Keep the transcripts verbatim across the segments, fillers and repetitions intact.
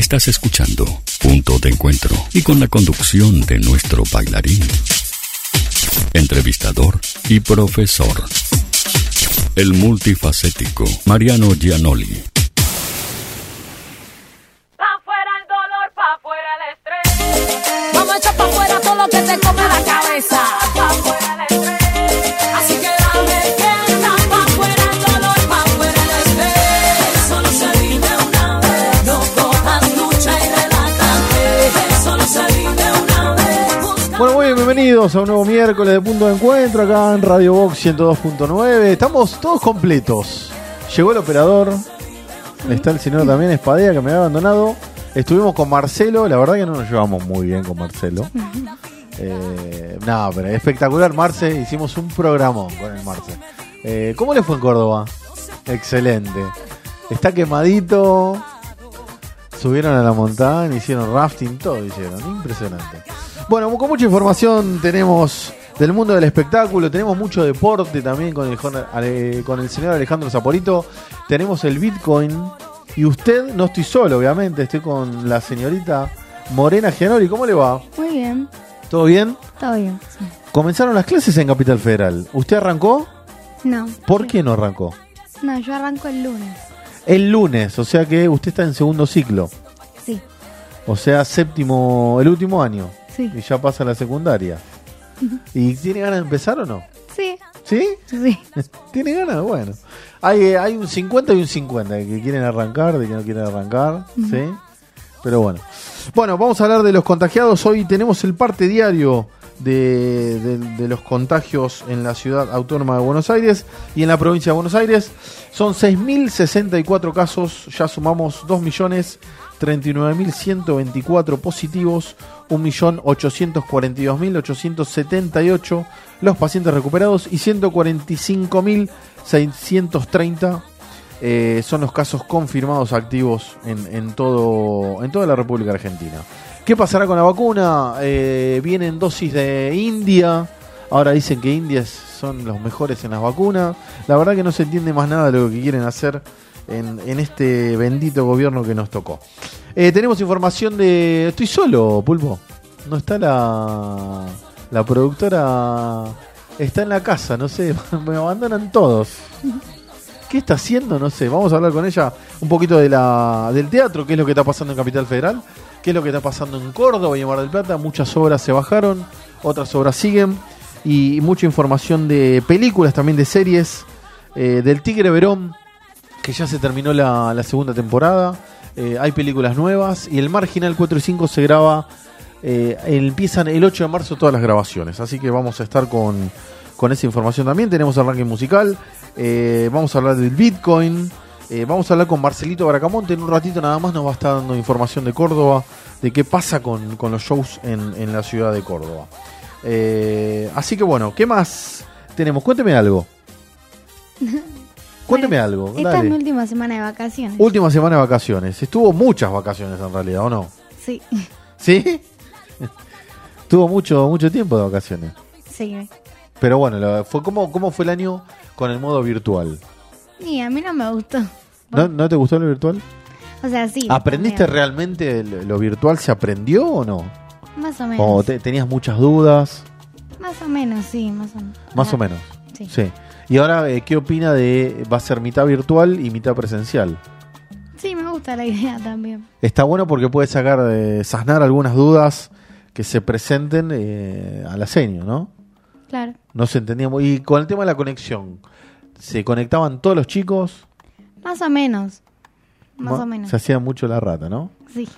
Estás escuchando Punto de Encuentro y con la conducción de nuestro bailarín, entrevistador y profesor, el multifacético Mariano Gianoli. Pa' fuera el dolor, pa' fuera el estrés. Vamos a echar pa' fuera todo lo que te come la cabeza. Pa' fuera el estrés. Así que dame queda, pa' fuera el dolor, pa' fuera el estrés. Eso no se vive una vez. No cojas lucha y relájate. Eso no se vive una vez. Busca Bueno, muy bien, bienvenidos a un nuevo miércoles de Punto de Encuentro acá en Radio Box ciento dos punto nueve. Estamos todos completos. Llegó el operador. Está el señor también Espadea, que me había abandonado. Estuvimos con Marcelo. La verdad que no nos llevamos muy bien con Marcelo. Eh, no, pero espectacular, Marce. Hicimos un programón con el Marce. Eh, ¿Cómo le fue en Córdoba? Excelente. Está quemadito. Subieron a la montaña, hicieron rafting, todo hicieron. Impresionante. Bueno, con mucha información tenemos del mundo del espectáculo. Tenemos mucho deporte también con el, con el señor Alejandro Saporito. Tenemos el Bitcoin. Y usted, no estoy solo, obviamente. Estoy con la señorita Morena Gianoli. ¿Cómo le va? Muy bien, ¿Todo bien? todo bien. Sí. Comenzaron las clases en Capital Federal. ¿Usted arrancó? No. ¿Por qué no arrancó? No, yo arranco el lunes. El lunes, o sea que usted está en segundo ciclo. Sí, O sea, séptimo, el último año. sí. Y ya pasa la secundaria. ¿Y tiene ganas de empezar o no? Sí, ¿Sí? sí. ¿Tiene ganas? Bueno. Hay, eh, hay un cincuenta y un cincuenta, de que quieren arrancar, de que no quieren arrancar. ¿Sí? Pero bueno. Bueno, vamos a hablar de los contagiados. Hoy tenemos el parte diario de, de, de los contagios en la ciudad autónoma de Buenos Aires y en la provincia de Buenos Aires. Son seis mil sesenta y cuatro casos, ya sumamos dos millones treinta y nueve mil ciento veinticuatro positivos, un millón ochocientos cuarenta y dos mil ochocientos setenta y ocho los pacientes recuperados y ciento cuarenta y cinco mil seiscientos treinta eh, son los casos confirmados activos en, en, todo, en toda la República Argentina. ¿Qué pasará con la vacuna? Eh, vienen dosis de India. Ahora dicen que India son los mejores en las vacunas. La verdad que no se entiende más nada de lo que quieren hacer en, en este bendito gobierno que nos tocó. Eh, tenemos información de... Estoy solo, Pulpo. No está la... La productora... Está en la casa, no sé. Me abandonan todos. ¿Qué está haciendo? No sé. Vamos a hablar con ella un poquito de la del teatro, qué es lo que está pasando en Capital Federal, qué es lo que está pasando en Córdoba y en Mar del Plata. Muchas obras se bajaron, otras obras siguen. Y mucha información de películas, también de series, eh, del Tigre Verón, que ya se terminó la, la segunda temporada. Eh, hay películas nuevas y el Marginal cuatro y cinco se graba, eh, empiezan el ocho de marzo todas las grabaciones. Así que vamos a estar con, con esa información también. Tenemos el ranking musical, eh, vamos a hablar del Bitcoin, eh, vamos a hablar con Marcelito Bracamonte. En un ratito nada más nos va a estar dando información de Córdoba, de qué pasa con, con los shows en, en la ciudad de Córdoba. Eh, así que bueno, ¿qué más tenemos? Cuénteme algo. Cuénteme Bueno, algo. Esta Dale. es mi última semana de vacaciones. Última semana de vacaciones. Estuvo muchas vacaciones en realidad, ¿o no? Sí, ¿Sí? Tuvo mucho mucho tiempo de vacaciones. sí. Pero bueno, lo- fue ¿cómo, ¿cómo fue el año con el modo virtual? Y a mí no me gustó. ¿No, ¿no te gustó lo virtual? O sea, sí. ¿Aprendiste también. realmente lo, lo virtual? ¿Se aprendió o no? Más o menos. ¿O te- tenías muchas dudas? Más o menos, sí, más o menos. Más Ah, o menos. Sí. Sí. Y ahora, eh, ¿qué opina de va a ser mitad virtual y mitad presencial? Sí, me gusta la idea también. Está bueno porque puede sacar, eh, saznar algunas dudas que se presenten eh, a la seño, ¿no? Claro. No se entendía muy. Y con el tema de la conexión, ¿se conectaban todos los chicos? Más o menos. Más Ma- o menos. Se hacía mucho la rata, ¿no? Sí.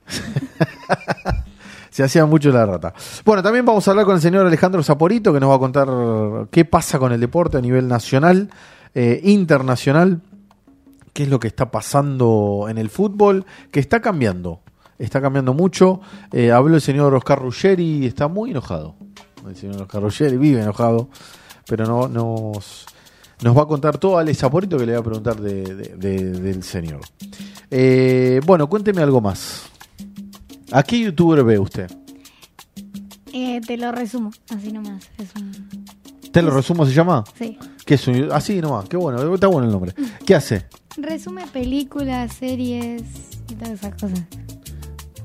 Se hacía mucho la rata. Bueno, también vamos a hablar con el señor Alejandro Saporito, que nos va a contar qué pasa con el deporte a nivel nacional, eh, internacional, qué es lo que está pasando en el fútbol, que está cambiando. Está cambiando mucho. Eh, habló el señor Oscar Ruggeri y está muy enojado. El señor Oscar Ruggeri vive enojado, pero no nos, nos va a contar todo Ale Saporito, que le voy a preguntar de, de- de- del señor. Eh, bueno, cuénteme algo más. ¿A qué youtuber ve usted? Eh, te lo resumo, así nomás. Es un... ¿Te lo resumo se llama? Sí. ¿Qué es un- así nomás, qué bueno, está bueno el nombre. ¿Qué hace? Resume películas, series y todas esas cosas.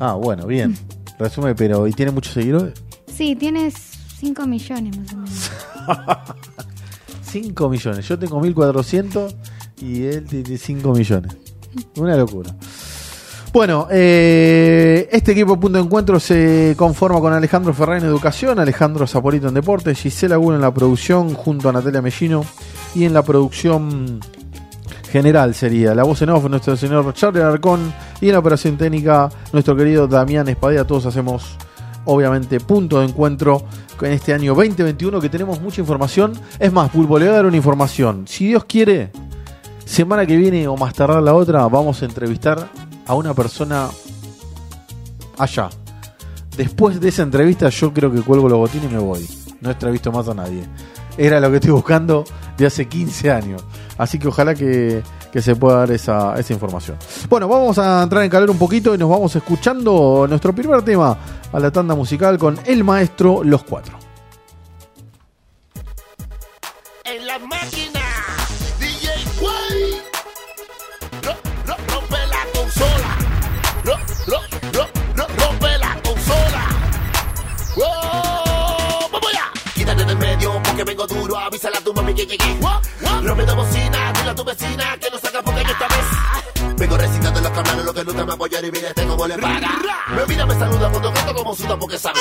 Ah, bueno, bien. Resume, pero ¿y tiene muchos seguidores? Sí, tienes cinco millones más o menos. cinco millones. Yo tengo mil cuatrocientos y él tiene cinco millones. Una locura. Bueno, eh, este equipo Punto de Encuentro se conforma con Alejandro Ferrari en Educación, Alejandro Zaporito en Deportes, Gisela Gula en la producción junto a Natalia Mellino, y en la producción general sería la voz en off nuestro señor Charlie Alarcón, y en la operación técnica nuestro querido Damián Espadea. Todos hacemos obviamente Punto de Encuentro en este año veinte veintiuno, que tenemos mucha información. Es más, Pulpo, le voy a dar una información. Si Dios quiere, semana que viene o más tardar la otra, vamos a entrevistar a una persona allá. Después de esa entrevista yo creo que cuelgo los botines y me voy. No he entrevisto más a nadie. Era lo que estoy buscando de hace quince años. Así que ojalá que, que se pueda dar esa, esa información. Bueno, vamos a entrar en calor un poquito y nos vamos escuchando nuestro primer tema a la tanda musical con el maestro Los Cuatro. En la máquina, D J Way. Ro, ro, rompe la consola. Ro, ro, ro, ro, rompe la consola. ¡Wow! ¡Vamos allá! Quítate del medio porque vengo duro. Avísala a tu mami que llegué. Rompe de bocina, dile a tu vecina que no salga porque yo esta vez vengo recitando en los canales lo que nunca me apoyaron y mira este como le paga. Me mira, me saluda cuando canto como suda porque sabe.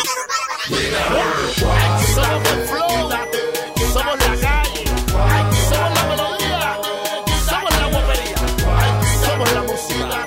Aquí somos el flow, somos la calle, aquí somos la melodía, somos la guapería, aquí somos la música.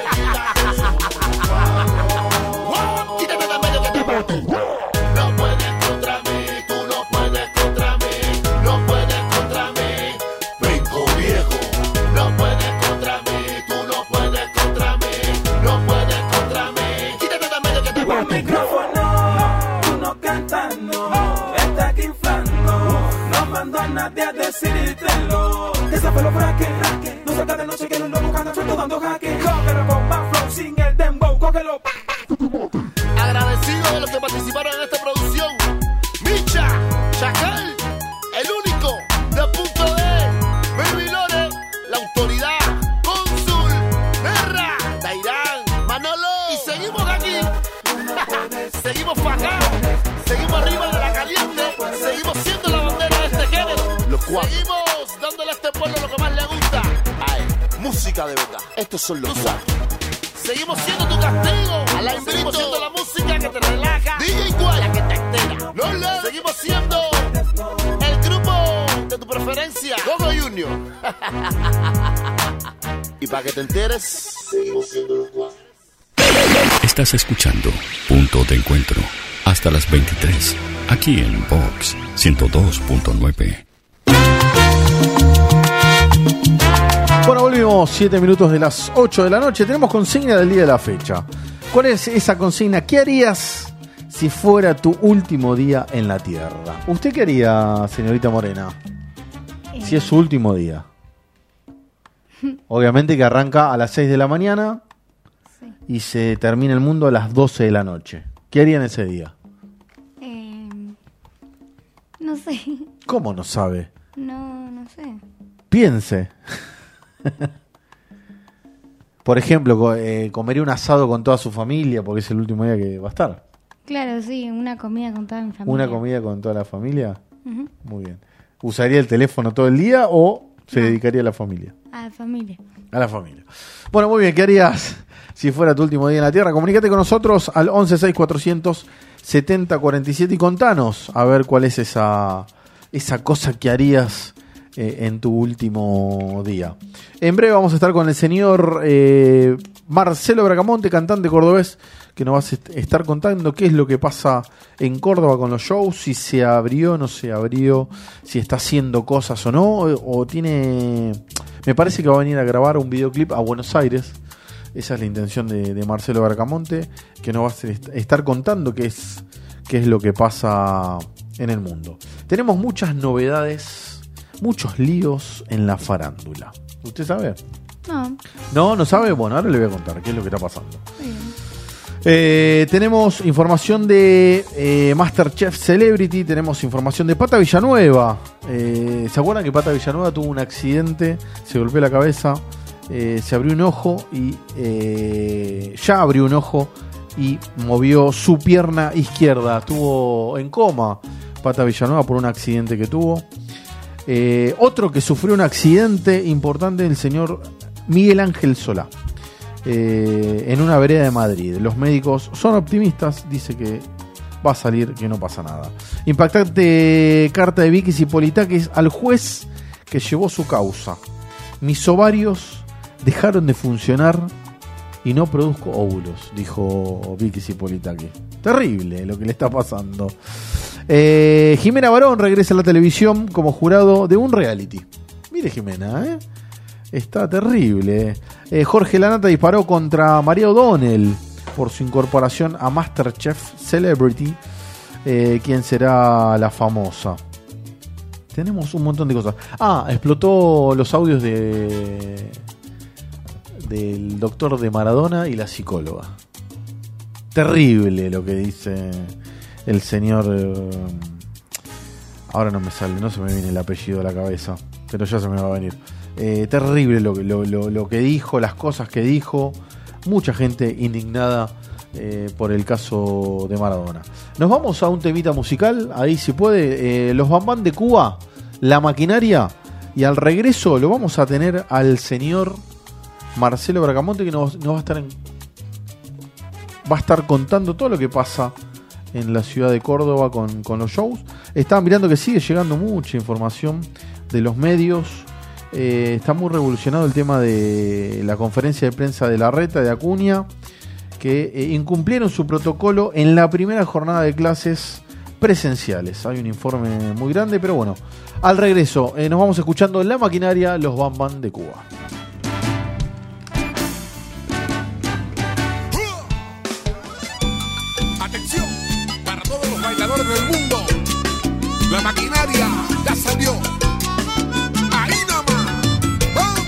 Quítate de medio que te mato. No puedes contra mí, tú no puedes contra mí, no puedes contra mí, brinco viejo. No puedes contra mí, tú no puedes contra mí, no puedes contra mí. Quítate de medio que te mato. Micrófono, tú no cantando, está aquí inflando, no mando a nadie a decírtelo. Esa fue lo fraque, no salga de noche que los locos cantan suelto dando jaque. Cógelo con más flow sin el dembow, cógelo. Agradecido de los que participaron en esta producción. Micha, Chacal, el único de Punto D, Baby Lore, la autoridad, Cónsul, Merra, Tairán, Manolo. Y seguimos aquí. Seguimos para acá. Seguimos arriba de la caliente. Seguimos siendo la bandera de este género. Los cuatro. Seguimos dándole a este pueblo lo que más le gusta. Ay, música de verdad. Estos son los cuatro. Seguimos siendo tu castigo. A la seguimos siendo la música que te relaja. D J Guay, la que te entera. No le. Seguimos siendo el grupo de tu preferencia. Gogo Junior. Y para que te enteres, seguimos siendo los cuatro. Estás escuchando Punto de Encuentro hasta las veintitrés, aquí en Vox ciento dos punto nueve. Bueno, volvimos siete minutos de las ocho de la noche. Tenemos consigna del día de la fecha. ¿Cuál es esa consigna? ¿Qué harías si fuera tu último día en la Tierra? ¿Usted qué haría, señorita Morena? Eh, Si es su último día. Obviamente que arranca a las seis de la mañana sí. y se termina el mundo a las doce de la noche. ¿Qué harían ese día? Eh, no sé. ¿Cómo no sabe? No, no sé. Piense. Por ejemplo, co- eh, comería un asado con toda su familia porque es el último día que va a estar. Claro, sí, una comida con toda mi familia. ¿Una comida con toda la familia? Ujú. Muy bien. ¿Usaría el teléfono todo el día o se No. dedicaría a la familia? A la familia. A la familia. Bueno, muy bien. ¿Qué harías si fuera tu último día en la Tierra? Comunícate con nosotros al once seis cuatrocientos setenta cuarenta y siete y contanos a ver cuál es esa, esa cosa que harías eh, en tu último día. En breve vamos a estar con el señor eh, Marcelo Bracamonte, cantante cordobés, que nos va a est- estar contando qué es lo que pasa en Córdoba con los shows, si se abrió, no se abrió, si está haciendo cosas o no, o, o tiene... Me parece que va a venir a grabar un videoclip a Buenos Aires. Esa es la intención de, de Marcelo Bracamonte, que nos va a hacer- estar contando qué es, qué es lo que pasa en el mundo. Tenemos muchas novedades, muchos líos en la farándula. ¿Usted sabe? No, ¿No? ¿No sabe? Bueno, ahora le voy a contar qué es lo que está pasando. muy bien. Eh, tenemos información de eh, MasterChef Celebrity, tenemos información de Pata Villanueva. Eh, ¿Se acuerdan que Pata Villanueva tuvo un accidente? Se golpeó la cabeza, eh, se abrió un ojo y eh, ya abrió un ojo y movió su pierna izquierda. Estuvo en coma Pata Villanueva por un accidente que tuvo. Eh, otro que sufrió un accidente importante, el señor Miguel Ángel Solá, eh, en una vereda de Madrid. Los médicos son optimistas, dice que va a salir, que no pasa nada. Impactante carta de Vicky Zipolitakis al juez que llevó su causa. Mis ovarios dejaron de funcionar y no produzco óvulos, dijo Vicky Zipolitakis. Terrible lo que le está pasando. Eh, Jimena Barón regresa a la televisión como jurado de un reality. Mire Jimena, ¿eh? Está terrible. Eh, Jorge Lanata disparó contra María O'Donnell por su incorporación a MasterChef Celebrity. Eh, ¿Quién será la famosa? Tenemos un montón de cosas. Ah, explotó los audios de del doctor de Maradona y la psicóloga. Terrible lo que dice el señor. Eh, ahora no me sale, no se me viene el apellido a la cabeza, pero ya se me va a venir. Eh, terrible lo, lo, lo, lo que dijo, las cosas que dijo. Mucha gente indignada eh, por el caso de Maradona. Nos vamos a un temita musical, ahí si puede. Eh, los Bambán de Cuba, La Maquinaria. Y al regreso lo vamos a tener al señor Marcelo Bracamonte, que nos, nos va a estar en, va a estar contando todo lo que pasa en la ciudad de Córdoba con, con los shows. Estaba mirando que sigue llegando mucha información de los medios. Eh, está muy revolucionado el tema de la conferencia de prensa de Larreta, de Acuña, que eh, incumplieron su protocolo en la primera jornada de clases presenciales. Hay un informe muy grande, pero bueno, al regreso eh, nos vamos escuchando La Maquinaria, los Bambán de Cuba. Atención para todos los bailadores del mundo. La Maquinaria ya salió. Ahí nomás. ¡Vamos!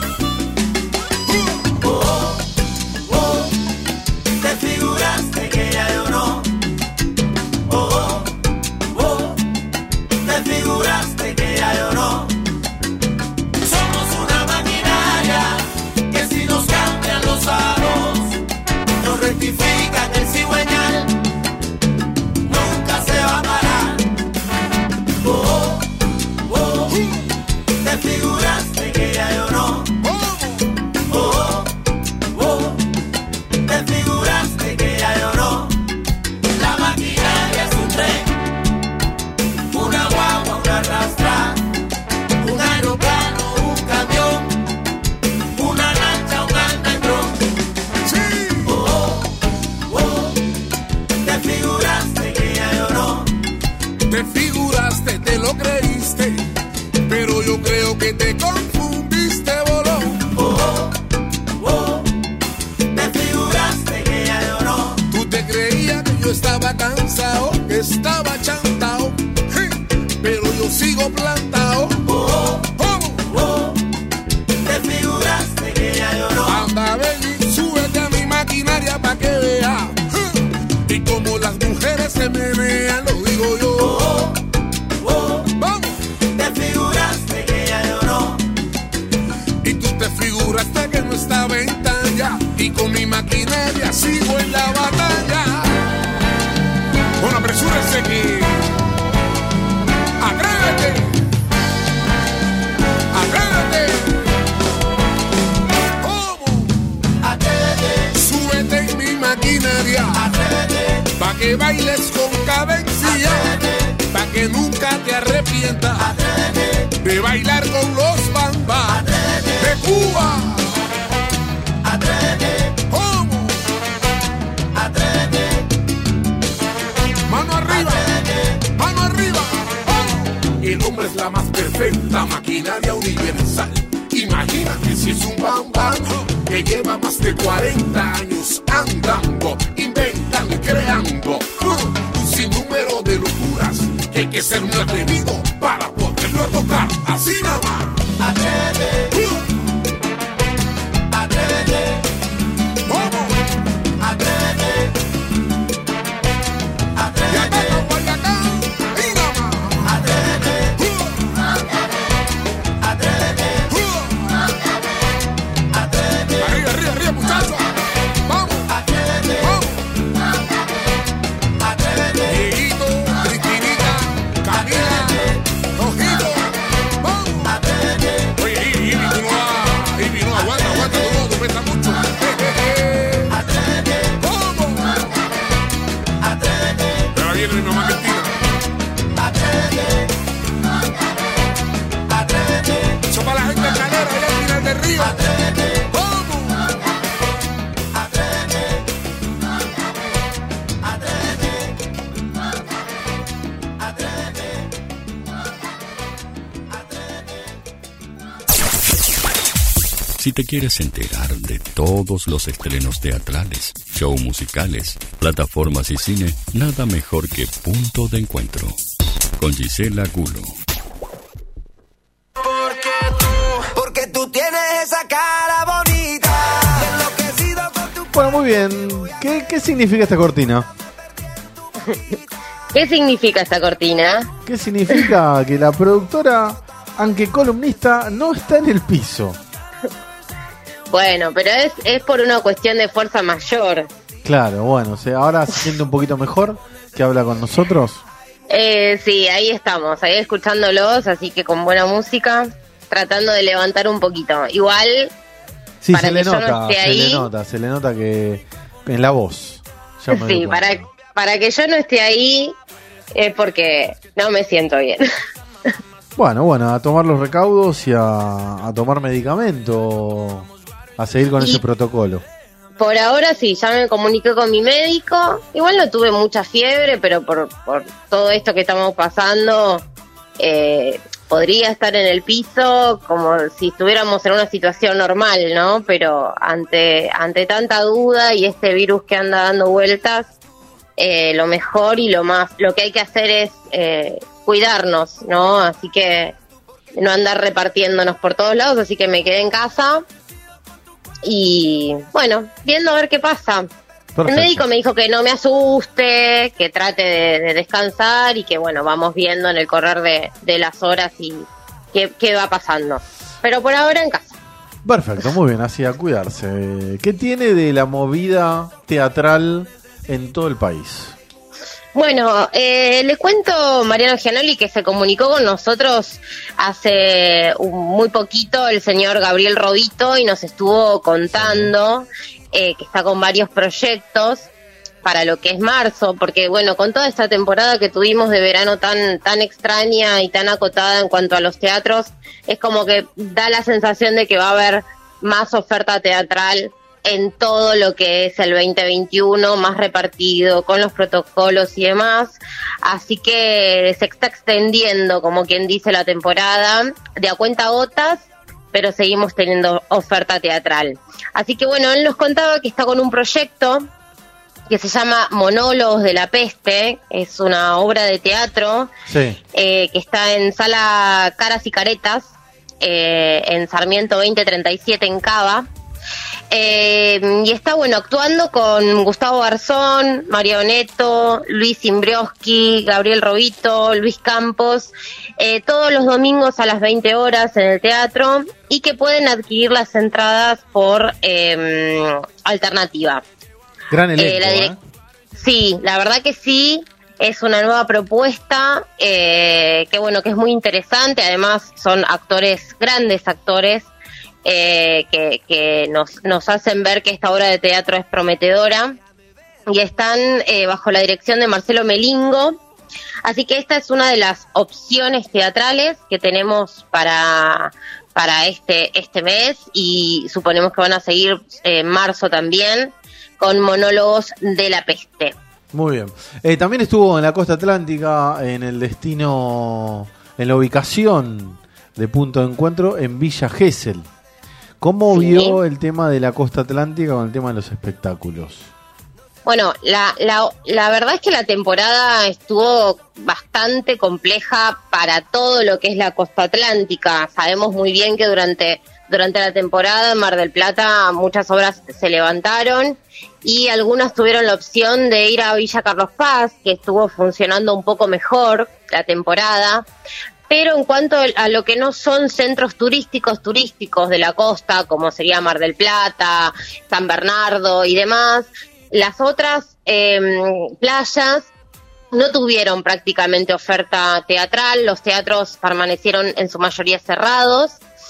Oh, oh, te figuraste que ya yo no. Oh, oh, te figuraste que ya yo no. Somos una maquinaria que si nos cambian los aros, nos rectifican el cigüeñal, nunca se va a parar. Oh, oh, te figuraste que ya yo no. Oh, oh, te figuraste que ya yo no. La maquinaria es un tren, una guagua, una rastra, un aeroplano, un camión, una lancha, un andadrón. Oh, oh, te figuraste que ya yo no. Te figuraste, te lo creíste, pero yo creo que te confundiste, bolón. Oh, oh, te figuraste que ya yo no. Tú te creías que yo estaba cansado, que estaba chantao, pero yo sigo plantado. Oh, oh, te figuraste que ya yo no. Anda, ven y súbete a mi maquinaria pa' que vea. Y como las mujeres se menean, lo digo yo. Oh, oh, Vamos. te figuraste que ya yo no. Y tú te figuraste que no estaba en talla. Y con mi maquinaria sigo en la batalla. Bueno, apresúrense que... ¡Atrévete! ¡Atrévete! ¿Cómo? Atrévete, Súbete en mi maquinaria atrévete, pa' que bailes con cadencia, pa' que nunca te arrepientas atrévete, de bailar con los Bambán de Cuba. atrévete, ¿Cómo? atrévete, Mano arriba, mano arriba. ¡Vamos! El hombre es la más perfecta maquinaria universal. Imagínate si es un Bambán que lleva más de cuarenta años andando, inventando y creando uh, un sinnúmero de locuras que hay que ser muy atrevido para poderlo tocar. Así nada más. atrévete, Uh, atrévete, ¡Vamos! atrévete, Y acá, atrévete, Guayacán, ahí nada más. atrévete, Uh, atrévete, uh, atrévete, Arriba, arriba, arriba, muchachos. Vamos, atrévete, vamos. Si te quieres enterar de todos los estrenos teatrales, shows musicales, plataformas y cine, nada mejor que Punto de Encuentro, con Gisela Gulo. Porque tú, porque tú tienes esa cara bonita, enloquecido con tu... Bueno, muy bien. ¿Qué, qué significa esta cortina? ¿Qué significa esta cortina? ¿Qué significa que la productora, aunque columnista, no está en el piso? Bueno, pero es, es por una cuestión de fuerza mayor. Claro, bueno, o sea, ahora se siente un poquito mejor que habla con nosotros. Eh, sí, ahí estamos, ahí escuchándolos, así que con buena música, tratando de levantar un poquito. Igual, Sí, para se le que yo no nota, esté se ahí- le nota, se le nota que en la voz. Ya me doy sí, cuenta. para, para que yo no esté ahí es porque no me siento bien. Bueno, bueno, a tomar los recaudos y a, a tomar medicamento, a seguir con Y- ese protocolo. Por ahora sí, ya me comuniqué con mi médico. Igual no tuve mucha fiebre, pero por, por todo esto que estamos pasando, eh, podría estar en el piso como si estuviéramos en una situación normal, ¿no? Pero ante, ante tanta duda y este virus que anda dando vueltas, eh, lo mejor y lo más, lo que hay que hacer es eh, cuidarnos, ¿no? Así que no andar repartiéndonos por todos lados, así que me quedé en casa. Y bueno, viendo a ver qué pasa. Perfecto. El médico me dijo que no me asuste, que trate de, de descansar y que bueno, vamos viendo en el correr de, de las horas y qué, qué va pasando. Pero por ahora en casa. Perfecto, muy bien, así a cuidarse. ¿Qué tiene de la movida teatral en todo el país? Bueno, eh, le cuento Mariano Gianoli que se comunicó con nosotros hace un- muy poquito el señor Gabriel Robito y nos estuvo contando eh, que está con varios proyectos para lo que es marzo, porque bueno, con toda esta temporada que tuvimos de verano tan tan extraña y tan acotada en cuanto a los teatros, es como que da la sensación de que va a haber más oferta teatral en todo lo que es el veinte veintiuno, más repartido, con los protocolos y demás. Así que se está extendiendo, como quien dice, la temporada de a cuentagotas, pero seguimos teniendo oferta teatral. Así que bueno, él nos contaba que está con un proyecto que se llama Monólogos de la Peste, es una obra de teatro Sí. eh, que está en Sala Caras y Caretas, eh, en Sarmiento veinte treinta y siete en Cava. Eh, y está bueno actuando con Gustavo Garzón, María Oneto, Luis Imbrioski, Gabriel Robito, Luis Campos, eh, todos los domingos a las veinte horas en el teatro, y que pueden adquirir las entradas por eh, alternativa. Gran elenco, Eh, la ¿eh? direc- Sí, la verdad que sí, es una nueva propuesta, eh, que bueno, que es muy interesante, además son actores, grandes actores, eh, que, que nos, nos hacen ver que esta obra de teatro es prometedora, y están eh, bajo la dirección de Marcelo Melingo, así que esta es una de las opciones teatrales que tenemos para, para este, este mes, y suponemos que van a seguir eh, en marzo también, con Monólogos de la Peste. Muy bien. Eh, también estuvo en la costa atlántica, en el destino, en la ubicación de Punto de Encuentro en Villa Gesell. ¿Cómo Sí. vio el tema de la costa atlántica con el tema de los espectáculos? Bueno, la, la, la verdad es que la temporada estuvo bastante compleja para todo lo que es la costa atlántica. Sabemos muy bien que durante, durante la temporada en Mar del Plata muchas obras se levantaron y algunas tuvieron la opción de ir a Villa Carlos Paz, que estuvo funcionando un poco mejor la temporada. Pero en cuanto a lo que no son centros turísticos turísticos de la costa, como sería Mar del Plata, San Bernardo y demás, las otras eh, playas no tuvieron prácticamente oferta teatral, los teatros permanecieron en su mayoría cerrados,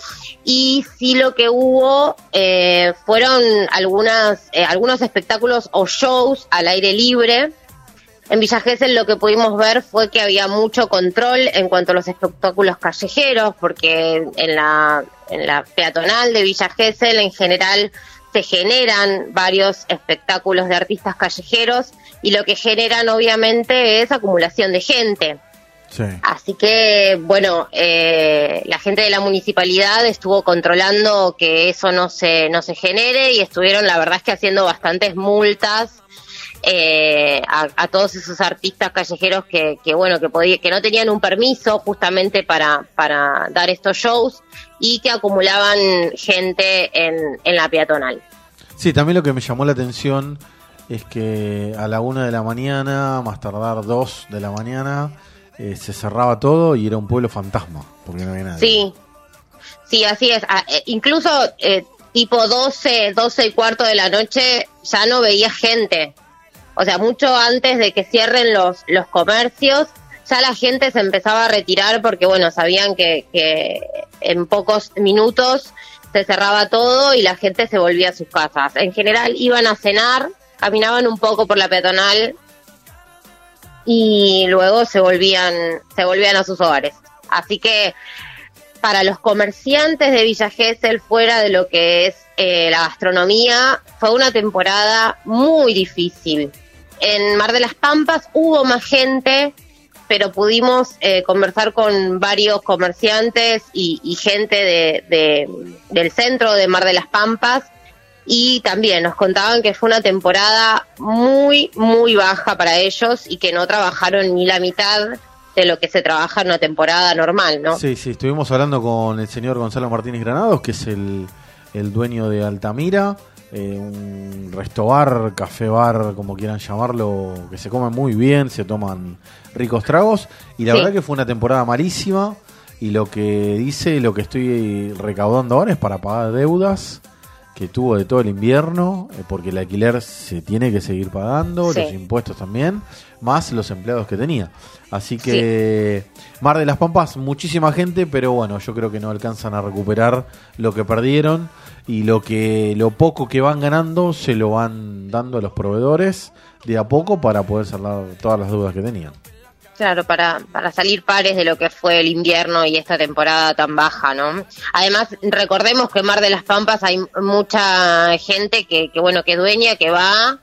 y sí lo que hubo eh, fueron algunas eh, algunos espectáculos o shows al aire libre. En Villa Gesell lo que pudimos ver fue que había mucho control en cuanto a los espectáculos callejeros, porque en la, en la peatonal de Villa Gesell en general se generan varios espectáculos de artistas callejeros, y lo que generan obviamente es acumulación de gente. Sí. Así que, bueno, eh, la gente de la municipalidad estuvo controlando que eso no se no se genere y estuvieron, la verdad es que haciendo bastantes multas eh, a, a todos esos artistas callejeros que, que bueno, que podía, que no tenían un permiso justamente para, para dar estos shows y que acumulaban gente en, en la peatonal. Sí, también lo que me llamó la atención es que a la una de la mañana, más tardar dos de la mañana, eh, se cerraba todo y era un pueblo fantasma, porque no había nadie. Sí, sí, así es. Ah, eh, incluso eh, tipo doce, doce y cuarto de la noche ya no veía gente. O sea, mucho antes de que cierren los, los comercios, ya la gente se empezaba a retirar porque, bueno, sabían que, que en pocos minutos se cerraba todo y la gente se volvía a sus casas. En general iban a cenar, caminaban un poco por la peatonal y luego se volvían se volvían a sus hogares. Así que para los comerciantes de Villa Gesell, fuera de lo que es eh, la gastronomía, fue una temporada muy difícil. En Mar de las Pampas hubo más gente, pero pudimos eh, conversar con varios comerciantes y, y gente de, de, del centro de Mar de las Pampas, y también nos contaban que fue una temporada muy, muy baja para ellos y que no trabajaron ni la mitad de lo que se trabaja en una temporada normal, ¿no? Sí, sí, estuvimos hablando con el señor Gonzalo Martínez Granados, que es el, el dueño de Altamira, eh, un restobar, café bar, como quieran llamarlo, que se come muy bien, se toman ricos tragos, y la Sí. verdad que fue una temporada malísima, y lo que dice, lo que estoy recaudando ahora es para pagar deudas que tuvo de todo el invierno, eh, porque el alquiler se tiene que seguir pagando, Sí. los impuestos también, más los empleados que tenía. Así que Mar de las Pampas, muchísima gente, pero bueno, yo creo que no alcanzan a recuperar lo que perdieron, y lo que lo poco que van ganando se lo van dando a los proveedores de a poco para poder saldar todas las deudas que tenían. Claro, para, para salir pares de lo que fue el invierno y esta temporada tan baja, ¿no? Además, recordemos que en Mar de las Pampas hay mucha gente que, que bueno, que dueña, que va,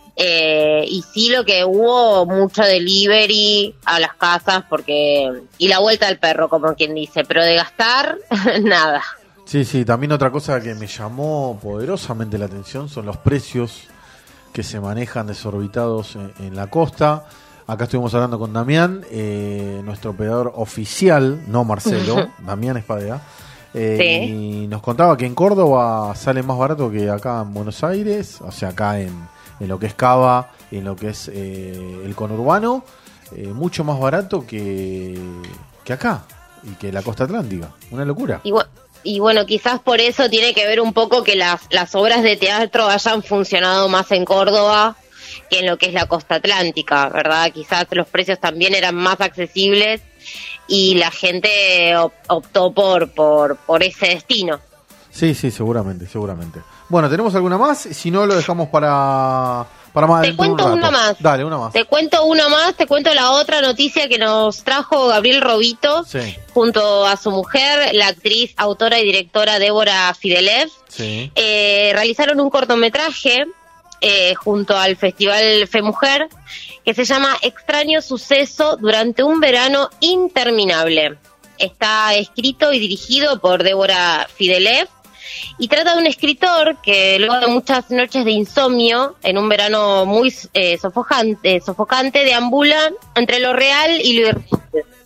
eh, y sí lo que hubo, mucho delivery a las casas, porque y la vuelta al perro, como quien dice, pero de gastar, nada. Sí, sí, también otra cosa que me llamó poderosamente la atención son los precios que se manejan desorbitados en, en la costa. Acá estuvimos hablando con Damián, eh, nuestro operador oficial, no Marcelo, Damián Espadea, eh, Sí. y nos contaba que en Córdoba sale más barato que acá en Buenos Aires, o sea, acá en, en lo que es Cava, en lo que es eh, el conurbano, eh, mucho más barato que, que acá y que la costa atlántica. Una locura. Y, bu- y bueno, quizás por eso tiene que ver un poco que las, las obras de teatro hayan funcionado más en Córdoba que en lo que es la costa atlántica, ¿verdad? Quizás los precios también eran más accesibles y la gente op- optó por, por, por ese destino. Sí, sí, seguramente, seguramente. Bueno, ¿tenemos alguna más? Si no, lo dejamos para, para más Te dentro de un cuento rato. una más. Dale, una más. Te cuento una más, te cuento la otra noticia que nos trajo Gabriel Robito, Sí, junto a su mujer, la actriz, autora y directora Débora Fidelev. sí. Eh, realizaron un cortometraje eh, junto al Festival Fe Mujer que se llama Extraño Suceso durante un verano interminable. Está escrito y dirigido por Débora Fidelev y trata de un escritor que luego de muchas noches de insomnio en un verano muy eh, sofocante, sofocante deambula entre lo real y lo irreal.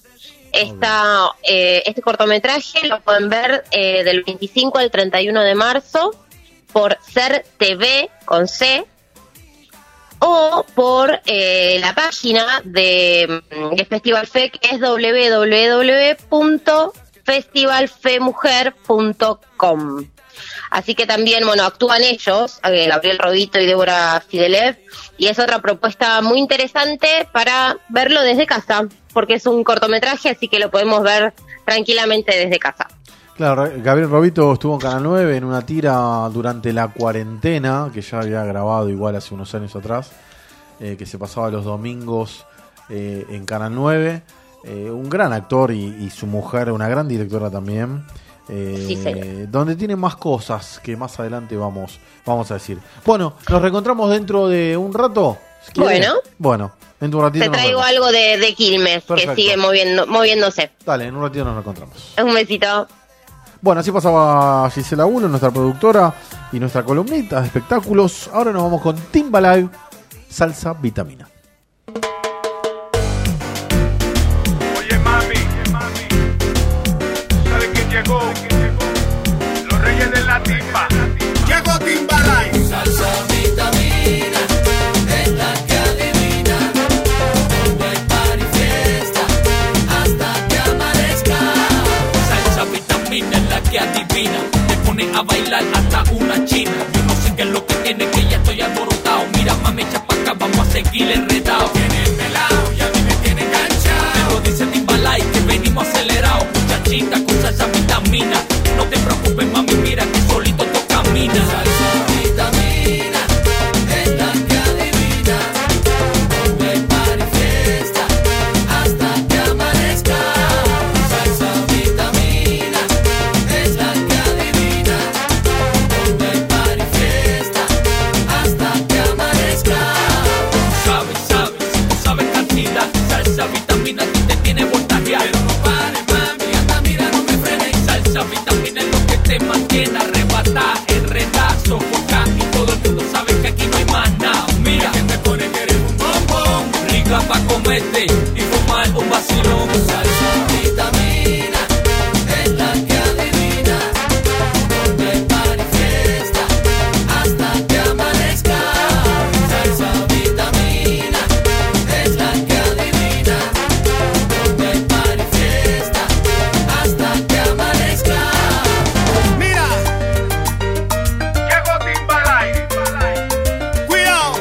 Esta, eh, este cortometraje lo pueden ver eh, del veinticinco al treinta y uno de marzo por Ser T V con C o por eh, la página de, de Festival Fe, que es doble u doble u doble u punto festival fe mujer punto com. Así que también, bueno, actúan ellos, eh, Gabriel Robito y Débora Fidelev, y es otra propuesta muy interesante para verlo desde casa, porque es un cortometraje, así que lo podemos ver tranquilamente desde casa. Claro, Gabriel Robito estuvo en Canal nueve en una tira durante la cuarentena, que ya había grabado igual hace unos años atrás, eh, que se pasaba los domingos eh, en Canal nueve. Eh, un gran actor y, y su mujer, una gran directora también. Eh, Sí, señor. donde tiene más cosas que más adelante vamos, vamos a decir. Bueno, nos reencontramos dentro de un rato. ¿Quiere? Bueno. Bueno, En tu ratito Te nos traigo vemos. algo de, de Quilmes, Perfecto. que sigue moviendo, moviéndose. Dale, en un ratito nos encontramos. Un besito. Bueno, así pasaba Gisela Bulo, nuestra productora y nuestra columnita de espectáculos. Ahora nos vamos con Timbaland, Salsa Vitamina. Oye mami, ¿sabes quién llegó? Los reyes de la timba. Llegó Timbaland. Salsa vitamina, es la que adivina. Donde hay party fiesta, hasta que amanezca. Salsa vitamina es la que adivina. Te pone a bailar hasta una china. Yo no sé qué es lo que tiene, que ya estoy alborotado. Mira mami, echa pa' acá, vamos a seguir enredado. Tiene pelado y a mí me tiene enganchado. Te lo dice Timbaland, que venimos acelerados. Muchachita con salsa vitamina. No te preocupes mami, mira que solito tú caminas. Salsa vitamina, es la que adivina. Donde hay party fiesta, hasta que amanezca. Salsa vitamina, es la que adivina. Donde hay party fiesta, hasta que amanezca. Sabes, sabes, tú sabes cantidad. Salsa vitamina a ti te tiene voltajeado. Pero no pares, mami, anda, mira, no me frenes. Salsa vitamina es lo que te mantiene arrebatar, enredar, sofocar. Y todo el mundo sabe que aquí no hay más nada. Mira Que me pone que eres un bombón. rica pa' comerte y fumar un vacilón. Salsa vitamina, es la que adivina. Donde hay party fiesta, hasta que amanezca. Salsa vitamina, es la que adivina. Donde hay party fiesta, hasta que amanezca. Mira, llegó Timbaland. Cuidado.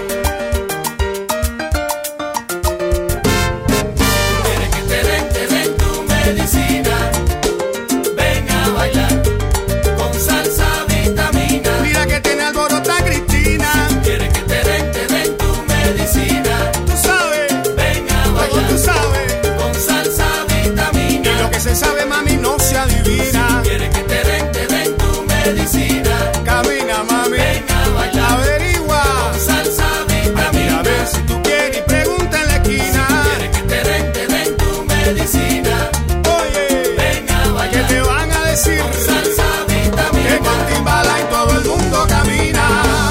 Quieres que te den, te den tu medicina. Ven a bailar con salsa vitamina. Mira que tiene alborota Cristina. Quieres que te den, te den tu medicina. Tú sabes, Ven a todo bailar tú sabes. con salsa vitamina. Y lo que se sabe, mami, no se adivina. Quieres que te den, te den tu medicina. Camina, mami. Ven a bailar Averigua. con salsa Mira, vitamina. a ver si tú quieres y pregunta en la esquina. Quieres que te den, te den tu medicina. Oye, Ven a ¿qué bailar te van a decir? con salsa Que vitamina. con Timbaland todo el mundo camina.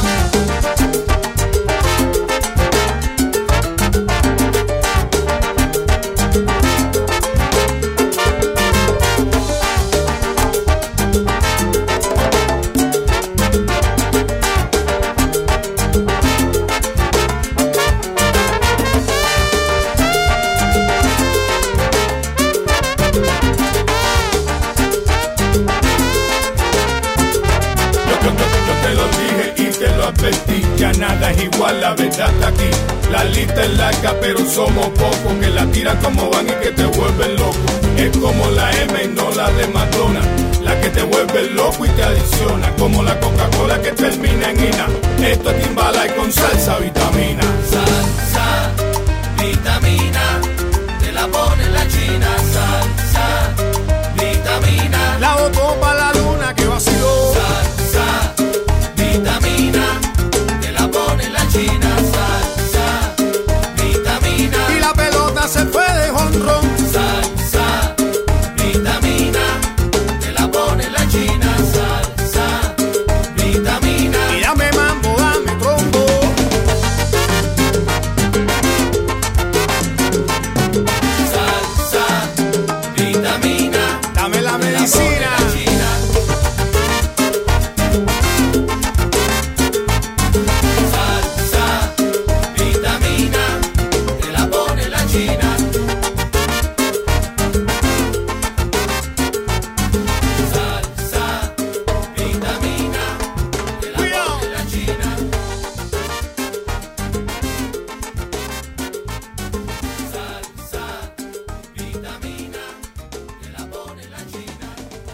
Yo, yo, yo, yo te lo dije y te lo advertí. Ya nada es igual, la verdad está aquí. La lista es larga, pero somos pocos que la tiran como van y que te vuelven loco. Es como la M y no la de Madonna, la que te vuelve loco y te adiciona. Como la Coca-Cola que termina en ina. Esto es Timbaland con salsa vitamina. Salsa vitamina, te la pone la china. Salsa vitamina. La botó pa' la luna que vaciló. Salsa vitamina, te la pone la china. Salsa vitamina. Y la pelota se fue de jonrón. Salsa vitamina, te la pone la china. Salsa vitamina. Y dame mambo, dame trombo. Salsa vitamina, Dame la te la pone medicina. la china. Salsa vitamina, te la pone la china. Salsa vitamina, te la Cuidado. pone la china. Salsa vitamina, te la pone la china.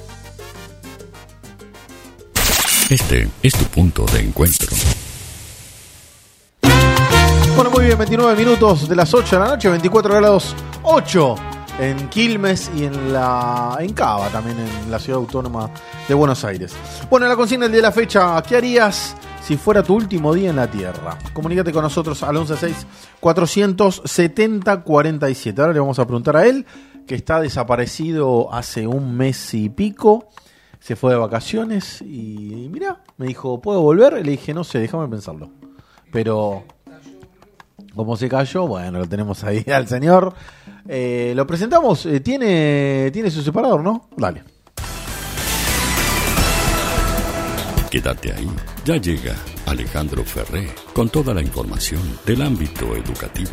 Este es tu punto de encuentro. Bueno, muy bien, veintinueve minutos de las ocho de la noche, veinticuatro grados ocho en Quilmes y en la en Cava, también en la ciudad autónoma de Buenos Aires. Bueno, la consigna del día de la fecha, ¿qué harías si fuera tu último día en la Tierra. Comunícate con nosotros al once seis cuatrocientos setenta cuarenta y siete. Ahora le vamos a preguntar a él, que está desaparecido hace un mes y pico. Se fue de vacaciones y mirá, me dijo, ¿puedo volver? Y le dije, no sé, déjame pensarlo. Pero como se cayó, bueno, lo tenemos ahí al señor. Eh, lo presentamos, eh, tiene, tiene su separador, ¿no? Dale. Quédate ahí, ya llega Alejandro Ferré con toda la información del ámbito educativo.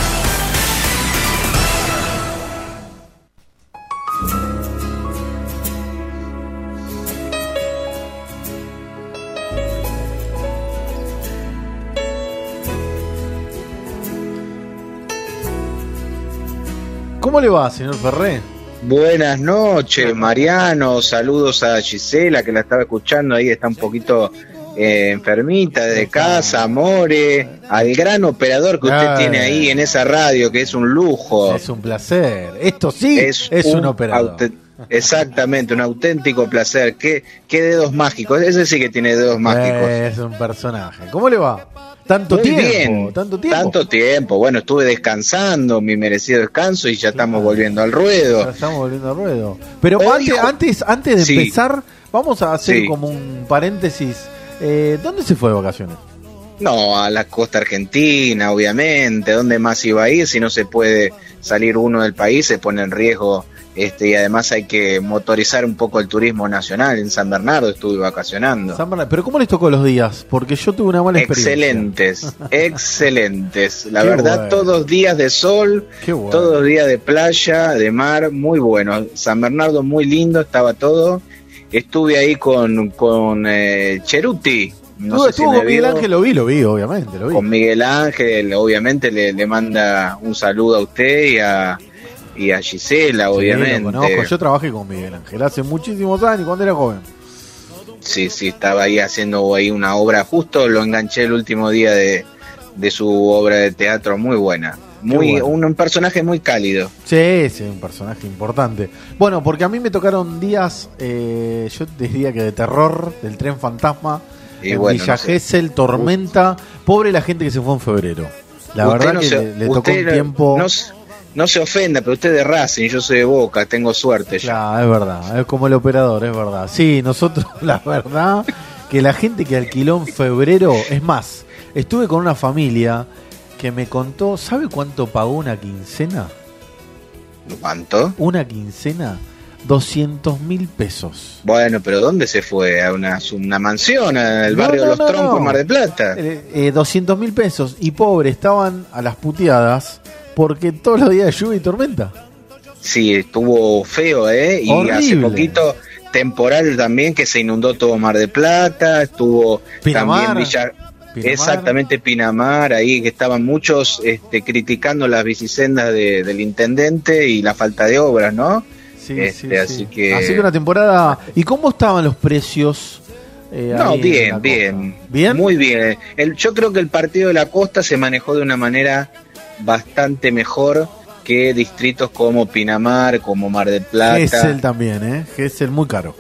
¿Cómo le va, señor Ferré? Buenas noches, Mariano. Saludos a Gisela, que la estaba escuchando ahí, está un poquito eh, enfermita desde casa. More, al gran operador que usted Ay. tiene ahí en esa radio, que es un lujo. Es un placer. Esto sí es, es un, un operador. Aut- exactamente, un auténtico placer. ¿Qué, qué dedos mágicos? Ese sí que tiene dedos mágicos. Es un personaje. ¿Cómo le va? Tanto Muy tiempo, bien, tanto tiempo. Tanto tiempo. Bueno, estuve descansando, mi merecido descanso, y ya estamos volviendo al Ya ruedo. estamos volviendo al ruedo. Pero Hoy, antes, hijo- antes, antes de Sí. empezar, vamos a hacer Sí. como un paréntesis. Eh, ¿Dónde se fue de vacaciones? No, a la costa argentina, obviamente. ¿Dónde más iba a ir? Si no se puede salir uno del país, se pone en riesgo. Este, y además hay que motorizar un poco el turismo nacional. En San Bernardo estuve vacacionando. San Bernardo. ¿Pero cómo les tocó los días? Porque yo tuve una mala experiencia. Excelentes, excelentes. La Qué verdad, bueno. todos días de sol, Qué bueno. todos días de playa, de mar, muy bueno. San Bernardo muy lindo, estaba todo. Estuve ahí con, con eh, Cheruti. No Estuvo- sé si estuvo me con Miguel vio. Ángel, lo vi, lo vi, obviamente, lo vi. Con Miguel Ángel, obviamente le, le manda un saludo a usted y a, y a Gisela, Sí, obviamente. lo conozco. Yo trabajé con Miguel Ángel hace muchísimos años, cuando era joven. Sí, sí, estaba ahí haciendo ahí una obra, justo lo enganché el último día de, de su obra de teatro, muy buena. Muy, bueno. un, un personaje muy cálido. Sí, sí, un personaje importante. Bueno, porque a mí me tocaron días, eh, yo diría que de terror, del tren fantasma, Y en bueno, Villa no sé. Gesell, tormenta. Pobre la gente que se fue en febrero. La Usted verdad no que se- le, le tocó usted un tiempo. No, se- no se ofenda, pero usted es de Racing, yo soy de Boca, tengo suerte. yo. Claro, es verdad, es como el operador, es verdad. Sí, nosotros, la verdad, que la gente que alquiló en febrero, es más, estuve con una familia que me contó, ¿sabe cuánto pagó una quincena? ¿Cuánto? Una quincena, doscientos mil pesos. Bueno, pero ¿dónde se fue? ¿A una, una mansión? ¿Al No, barrio no, de los no, Troncos, no. Mar del Plata? Eh, eh, doscientos mil pesos y pobre, estaban a las puteadas porque todos los días de lluvia y tormenta. Sí, estuvo feo, ¿eh? Y Horrible. hace poquito temporal también, que se inundó todo Mar del Plata, estuvo Pinamar. también Villa... Pinamar. Exactamente, Pinamar, ahí que estaban muchos este, criticando las bicisendas de, del intendente y la falta de obras, ¿no? Sí, Este, sí, así sí. que... Así que una temporada. ¿Y cómo estaban los precios? eh, No, ahí en bien, la bien, costa? ¿Bien? muy bien. El, yo creo que el partido de la costa se manejó de una manera bastante mejor que distritos como Pinamar, como Mar del Plata. Gesell también, ¿eh? Gesell muy caro.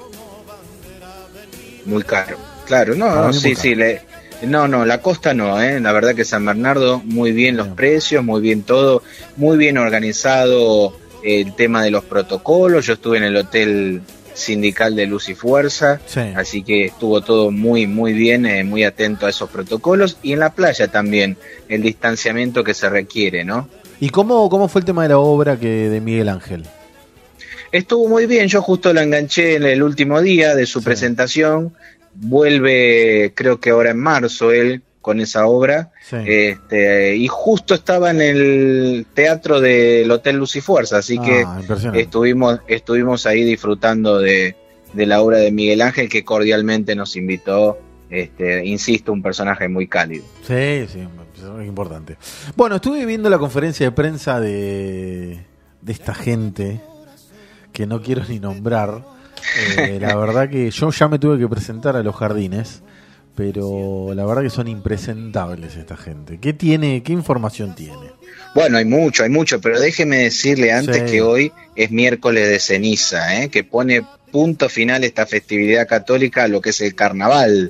Muy caro, claro, no, Para no, mí sí, muy sí, le- no, no, la costa no, ¿eh? La verdad que San Bernardo, muy bien los precios, muy bien todo, muy bien organizado el tema de los protocolos. Yo estuve en el hotel sindical de Luz y Fuerza, Sí. así que estuvo todo muy, muy bien, eh, muy atento a esos protocolos, y en la playa también, el distanciamiento que se requiere, ¿no? ¿Y cómo, cómo fue el tema de la obra que de Miguel Ángel? Estuvo muy bien, yo justo la enganché en el último día de su Sí. presentación. Vuelve, creo que ahora en marzo, él con esa obra. Sí. Este, y justo estaba en el teatro del Hotel Luz y Fuerza, así Ah, que impresionante. estuvimos, estuvimos ahí disfrutando de, de la obra de Miguel Ángel, que cordialmente nos invitó. Este, insisto, un personaje muy cálido. Sí, sí, es importante. Bueno, estuve viendo la conferencia de prensa de, de esta gente que no quiero ni nombrar. Eh, la verdad que yo ya me tuve que presentar a los jardines, pero la verdad que son impresentables esta gente. ¿Qué tiene, qué información tiene? Bueno, hay mucho, hay mucho, pero déjeme decirle antes Sí. que hoy es miércoles de ceniza, ¿eh? Que pone punto final esta festividad católica a lo que es el carnaval.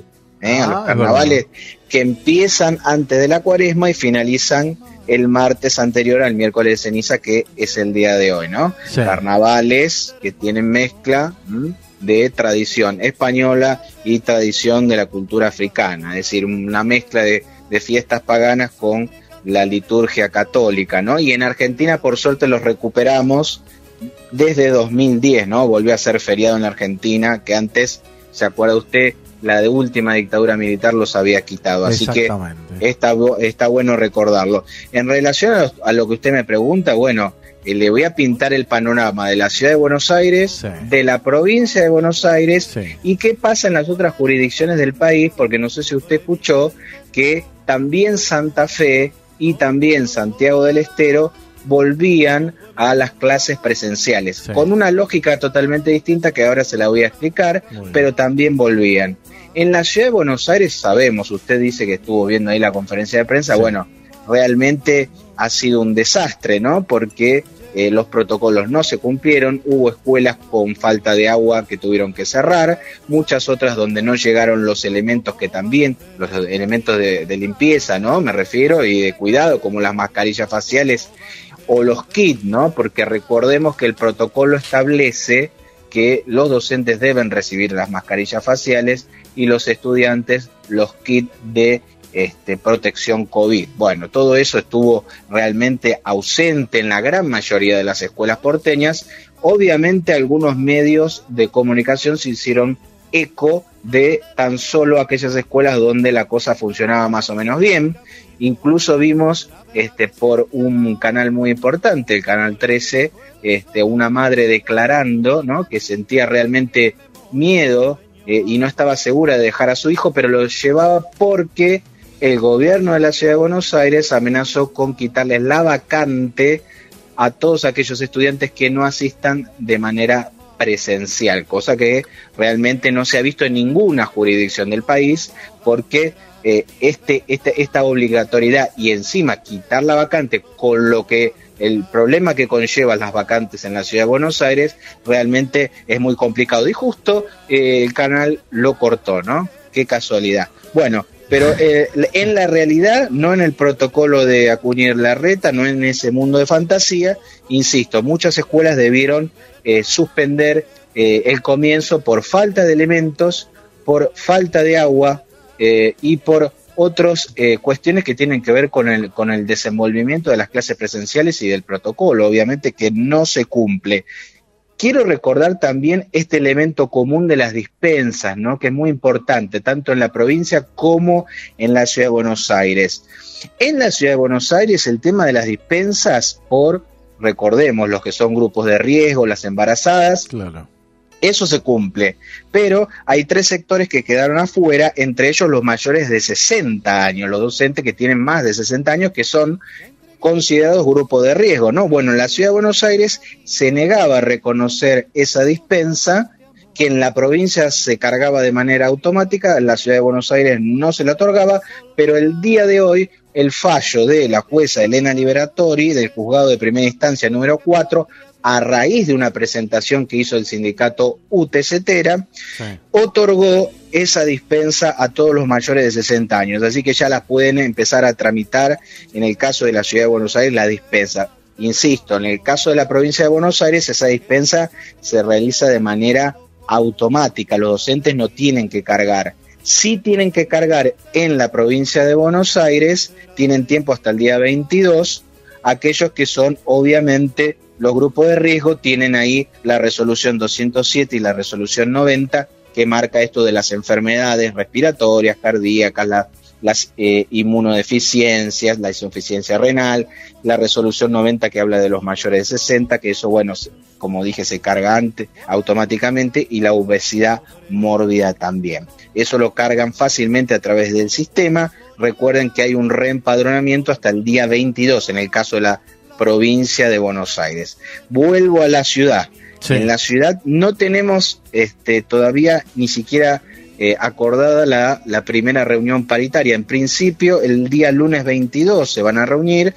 ¿eh? Ah, a los carnavales que empiezan antes de la cuaresma y finalizan el martes anterior al miércoles de ceniza, que es el día de hoy, ¿no? Sí. Carnavales que tienen mezcla ¿m? de tradición española y tradición de la cultura africana, es decir, una mezcla de, de fiestas paganas con la liturgia católica, ¿no? Y en Argentina, por suerte, los recuperamos desde dos mil diez, ¿no? Volvió a ser feriado en la Argentina, que antes, ¿se acuerda usted? La de última dictadura militar los había quitado, así que está, está bueno recordarlo. En relación a lo, a lo que usted me pregunta, bueno, eh, le voy a pintar el panorama de la ciudad de Buenos Aires, sí. de la provincia de Buenos Aires, sí. y qué pasa en las otras jurisdicciones del país, porque no sé si usted escuchó que también Santa Fe y también Santiago del Estero volvían a las clases presenciales, sí. con una lógica totalmente distinta que ahora se la voy a explicar, pero también volvían. En la ciudad de Buenos Aires sabemos, usted dice que estuvo viendo ahí la conferencia de prensa, sí. bueno, realmente ha sido un desastre, ¿no? Porque eh, los protocolos no se cumplieron, hubo escuelas con falta de agua que tuvieron que cerrar, muchas otras donde no llegaron los elementos que también, los elementos de, de limpieza, ¿no? Me refiero, y de cuidado, como las mascarillas faciales o los kits, ¿no? Porque recordemos que el protocolo establece que los docentes deben recibir las mascarillas faciales y los estudiantes los kits de este, protección COVID. Bueno, todo eso estuvo realmente ausente en la gran mayoría de las escuelas porteñas. Obviamente algunos medios de comunicación se hicieron eco de tan solo aquellas escuelas donde la cosa funcionaba más o menos bien. Incluso vimos este, por un canal muy importante, el canal trece, este, una madre declarando, ¿no? que sentía realmente miedo eh, y no estaba segura de dejar a su hijo, pero lo llevaba porque el gobierno de la ciudad de Buenos Aires amenazó con quitarles la vacante a todos aquellos estudiantes que no asistan de manera presencial, cosa que realmente no se ha visto en ninguna jurisdicción del país, porque eh, este, este, esta obligatoriedad y encima quitar la vacante, con lo que el problema que conlleva las vacantes en la ciudad de Buenos Aires, realmente es muy complicado. Y justo eh, el canal lo cortó, ¿no? Qué casualidad. Bueno, pero eh, en la realidad, no en el protocolo de Acuña Larreta, no en ese mundo de fantasía, insisto, muchas escuelas debieron eh, suspender eh, el comienzo por falta de elementos, por falta de agua eh, y por otras eh, cuestiones que tienen que ver con el, con el desenvolvimiento de las clases presenciales y del protocolo, obviamente que no se cumple. Quiero recordar también este elemento común de las dispensas, ¿no? Que es muy importante, tanto en la provincia como en la ciudad de Buenos Aires. En la ciudad de Buenos Aires el tema de las dispensas por, recordemos, los que son grupos de riesgo, las embarazadas, claro. Eso se cumple, pero hay tres sectores que quedaron afuera, entre ellos los mayores de sesenta años, los docentes que tienen más de sesenta años, que son considerados grupo de riesgo, ¿no? Bueno, en la ciudad de Buenos Aires se negaba a reconocer esa dispensa, que en la provincia se cargaba de manera automática, en la ciudad de Buenos Aires no se la otorgaba, pero el día de hoy el fallo de la jueza Elena Liberatori, del juzgado de primera instancia número cuatro, a raíz de una presentación que hizo el sindicato UTCetera, sí. otorgó esa dispensa a todos los mayores de sesenta años, así que ya las pueden empezar a tramitar en el caso de la ciudad de Buenos Aires, la dispensa. Insisto, en el caso de la provincia de Buenos Aires, esa dispensa se realiza de manera automática, los docentes no tienen que cargar. Sí tienen que cargar en la provincia de Buenos Aires, tienen tiempo hasta el día veintidós, aquellos que son obviamente los grupos de riesgo, tienen ahí la resolución doscientos siete y la resolución noventa, que marca esto de las enfermedades respiratorias, cardíacas, la, las eh, inmunodeficiencias, la insuficiencia renal, la resolución noventa que habla de los mayores de sesenta, que eso, bueno, como dije, se carga antes, automáticamente, y la obesidad mórbida también. Eso lo cargan fácilmente a través del sistema. Recuerden que hay un reempadronamiento hasta el día veintidós, en el caso de la provincia de Buenos Aires. Vuelvo a la ciudad. Sí. En la ciudad no tenemos este, todavía ni siquiera eh, acordada la, la primera reunión paritaria. En principio, el día lunes veintidós se van a reunir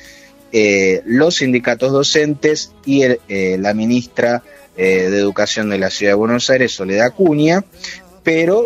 eh, los sindicatos docentes y el, eh, la ministra eh, de Educación de la ciudad de Buenos Aires, Soledad Acuña, pero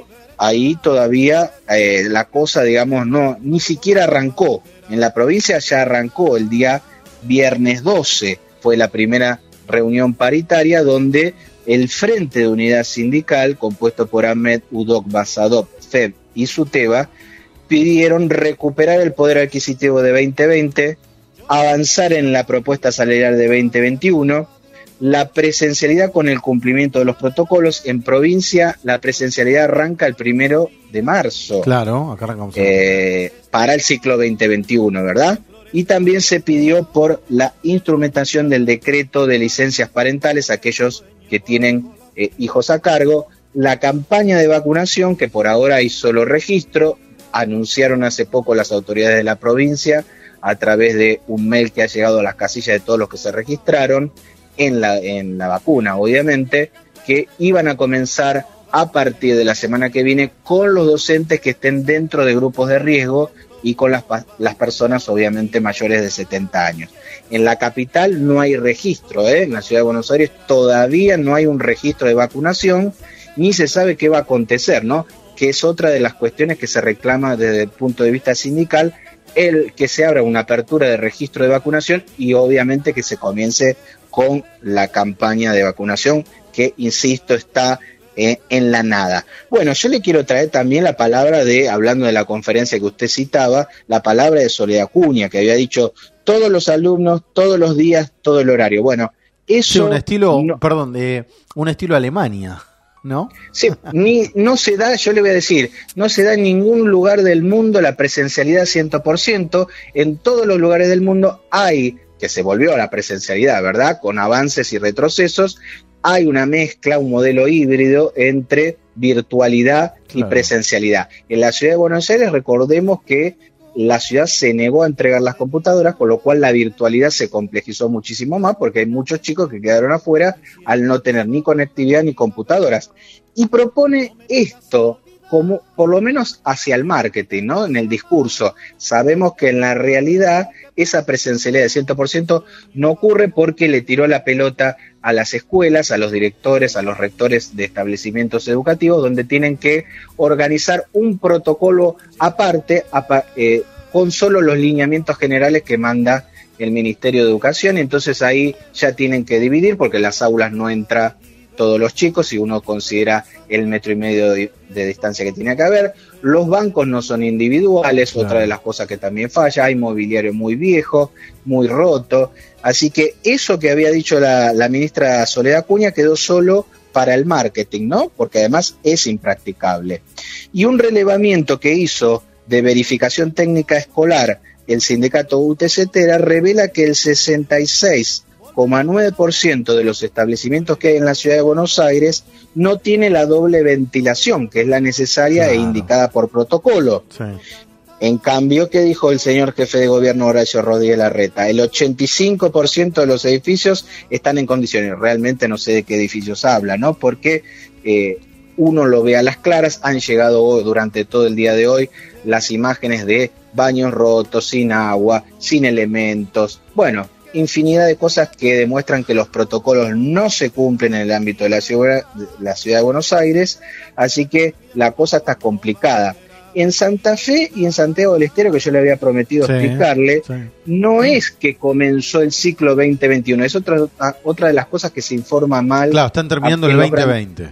ahí todavía eh, la cosa, digamos, no ni siquiera arrancó. En la provincia ya arrancó el día viernes doce, fue la primera reunión paritaria donde el Frente de Unidad Sindical, compuesto por Ahmed, Udok, Basadop, F E B y SUTEBA, pidieron recuperar el poder adquisitivo de veinte veinte, avanzar en la propuesta salarial de veinte veintiuno, la presencialidad con el cumplimiento de los protocolos. En provincia la presencialidad arranca el primero de marzo. Claro, acá arrancamos. Eh, para el ciclo veinte veintiuno, ¿verdad? Y también se pidió por la instrumentación del decreto de licencias parentales a aquellos que tienen eh, hijos a cargo, la campaña de vacunación, que por ahora hay solo registro, anunciaron hace poco las autoridades de la provincia a través de un mail que ha llegado a las casillas de todos los que se registraron en la, en la vacuna, obviamente, que iban a comenzar a partir de la semana que viene con los docentes que estén dentro de grupos de riesgo y con las, las personas obviamente mayores de setenta años. En la capital no hay registro, ¿eh? En la ciudad de Buenos Aires todavía no hay un registro de vacunación, ni se sabe qué va a acontecer, ¿no? Que es otra de las cuestiones que se reclama desde el punto de vista sindical, el que se abra una apertura de registro de vacunación y obviamente que se comience con la campaña de vacunación que, insisto, está eh, en la nada. Bueno, yo le quiero traer también la palabra de, hablando de la conferencia que usted citaba, la palabra de Soledad Acuña, que había dicho todos los alumnos, todos los días, todo el horario. Bueno, eso... Sí, un estilo, no, perdón, de un estilo Alemania, ¿no? Sí, ni, no se da, yo le voy a decir, no se da en ningún lugar del mundo la presencialidad cien por ciento. En todos los lugares del mundo hay, que se volvió a la presencialidad, ¿verdad? Con avances y retrocesos, hay una mezcla, un modelo híbrido entre virtualidad y Claro. presencialidad. En la ciudad de Buenos Aires, recordemos que la ciudad se negó a entregar las computadoras, con lo cual la virtualidad se complejizó muchísimo más, porque hay muchos chicos que quedaron afuera al no tener ni conectividad ni computadoras. Y propone esto como, por lo menos hacia el marketing, ¿no? En el discurso. Sabemos que en la realidad esa presencialidad de cien por ciento no ocurre porque le tiró la pelota a las escuelas, a los directores, a los rectores de establecimientos educativos, donde tienen que organizar un protocolo aparte, apa, eh, con solo los lineamientos generales que manda el Ministerio de Educación. Entonces ahí ya tienen que dividir, porque en las aulas no entra todos los chicos, si uno considera el metro y medio de, de distancia que tiene que haber. Los bancos no son individuales, claro. Otra de las cosas que también falla, hay mobiliario muy viejo, muy roto, así que eso que había dicho la, la ministra Soledad Acuña quedó solo para el marketing, ¿no? Porque además es impracticable. Y un relevamiento que hizo de verificación técnica escolar el sindicato U T C Tera revela que el sesenta y seis coma nueve por ciento de los establecimientos que hay en la ciudad de Buenos Aires no tiene la doble ventilación, que es la necesaria claro. e indicada por protocolo. Sí. En cambio, ¿qué dijo el señor jefe de gobierno Horacio Rodríguez Larreta? El ochenta y cinco por ciento de los edificios están en condiciones. Realmente no sé de qué edificios habla, ¿no? Porque eh, uno lo ve a las claras. Han llegado hoy, durante todo el día de hoy, las imágenes de baños rotos, sin agua, sin elementos. Bueno, infinidad de cosas que demuestran que los protocolos no se cumplen en el ámbito de la ciudad, de la ciudad de Buenos Aires, así que la cosa está complicada. En Santa Fe y en Santiago del Estero, que yo le había prometido sí, explicarle, sí. no es que comenzó el ciclo veinte veintiuno, es otra, otra de las cosas que se informa mal. Claro, están terminando el veinte veinte.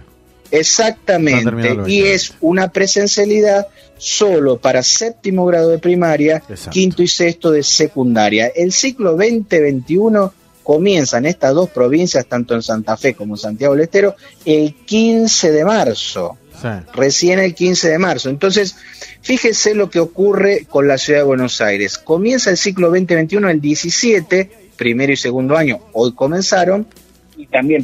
Exactamente, y es una presencialidad solo para séptimo grado de primaria, exacto. quinto y sexto de secundaria. El ciclo veinte veintiuno comienza en estas dos provincias, tanto en Santa Fe como en Santiago del Estero, el quince de marzo. Sí. Recién el quince de marzo. Entonces, fíjese lo que ocurre con la ciudad de Buenos Aires. Comienza el ciclo veinte veintiuno el diecisiete, primero y segundo año, hoy comenzaron, y también...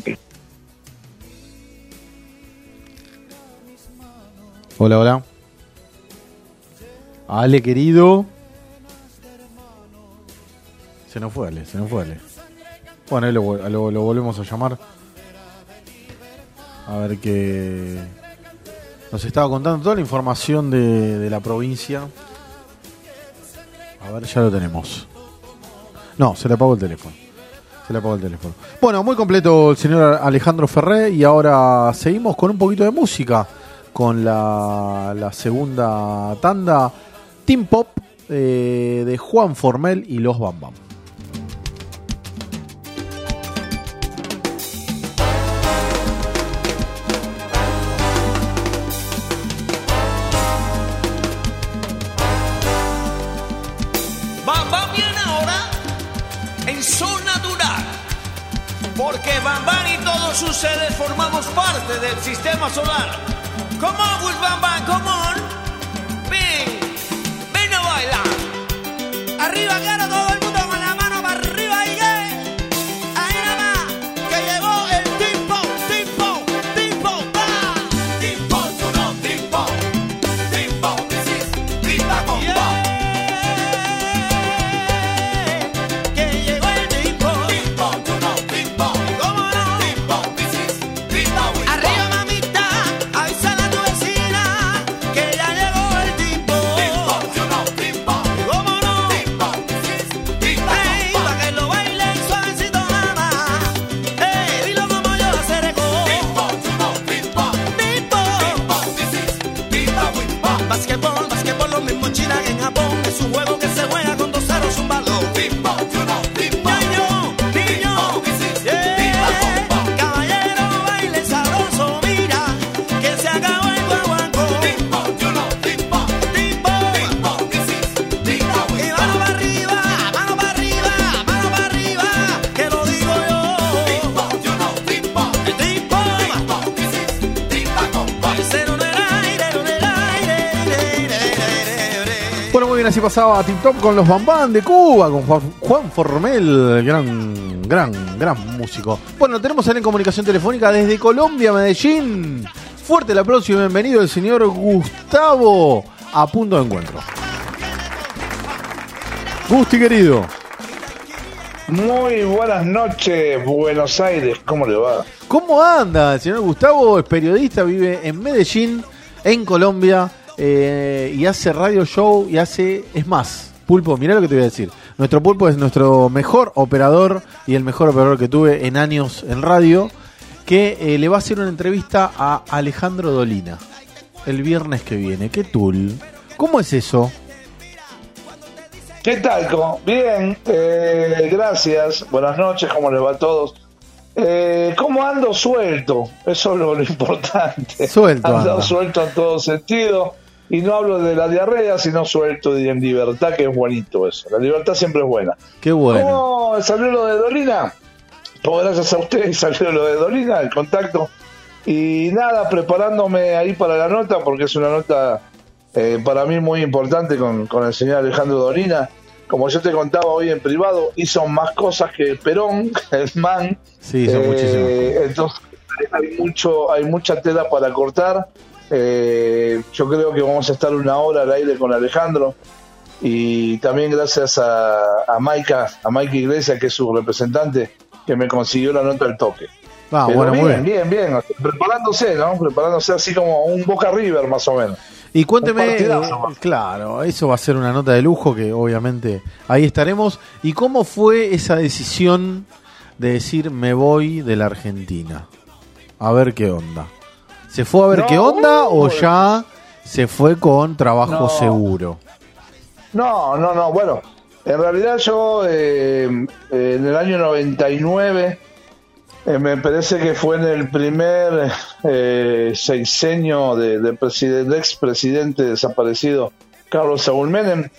Hola, hola. Ale, querido. Se nos fue Ale, se nos fue Ale. Bueno, ahí lo, lo, lo volvemos a llamar. A ver qué... Nos estaba contando toda la información de, de la provincia. A ver, ya lo tenemos. No, se le apagó el teléfono. Se le apagó el teléfono. Bueno, muy completo el señor Alejandro Ferré. Y ahora seguimos con un poquito de música. con la, la segunda tanda. Teen Pop eh, de Juan Formel y los Bam Bam. Bam Bam viene ahora en son natural, porque Bam Bam y todos sus seres formamos parte del sistema solar. Come on with Bam Bam, come on. Ven, ven a bailar. Arriba, claro, todo el mundo con la mano para arriba y yeah. Ahí nada más, que llegó el Teen Pop, Teen Pop, Teen Pop, va. Teen Pop, tú no, Teen Pop, Teen Pop, this is Teen Pop, yeah. Así pasaba Tip Top con los Bam Bam de Cuba, con Juan, Juan Formel, gran, gran, gran músico. Bueno, tenemos en comunicación telefónica desde Colombia, Medellín. Fuerte el aplauso y bienvenido el señor Gustavo a Punto de Encuentro. Gusti, querido. Muy buenas noches, Buenos Aires, ¿cómo le va? ¿Cómo anda? El señor Gustavo es periodista, vive en Medellín, en Colombia. Eh, y hace radio show y hace, es más, Pulpo, mirá lo que te voy a decir. Nuestro Pulpo es nuestro mejor operador y el mejor operador que tuve en años en radio, que eh, le va a hacer una entrevista a Alejandro Dolina el viernes que viene. ¿Qué tool? ¿Cómo es eso? ¿Qué tal? ¿Cómo? Bien, eh, gracias, buenas noches, ¿cómo les va a todos? Eh, ¿Cómo ando? Suelto, eso es lo, lo importante. Suelto. Ando Anda. suelto en todo sentido. Y no hablo de la diarrea, sino suelto y en libertad, que es bonito eso. La libertad siempre es buena. Qué bueno. ¿Cómo salió lo de Dolina? Pues gracias a ustedes salió lo de Dolina, el contacto. Y nada, preparándome ahí para la nota, porque es una nota eh, para mí muy importante con, con el señor Alejandro Dolina. Como yo te contaba hoy en privado, hizo más cosas que Perón, el man. Sí, son eh, muchísimas. Entonces hay mucho, hay mucha tela para cortar. Eh, yo creo que vamos a estar una hora al aire con Alejandro, y también gracias a, a Maika, a Maika Iglesias, que es su representante, que me consiguió la nota al toque. Ah, Pero bueno, bien, muy bien. bien, bien, o sea, preparándose, ¿no? Preparándose así como un Boca River, más o menos. Y cuénteme, Un eh, partidazo. claro, eso va a ser una nota de lujo que obviamente ahí estaremos. ¿Y cómo fue esa decisión de decir me voy de la Argentina? A ver qué onda. ¿Se fue a ver No, qué onda o bueno. ya se fue con trabajo No. seguro? No, no, no, bueno, en realidad yo eh, eh, en el año noventa y nueve, eh, me parece que fue en el primer eh, sexenio de, de presiden- del expresidente desaparecido Carlos Saúl Menem,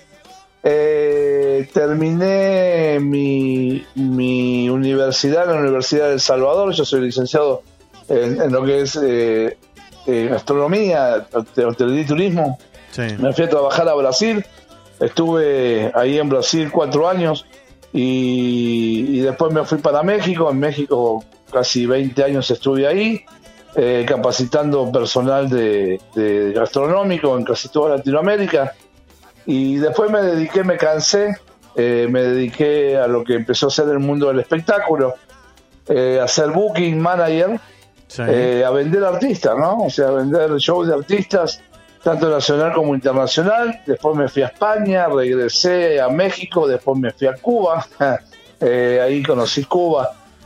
eh, terminé mi, mi universidad en la Universidad de El Salvador. Yo soy licenciado en, en lo que es eh, eh, gastronomía, hotelería y turismo. Sí. Me fui a trabajar a Brasil, estuve ahí en Brasil cuatro años y, y después me fui para México. En México casi veinte años estuve ahí, eh, capacitando personal de, de gastronómico en casi toda Latinoamérica, y después me dediqué, me cansé, eh, me dediqué a lo que empezó a ser el mundo del espectáculo, eh, a ser booking manager, Sí. eh, a vender artistas, ¿no? O sea, a vender shows de artistas, tanto nacional como internacional. Después me fui a España, regresé a México, después me fui a Cuba, eh, ahí conocí Cuba.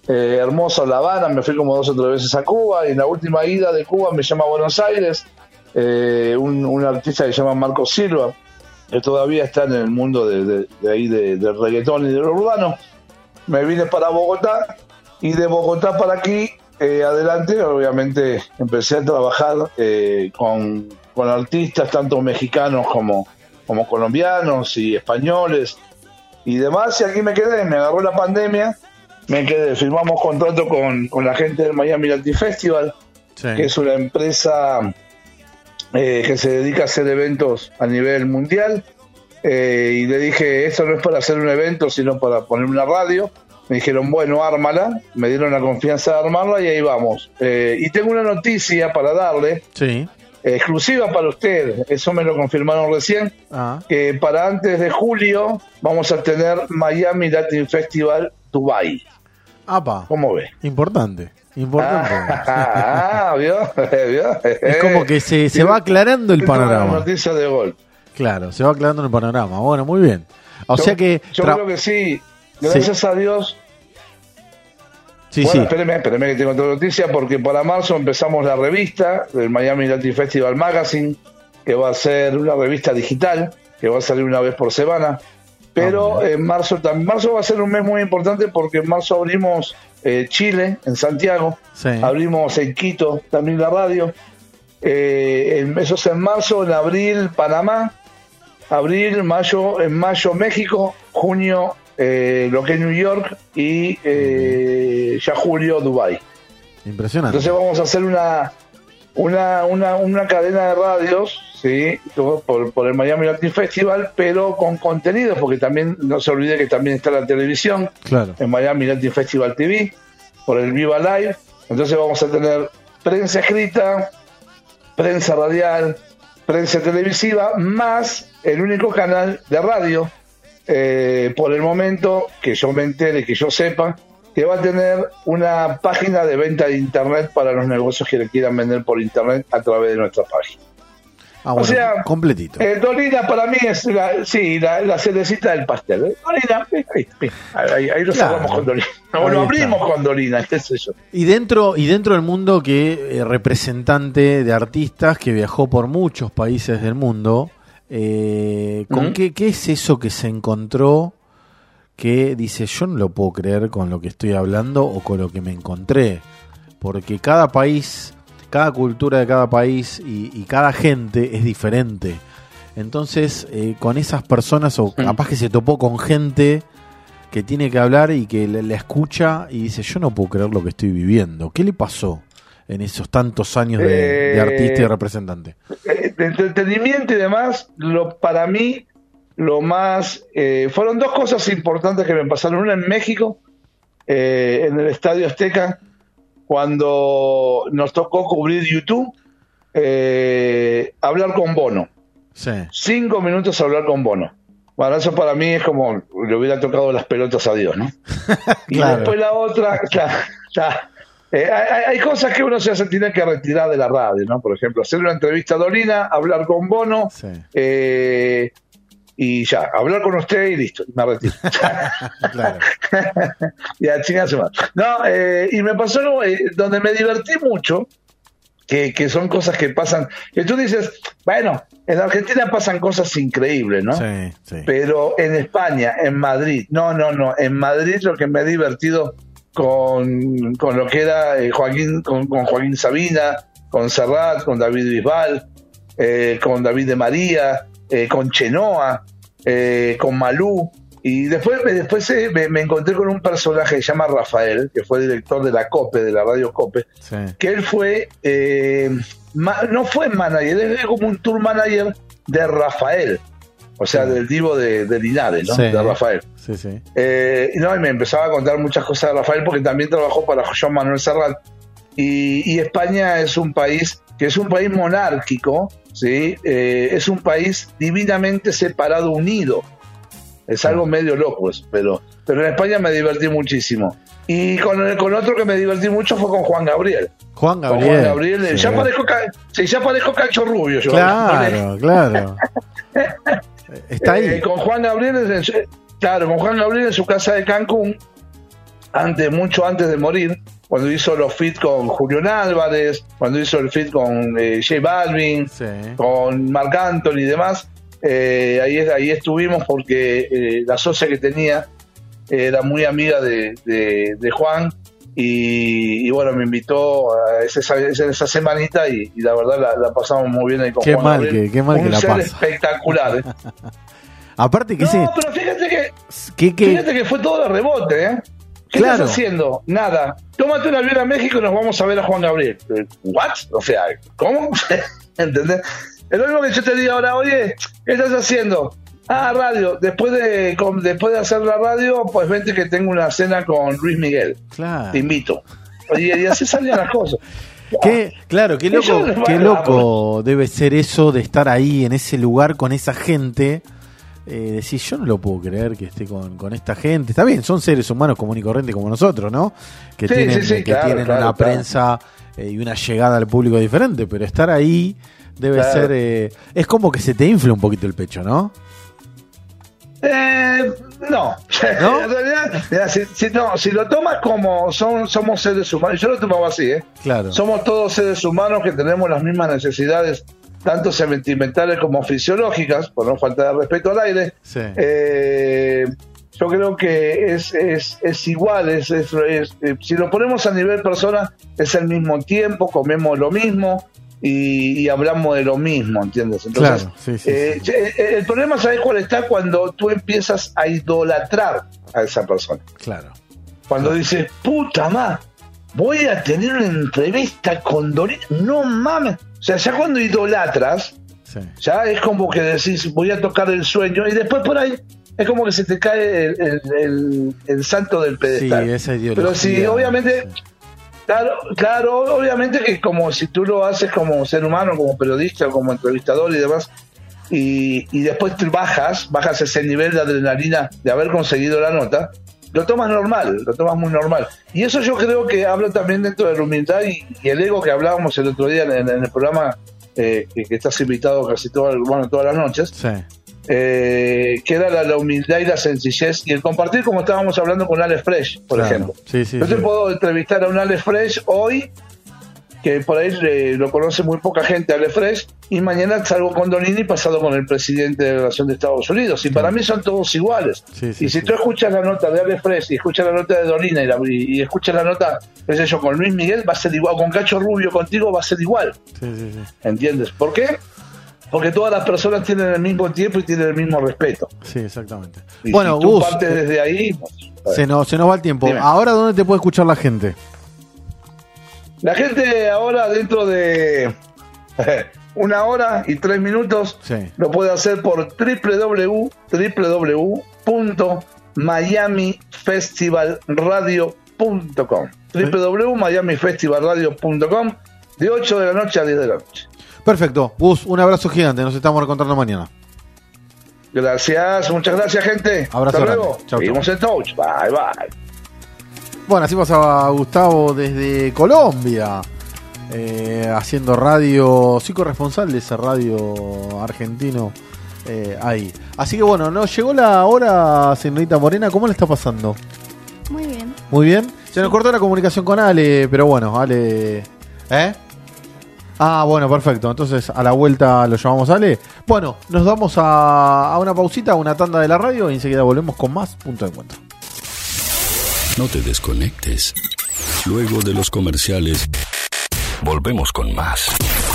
eh, hermoso La Habana, me fui como dos o tres veces a Cuba, y en la última ida de Cuba me llama a Buenos Aires, eh, un, un artista que se llama Marco Silva, que todavía está en el mundo de, de, de ahí de, del reggaetón y del urbano. Me vine para Bogotá, y de Bogotá para aquí, eh, adelante, obviamente empecé a trabajar eh, con, con artistas, tanto mexicanos como, como colombianos y españoles y demás, y aquí me quedé, me agarró la pandemia, me quedé, firmamos contrato con, con la gente del Miami Latin Festival, sí. que es una empresa eh, que se dedica a hacer eventos a nivel mundial, eh, y le dije, esto no es para hacer un evento, sino para poner una radio. Me dijeron, bueno, ármala, me dieron la confianza de armarla y ahí vamos. Eh, y tengo una noticia para darle, sí. eh, exclusiva para usted, eso me lo confirmaron recién, ah. que para antes de julio vamos a tener Miami Latin Festival Dubai. Apa. ¿Cómo ve? Importante, importante. Ah, ¿vio? ¿Vio? Es como que se, se va aclarando el panorama. Una noticia de gol. Claro, se va aclarando el panorama. Bueno, muy bien. O yo, sea que... Yo tra- creo que sí. Gracias sí. a Dios. Sí, bueno, sí. espéreme, espéreme que tengo otra noticia, porque para marzo empezamos la revista del Miami Latin Festival Magazine, que va a ser una revista digital, que va a salir una vez por semana. Pero oh, en marzo también, marzo va a ser un mes muy importante, porque en marzo abrimos eh, Chile, en Santiago, sí. abrimos en Quito también la radio. Eh, en, eso es en marzo, en abril Panamá, abril, mayo, en mayo México, junio eh, lo que es New York y eh, ya julio Dubai. Impresionante. Entonces vamos a hacer una una una, una cadena de radios, sí, por, por el Miami Latin Festival, pero con contenidos, porque también no se olvide que también está la televisión, claro, en Miami Latin Festival T V, por el Viva Live. Entonces vamos a tener prensa escrita, prensa radial, prensa televisiva, más el único canal de radio, eh, por el momento, que yo me entere, que yo sepa, que va a tener una página de venta de internet para los negocios que le quieran vender por internet a través de nuestra página. Ah, bueno, o sea, completito. Eh, Dolina para mí es la, sí, la, la cerecita del pastel. ¿eh? Dolina, ahí, ahí, ahí, ahí lo Claro. cerramos con Dolina. No, Ahí lo está. abrimos con Dolina, qué sé yo. Y dentro, y dentro del mundo que eh, representante de artistas que viajó por muchos países del mundo, eh, ¿con Ujú. qué, qué es eso que se encontró que dice, yo no lo puedo creer con lo que estoy hablando o con lo que me encontré? Porque cada país, cada cultura de cada país y, y cada gente es diferente. Entonces, eh, con esas personas, o capaz que se topó con gente que tiene que hablar y que le, le escucha y dice, yo no puedo creer lo que estoy viviendo. ¿Qué le pasó en esos tantos años de, Eh, de artista y representante? Eh, de entretenimiento y demás, lo, para mí, lo más... Eh, fueron dos cosas importantes que me pasaron. Una en México, eh, en el Estadio Azteca, cuando nos tocó cubrir YouTube, eh, hablar con Bono. Sí. Cinco minutos a hablar con Bono. Bueno, eso para mí es como le hubiera tocado las pelotas a Dios, ¿no? Y Claro. después la otra, ya, ya. Eh, hay, hay cosas que uno se hace, tiene que retirar de la radio, ¿no? Por ejemplo, hacer una entrevista a Dolina, hablar con Bono, Sí. eh, y ya, hablar con usted y listo, me retiro. Claro. Y a chingarse más. No, eh, y me pasó algo, eh, donde me divertí mucho, que, que son cosas que pasan, que tú dices, bueno, en Argentina pasan cosas increíbles, ¿no? Sí, sí. Pero en España, en Madrid, no, no, no, en Madrid lo que me he divertido con, con lo que era eh, Joaquín, con, con Joaquín Sabina, con Serrat, con David Bisbal, eh, con David de María, eh, con Chenoa, eh, con Malú. Y después, me, después eh, me, me encontré con un personaje que se llama Rafael, que fue director de la COPE, de la radio COPE, Sí. que él fue, eh, ma- no fue manager, él es como un tour manager de Rafael, o sea, del divo de, de Linares, ¿no? Sí. De Rafael. Sí, sí. Eh, y no, y me empezaba a contar muchas cosas de Rafael, porque también trabajó para Joan Manuel Serrat. Y, y España es un país que es un país monárquico, ¿sí? Eh, es un país divinamente separado, unido. Es algo medio loco eso, pero, pero en España me divertí muchísimo. Y con, el- con otro que me divertí mucho fue con Juan Gabriel. Juan Con Gabriel. Juan Gabriel, Sí. ya parezco, ca- sí, ya parezco Cacho Rubio. Yo. Claro, claro. Está ahí. Eh, con Juan Gabriel, en su- claro, con Juan Gabriel en su casa de Cancún, antes, mucho antes de morir, cuando hizo los feats con Julián Álvarez, cuando hizo el feat con eh, J Balvin, Sí. con Marc Anthony y demás, eh, ahí, ahí estuvimos porque eh, la socia que tenía era muy amiga de, de, de Juan y, y bueno, me invitó a esa, esa semanita y, y la verdad la, la pasamos muy bien ahí con Qué Juan mal Gabriel. que- qué mal Un que la ser pasa. espectacular, ¿eh? Aparte que No, ese... pero fíjate que, que, que- fíjate que fue todo de rebote, ¿eh? ¿Qué Claro. estás haciendo? Nada. Tómate un avión a México y nos vamos a ver a Juan Gabriel. Eh, ¿What? O sea, ¿cómo? ¿Entendés? Es lo mismo que yo te digo ahora, oye, ¿qué estás haciendo? Ah, radio. Después de con- después de hacer la radio, pues vente que tengo una cena con Luis Miguel. Claro. Te invito. Oye, y así salían las cosas. Qué, claro, qué Ellos loco, les van qué a- loco debe ser eso de estar ahí en ese lugar con esa gente. Eh, decir, yo no lo puedo creer que esté con, con esta gente. Está bien, son seres humanos común y corriente como nosotros, ¿no? Que Sí, tienen, sí, sí, que claro, tienen claro, una claro. prensa eh, y una llegada al público diferente, pero estar ahí debe Claro. ser... eh, es como que se te infla un poquito el pecho, ¿no? Eh, no. ¿No? En realidad, mira, si, si, no, si lo tomas como son, somos seres humanos, yo lo tomaba así, ¿eh? Claro. Somos todos seres humanos que tenemos las mismas necesidades, tanto sentimentales como fisiológicas, por no faltar de respeto al aire. Sí. Eh, yo creo que es, es, es igual, es, es, es- eh, si lo ponemos a nivel persona, es el mismo tiempo, comemos lo mismo y, y hablamos de lo mismo, ¿entiendes? Entonces, Claro, sí, sí, eh, eh, el problema, ¿sabes cuál está? Cuando tú empiezas a idolatrar a esa persona. Claro. Cuando dices, puta ma, voy a tener una entrevista con Dorina. No mames. O sea, ya cuando idolatras, Sí. ya es como que decís, voy a tocar el sueño, y después por ahí es como que se te cae el, el, el- el santo del pedestal. Sí, esa ideología. Pero si obviamente, claro, claro, obviamente que como si tú lo haces como ser humano, como periodista, como entrevistador y demás, y, y después te bajas, bajas ese nivel de adrenalina de haber conseguido la nota, lo tomas normal, lo tomas muy normal. Y eso yo creo que habla también dentro de la humildad y, y el ego que hablábamos el otro día en, en el programa, eh, que, que estás invitado casi todas, bueno, todas las noches, Sí. eh, que era la, la humildad y la sencillez y el compartir, como estábamos hablando con Alex Fresh, por Claro. ejemplo. Sí, sí, Yo sí. te puedo entrevistar a un Alex Fresh hoy, que por ahí eh, lo conoce muy poca gente, Alex Fresh, y mañana salgo con Donini pasado con el presidente de la Nación de Estados Unidos. Y para mí son todos iguales. Sí, sí, y si sí. tú escuchas la nota de Alex Fresh y escuchas la nota de Donini y, la- y- y escuchas la nota, qué sé yo, con Luis Miguel, va a ser igual. Con Cacho Rubio contigo va a ser igual. Sí, sí, sí. ¿Entiendes? ¿Por qué? Porque todas las personas tienen el mismo tiempo y tienen el mismo respeto. Sí, exactamente. Y Bueno, si tú Gus, partes desde ahí, pues, se nos, se nos va el tiempo. Dime. Ahora, ¿dónde te puede escuchar la gente? la gente ahora dentro de una hora y tres minutos Sí. lo puede hacer por w w w punto miami festival radio punto com w w w punto miami festival radio punto com de ocho de la noche a diez de la noche. Perfecto. Gus, un abrazo gigante. Nos estamos reencontrando mañana. Gracias, muchas gracias, gente. Abrazo Hasta grande. luego. Chau, Seguimos en touch. Bye, bye. Bueno, así pasaba Gustavo desde Colombia, eh, haciendo radio, sí, corresponsal de ese radio argentino eh, ahí. Así que bueno, nos llegó la hora, señorita Morena, ¿cómo le está pasando? Muy bien. Muy bien. Se nos cortó la comunicación con Ale, pero bueno, Ale... ¿Eh? Ah, bueno, perfecto. Entonces a la vuelta lo llamamos a Ale. Bueno, nos vamos a, a una pausita, a una tanda de la radio y enseguida volvemos con más Punto de Encuentro. No te desconectes. Luego de los comerciales, volvemos con más.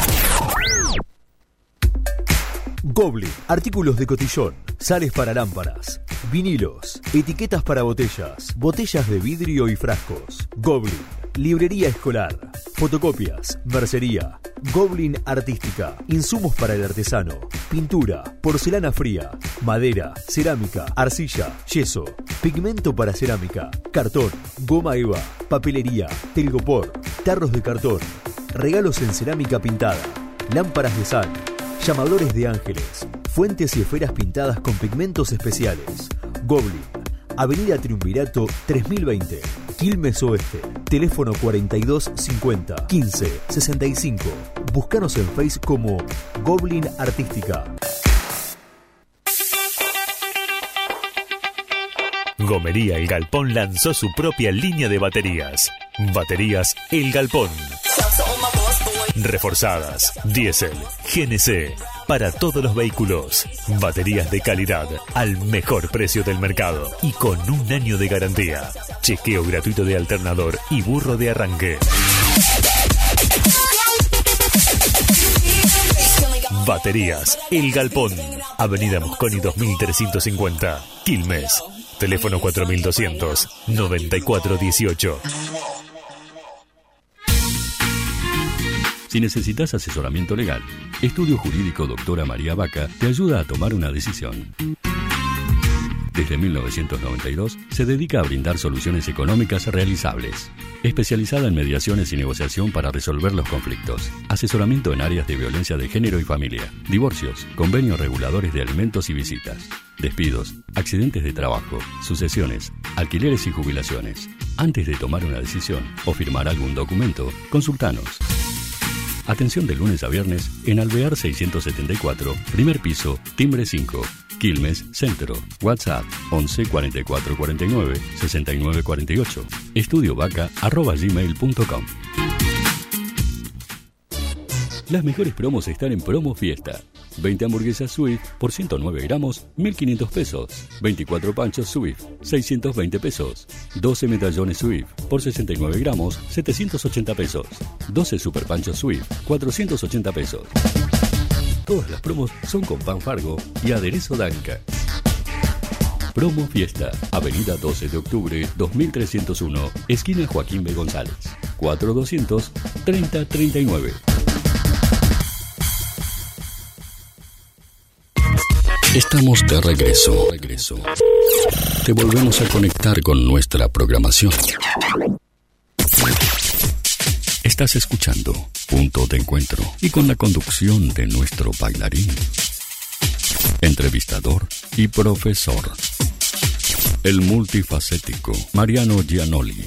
Goblin, artículos de cotillón, sales para lámparas, vinilos, etiquetas para botellas, botellas de vidrio y frascos. Goblin, librería escolar, fotocopias, mercería. Goblin Artística, insumos para el artesano, pintura, porcelana fría, madera, cerámica, arcilla, yeso, pigmento para cerámica, cartón, goma eva, papelería, telgopor, tarros de cartón, regalos en cerámica pintada, lámparas de sal, llamadores de ángeles, fuentes y esferas pintadas con pigmentos especiales. Goblin, Avenida Triunvirato tres mil veinte, Quilmes Oeste. Teléfono cuarenta y dos cincuenta, quince sesenta y cinco. Búscanos en Face como Goblin Artística. Gomería El Galpón lanzó su propia línea de baterías. Baterías El Galpón. Reforzadas, diésel, G N C, para todos los vehículos. Baterías de calidad al mejor precio del mercado y con un año de garantía. Chequeo gratuito de alternador y burro de arranque. Baterías El Galpón, Avenida Mosconi dos mil trescientos cincuenta, Quilmes. Teléfono cuatro mil doscientos, noventa y cuatro dieciocho. Si necesitas asesoramiento legal, Estudio Jurídico Doctora María Vaca te ayuda a tomar una decisión. Desde mil novecientos noventa y dos se dedica a brindar soluciones económicas realizables. Especializada en mediaciones y negociación para resolver los conflictos. Asesoramiento en áreas de violencia de género y familia. Divorcios, convenios reguladores de alimentos y visitas. Despidos, accidentes de trabajo, sucesiones, alquileres y jubilaciones. Antes de tomar una decisión o firmar algún documento, consultanos. Atención de lunes a viernes en Alvear seiscientos setenta y cuatro, primer piso, timbre cinco, Quilmes, Centro. WhatsApp once cuarenta y cuatro cuarenta y nueve sesenta y nueve cuarenta y ocho. Estudiovaca arroba gmail punto com. Las mejores promos están en Promo Fiesta. veinte hamburguesas Swift por ciento nueve gramos, mil quinientos pesos. veinticuatro panchos Swift, seiscientos veinte pesos. doce medallones Swift por sesenta y nueve gramos, setecientos ochenta pesos. doce super panchos Swift, cuatrocientos ochenta pesos. Todas las promos son con pan Fargo y aderezo Danca. Promo Fiesta, Avenida doce de octubre, dos mil trescientos uno, esquina Joaquín B. González. cuatro doscientos, treinta treinta y nueve. Estamos de regreso. regreso. Te volvemos a conectar con nuestra programación. Estás escuchando Punto de Encuentro y con la conducción de nuestro bailarín, entrevistador y profesor, el multifacético Mariano Gianoli.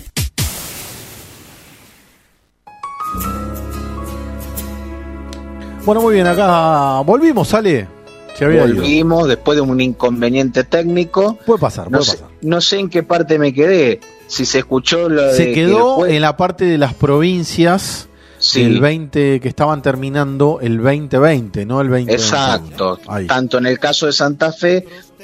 Bueno, muy bien, acá volvimos, sale. Volvimos ido. Después de un inconveniente técnico. Puede pasar, puede no pasar. Sé, no sé en qué parte me quedé. Si se escuchó lo Se de quedó después... en la parte de las provincias sí. del veinte que estaban terminando el veinte veinte, no el veinte veintiuno. Exacto. Tanto en el caso de Santa Fe,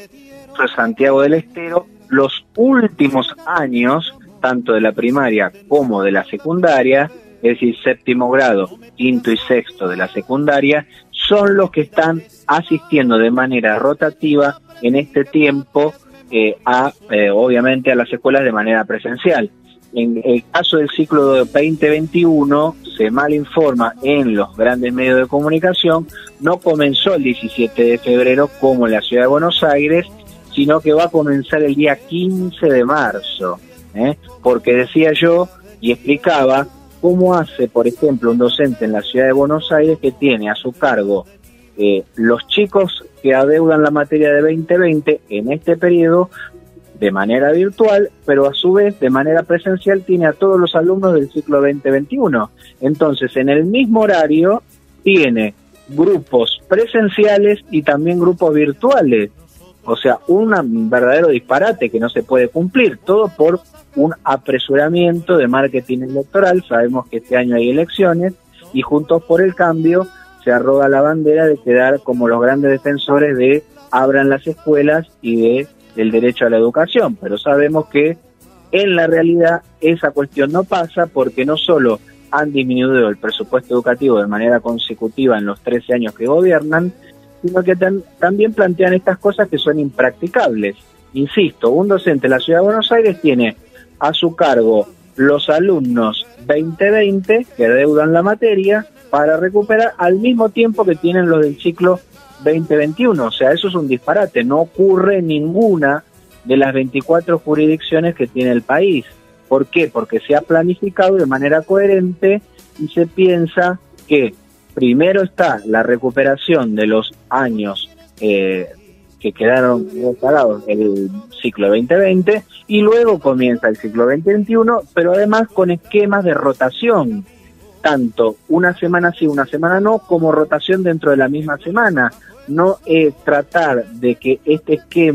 de Santiago del Estero, los últimos años, tanto de la primaria como de la secundaria, es decir, séptimo grado, quinto y sexto de la secundaria, son los que están asistiendo de manera rotativa en este tiempo eh, a eh, obviamente a las escuelas de manera presencial. En el caso del ciclo veinte veintiuno, se mal informa en los grandes medios de comunicación, no comenzó el diecisiete de febrero como en la ciudad de Buenos Aires, sino que va a comenzar el día quince de marzo, ¿eh? Porque decía yo y explicaba cómo hace, por ejemplo, un docente en la ciudad de Buenos Aires que tiene a su cargo eh, los chicos que adeudan la materia de veinte veinte en este periodo de manera virtual, pero a su vez de manera presencial tiene a todos los alumnos del ciclo veinte veintiuno. Entonces, en el mismo horario tiene grupos presenciales y también grupos virtuales. O sea, un verdadero disparate que no se puede cumplir, todo por un apresuramiento de marketing electoral. Sabemos que este año hay elecciones y Juntos por el Cambio se arroga la bandera de quedar como los grandes defensores de abran las escuelas y de del derecho a la educación, pero sabemos que en la realidad esa cuestión no pasa porque no solo han disminuido el presupuesto educativo de manera consecutiva en los trece años que gobiernan, sino que tan, también plantean estas cosas que son impracticables. Insisto, un docente de la Ciudad de Buenos Aires tiene a su cargo los alumnos veinte veinte que adeudan la materia para recuperar al mismo tiempo que tienen los del ciclo veinte veintiuno, o sea, eso es un disparate, no ocurre en ninguna de las veinticuatro jurisdicciones que tiene el país. ¿Por qué? Porque se ha planificado de manera coherente y se piensa que primero está la recuperación de los años eh, que quedaron pagados el ciclo veinte veinte y luego comienza el ciclo veinte veintiuno, pero además con esquemas de rotación, tanto una semana sí, una semana no, como rotación dentro de la misma semana. No es tratar de que este esquema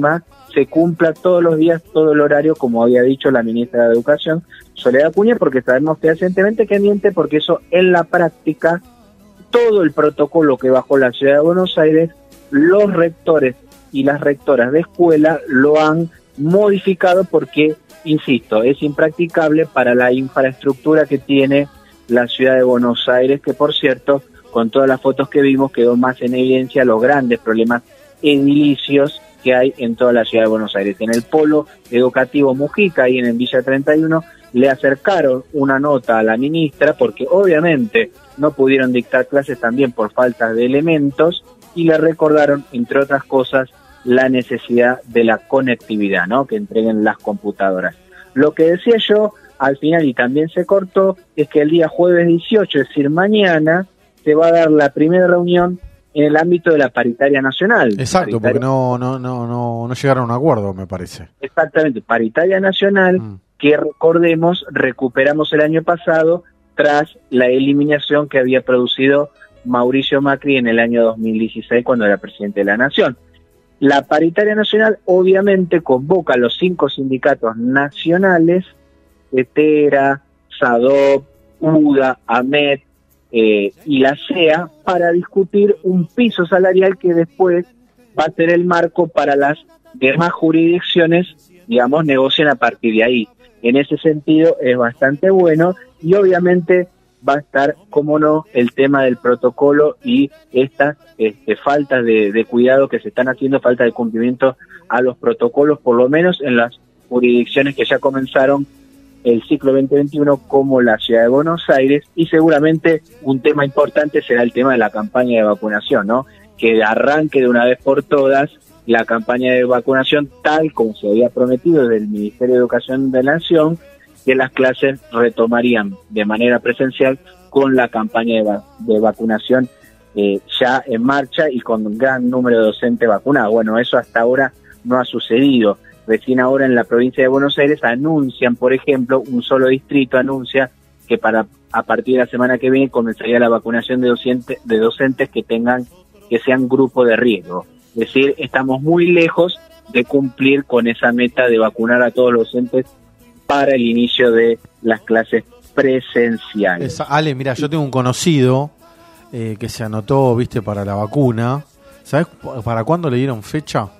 se cumpla todos los días, todo el horario, como había dicho la ministra de Educación, Soledad Acuña, porque sabemos fehacientemente que miente, porque eso en la práctica, todo el protocolo que bajó la Ciudad de Buenos Aires, los rectores y las rectoras de escuela lo han modificado porque, insisto, es impracticable para la infraestructura que tiene la Ciudad de Buenos Aires, que por cierto, con todas las fotos que vimos, quedó más en evidencia los grandes problemas edilicios que hay en toda la Ciudad de Buenos Aires. En el polo educativo Mujica, ahí en Villa treinta y uno, le acercaron una nota a la ministra, porque obviamente no pudieron dictar clases también por falta de elementos, y le recordaron, entre otras cosas, la necesidad de la conectividad, ¿no? Que entreguen las computadoras. Lo que decía yo al final, y también se cortó, es que el día jueves dieciocho, es decir, mañana, se va a dar la primera reunión en el ámbito de la paritaria nacional. Exacto, paritaria, porque no, no, no, no, no llegaron a un acuerdo, me parece. Exactamente, paritaria nacional, mm. que recordemos, recuperamos el año pasado tras la eliminación que había producido Mauricio Macri en el año dos mil dieciséis cuando era presidente de la Nación. La paritaria nacional obviamente convoca a los cinco sindicatos nacionales, ETERA, SADOP, UDA, AMET eh, y la CEA, para discutir un piso salarial que después va a ser el marco para las demás jurisdicciones, digamos, negocien a partir de ahí. En ese sentido es bastante bueno, y obviamente va a estar, como no, el tema del protocolo y estas este, faltas de, de cuidado que se están haciendo, falta de cumplimiento a los protocolos, por lo menos en las jurisdicciones que ya comenzaron el ciclo veinte veintiuno, como la Ciudad de Buenos Aires, y seguramente un tema importante será el tema de la campaña de vacunación, ¿no? Que arranque de una vez por todas la campaña de vacunación, tal como se había prometido desde el Ministerio de Educación de la Nación, que las clases retomarían de manera presencial con la campaña de, va- de vacunación eh, ya en marcha y con un gran número de docentes vacunados. Bueno, eso hasta ahora no ha sucedido. Recién ahora en la provincia de Buenos Aires anuncian, por ejemplo, un solo distrito anuncia que para a partir de la semana que viene comenzaría la vacunación de docentes, de docentes que tengan que sean grupo de riesgo. Es decir, estamos muy lejos de cumplir con esa meta de vacunar a todos los docentes para el inicio de las clases presenciales. Esa, Ale, mira, yo tengo un conocido eh, que se anotó, viste, para la vacuna. ¿Sabes para cuándo le dieron fecha?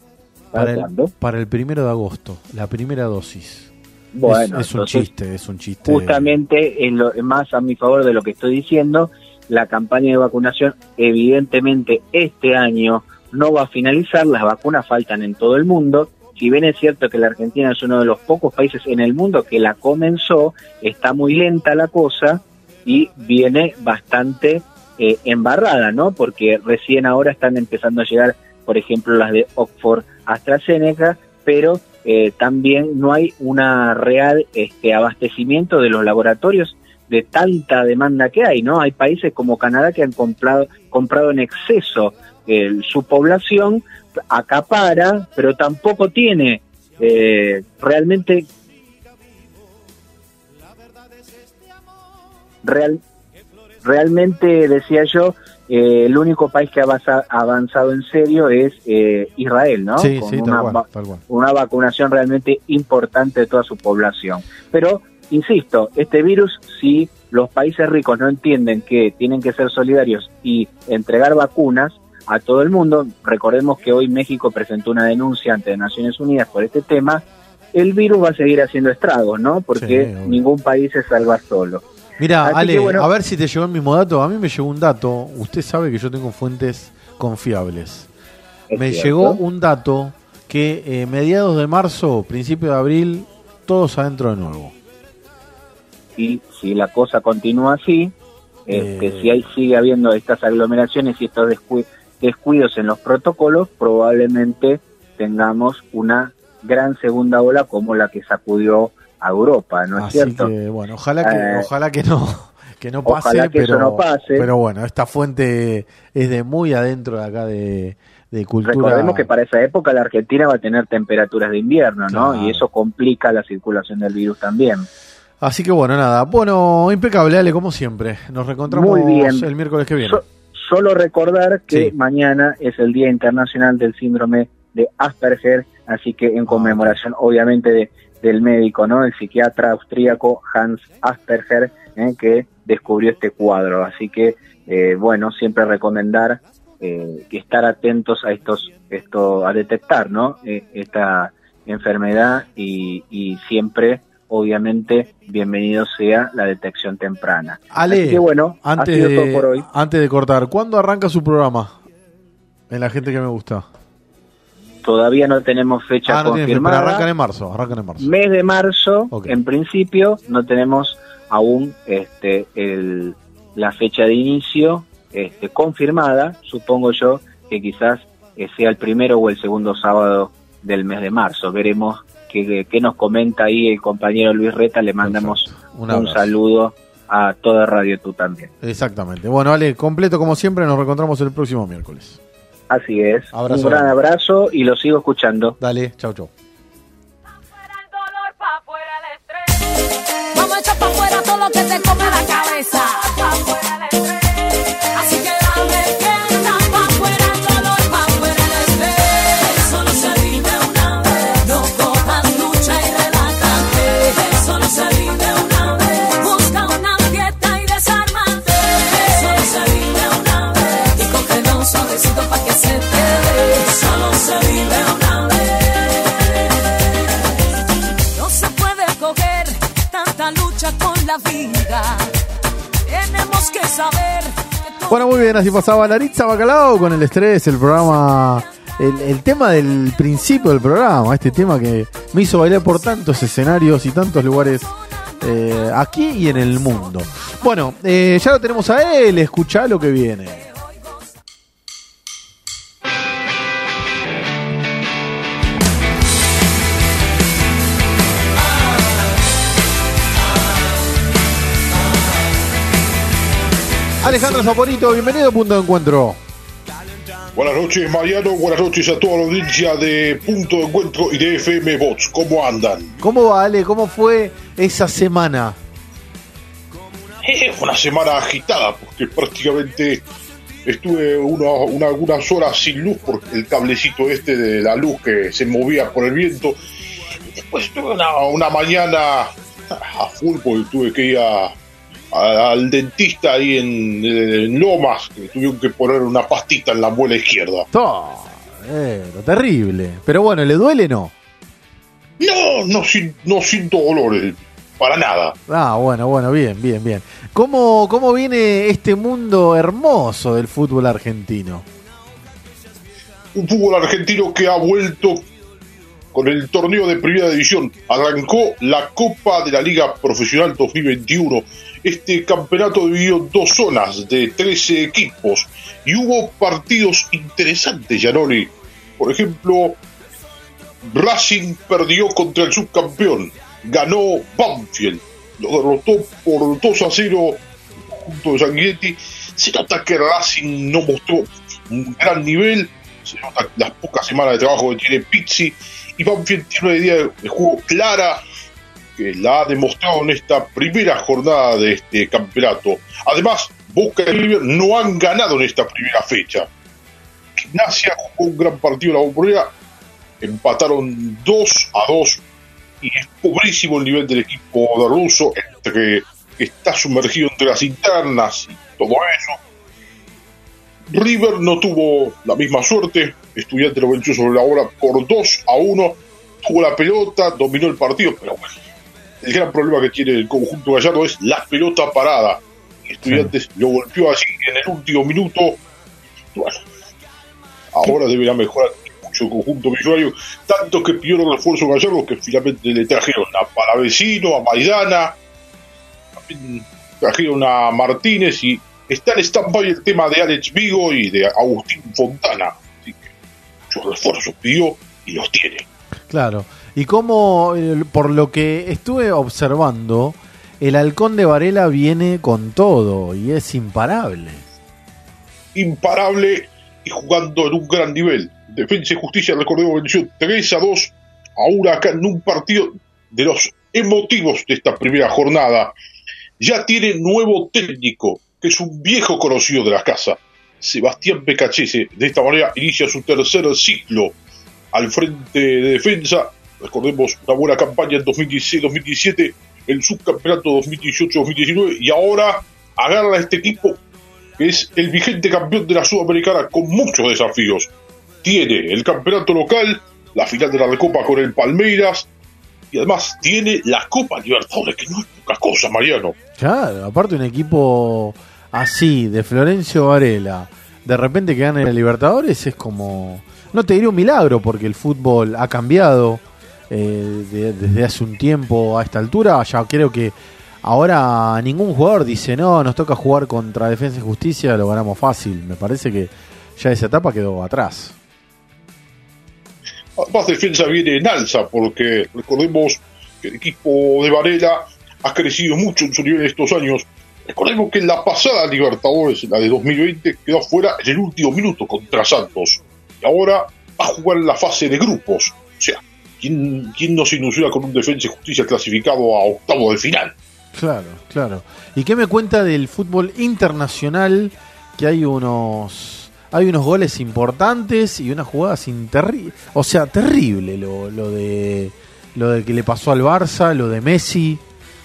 Para el, para el primero de agosto, la primera dosis. Bueno, es, es un chiste, es un chiste. Justamente, en lo, más a mi favor de lo que estoy diciendo, la campaña de vacunación evidentemente este año no va a finalizar, las vacunas faltan en todo el mundo. Si bien es cierto que la Argentina es uno de los pocos países en el mundo que la comenzó, está muy lenta la cosa y viene bastante eh, embarrada, ¿no? Porque recién ahora están empezando a llegar, por ejemplo, las de Oxford AstraZeneca, pero eh, también no hay una real este, abastecimiento de los laboratorios de tanta demanda que hay, ¿no? Hay países como Canadá que han comprado, comprado en exceso eh, su población, acapara, pero tampoco tiene eh, realmente real, realmente decía yo, eh, el único país que ha avanza, avanzado en serio es eh, Israel, ¿no? Sí, Con sí, una, tal cual, tal cual. una vacunación realmente importante de toda su población. Pero, insisto, este virus, si los países ricos no entienden que tienen que ser solidarios y entregar vacunas a todo el mundo, recordemos que hoy México presentó una denuncia ante Naciones Unidas por este tema, el virus va a seguir haciendo estragos, ¿no? Porque sí, ningún país se salva solo. Mira, Así Ale, que, bueno, a ver si te llegó el mismo dato. A mí me llegó un dato. Usted sabe que yo tengo fuentes confiables. Me cierto. llegó un dato que eh, mediados de marzo, principio de abril, todos adentro de nuevo. Y si la cosa continúa así, Eh, este, si hay, sigue habiendo estas aglomeraciones y estos descu- descuidos en los protocolos, probablemente tengamos una gran segunda ola como la que sacudió a Europa, ¿no es Así cierto? que, bueno, ojalá que, Eh, ojalá que no, que no pase, ojalá que pero, eso no pase. pero bueno, esta fuente es de muy adentro de acá de, de cultura. Recordemos que para esa época la Argentina va a tener temperaturas de invierno, ¿no? Claro. Y eso complica la circulación del virus también. Así que bueno, nada, bueno, impecable, Ale, como siempre. Nos reencontramos Muy bien. el miércoles que viene. So- solo recordar que Sí. mañana es el Día Internacional del Síndrome de Asperger, así que en conmemoración obviamente de, del médico, ¿no? El psiquiatra austríaco Hans Asperger, ¿eh? que descubrió este cuadro, así que eh, bueno, siempre recomendar eh, que estar atentos a estos, esto, a detectar, ¿no? Eh, esta enfermedad y, y siempre obviamente bienvenido sea la detección temprana. Ale, así que bueno, antes ha sido todo de, por hoy. antes de cortar, ¿cuándo arranca su programa? En La Gente que Me Gusta. Todavía no tenemos fecha ah, no tiene, confirmada. pero arrancan en marzo, arrancan en marzo. Mes de marzo, Okay. En principio, no tenemos aún este el, la fecha de inicio este, confirmada. Supongo yo que quizás eh, sea el primero o el segundo sábado del mes de marzo. Veremos qué, qué nos comenta ahí el compañero Luis Reta. Le mandamos un, un saludo a toda Radio Tú también. Exactamente. Bueno, Ale, completo como siempre, nos reencontramos el próximo miércoles. Así es. Abrazo. Un gran abrazo y lo sigo escuchando. Dale, chau, chau. Vamos a echar pa' afuera todo lo que te come la cabeza. Pa' afuera el estrés. Así que dame pierna pa' afuera el dolor, pa' afuera el estrés. Eso no se vive una vez. No cojas lucha y relájate. Eso no se vive una vez. Busca una fiesta y desármate. Eso no se vive una vez. Y cógelo un suavecito pa' que se te dé. Eso no se vive una vez. No se puede coger tanta lucha con la vida. Tenemos que saber. Bueno, muy bien, así pasaba Laritza Bacalao con el estrés, el programa, el, el tema del principio del programa, este tema que me hizo bailar por tantos escenarios y tantos lugares eh, aquí y en el mundo. Bueno, eh, ya lo tenemos a él, escuchá lo que viene. Alejandro Saporito, bienvenido a Punto de Encuentro. Buenas noches, Mariano. Buenas noches a toda la audiencia de Punto de Encuentro y de F M Bots. ¿Cómo andan? ¿Cómo va, Ale? ¿Cómo fue esa semana? Eh, fue una semana agitada porque prácticamente estuve una, una, unas horas sin luz por el cablecito este de la luz que se movía por el viento. Y después tuve una, una mañana a full porque tuve que ir a al dentista ahí en, en Lomas, que tuvieron que poner una pastita en la muela izquierda. Oh, eh, terrible. Pero bueno, ¿le duele no? No, no, no siento dolores, para nada. Ah, bueno, bueno, bien, bien, bien. ¿Cómo, cómo viene este mundo hermoso del fútbol argentino? Un fútbol argentino que ha vuelto con el torneo de Primera División. Arrancó la Copa de la Liga Profesional dos mil veintiuno. Este campeonato dividió en dos zonas de trece equipos y hubo partidos interesantes, Gianoli. Por ejemplo, Racing perdió contra el subcampeón, ganó Banfield, lo derrotó por dos a cero junto de Sanguinetti. Se nota que Racing no mostró un gran nivel, se nota las pocas semanas de trabajo que tiene Pizzi, y Banfield tiene una idea de juego clara que la ha demostrado en esta primera jornada de este campeonato. Además, Boca y River no han ganado en esta primera fecha. Gimnasia jugó un gran partido en la Bombonera, empataron dos a dos y es pobrísimo el nivel del equipo de Russo, entre que está sumergido entre las internas y todo eso. River no tuvo la misma suerte, Estudiante lo venció sobre la hora por dos a uno, tuvo la pelota, dominó el partido, pero bueno, el gran problema que tiene el conjunto gallardo es la pelota parada. Estudiantes sí. Lo golpeó allí en el último minuto. Bueno, ahora deberá mejorar mucho el conjunto millonario, tanto que pidieron refuerzo gallardo que finalmente le trajeron a Palavecino, a Maidana, también trajeron a Martínez y está en stand-by el tema de Alex Vigo y de Agustín Fontana. Así que muchos refuerzos pidió y los tiene. Claro. Y como, por lo que estuve observando, el Halcón de Varela viene con todo y es imparable. Imparable y jugando en un gran nivel. Defensa y Justicia, recordemos, venció tres a dos a Huracán en un partido de los emotivos de esta primera jornada. Ya tiene nuevo técnico, que es un viejo conocido de la casa, Sebastián Becachese. De esta manera inicia su tercer ciclo al frente de defensa. Recordemos una buena campaña en dos mil dieciséis dos mil diecisiete, el subcampeonato dos mil dieciocho dos mil diecinueve, y ahora agarra a este equipo que es el vigente campeón de la Sudamericana con muchos desafíos. Tiene el campeonato local, la final de la Recopa con el Palmeiras, y además tiene la Copa Libertadores, que no es poca cosa, Mariano. Claro, aparte un equipo así, de Florencio Varela, de repente que gane la Libertadores es como, no te diría un milagro, porque el fútbol ha cambiado eh, de, desde hace un tiempo a esta altura. Ya creo que ahora ningún jugador dice, no, nos toca jugar contra Defensa y Justicia, lo ganamos fácil. Me parece que ya esa etapa quedó atrás. Además, Defensa viene en alza, porque recordemos que el equipo de Varela ha crecido mucho en su nivel estos años. Recordemos que en la pasada Libertadores, la de dos mil veinte, quedó afuera en el último minuto contra Santos. Y ahora va a jugar en la fase de grupos. O sea, ¿quién, quién no se ilusiona con un Defensa y Justicia clasificado a octavo de final? Claro, claro. ¿Y qué me cuenta del fútbol internacional? Que hay unos... Hay unos goles importantes y unas jugadas interri- o sea, terrible lo, lo de lo de que le pasó al Barça, lo de Messi.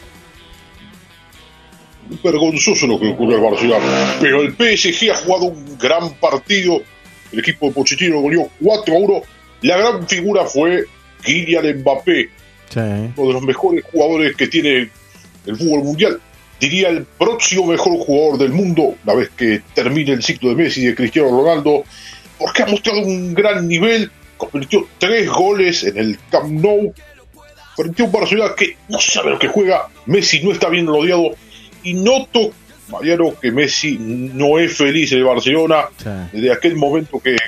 Vergonzoso lo que ocurrió al Barcelona, pero el P S G ha jugado un gran partido. El equipo de Pochettino goleó cuatro a uno. La gran figura fue Kylian Mbappé, sí, uno de los mejores jugadores que tiene el fútbol mundial. Diría el próximo mejor jugador del mundo, una vez que termine el ciclo de Messi y de Cristiano Ronaldo, porque ha mostrado un gran nivel. Convirtió tres goles en el Camp Nou frente a un Barcelona que no sabe lo que juega. Messi no está bien rodeado, y noto, Mariano, que Messi no es feliz en el Barcelona, sí, desde aquel momento que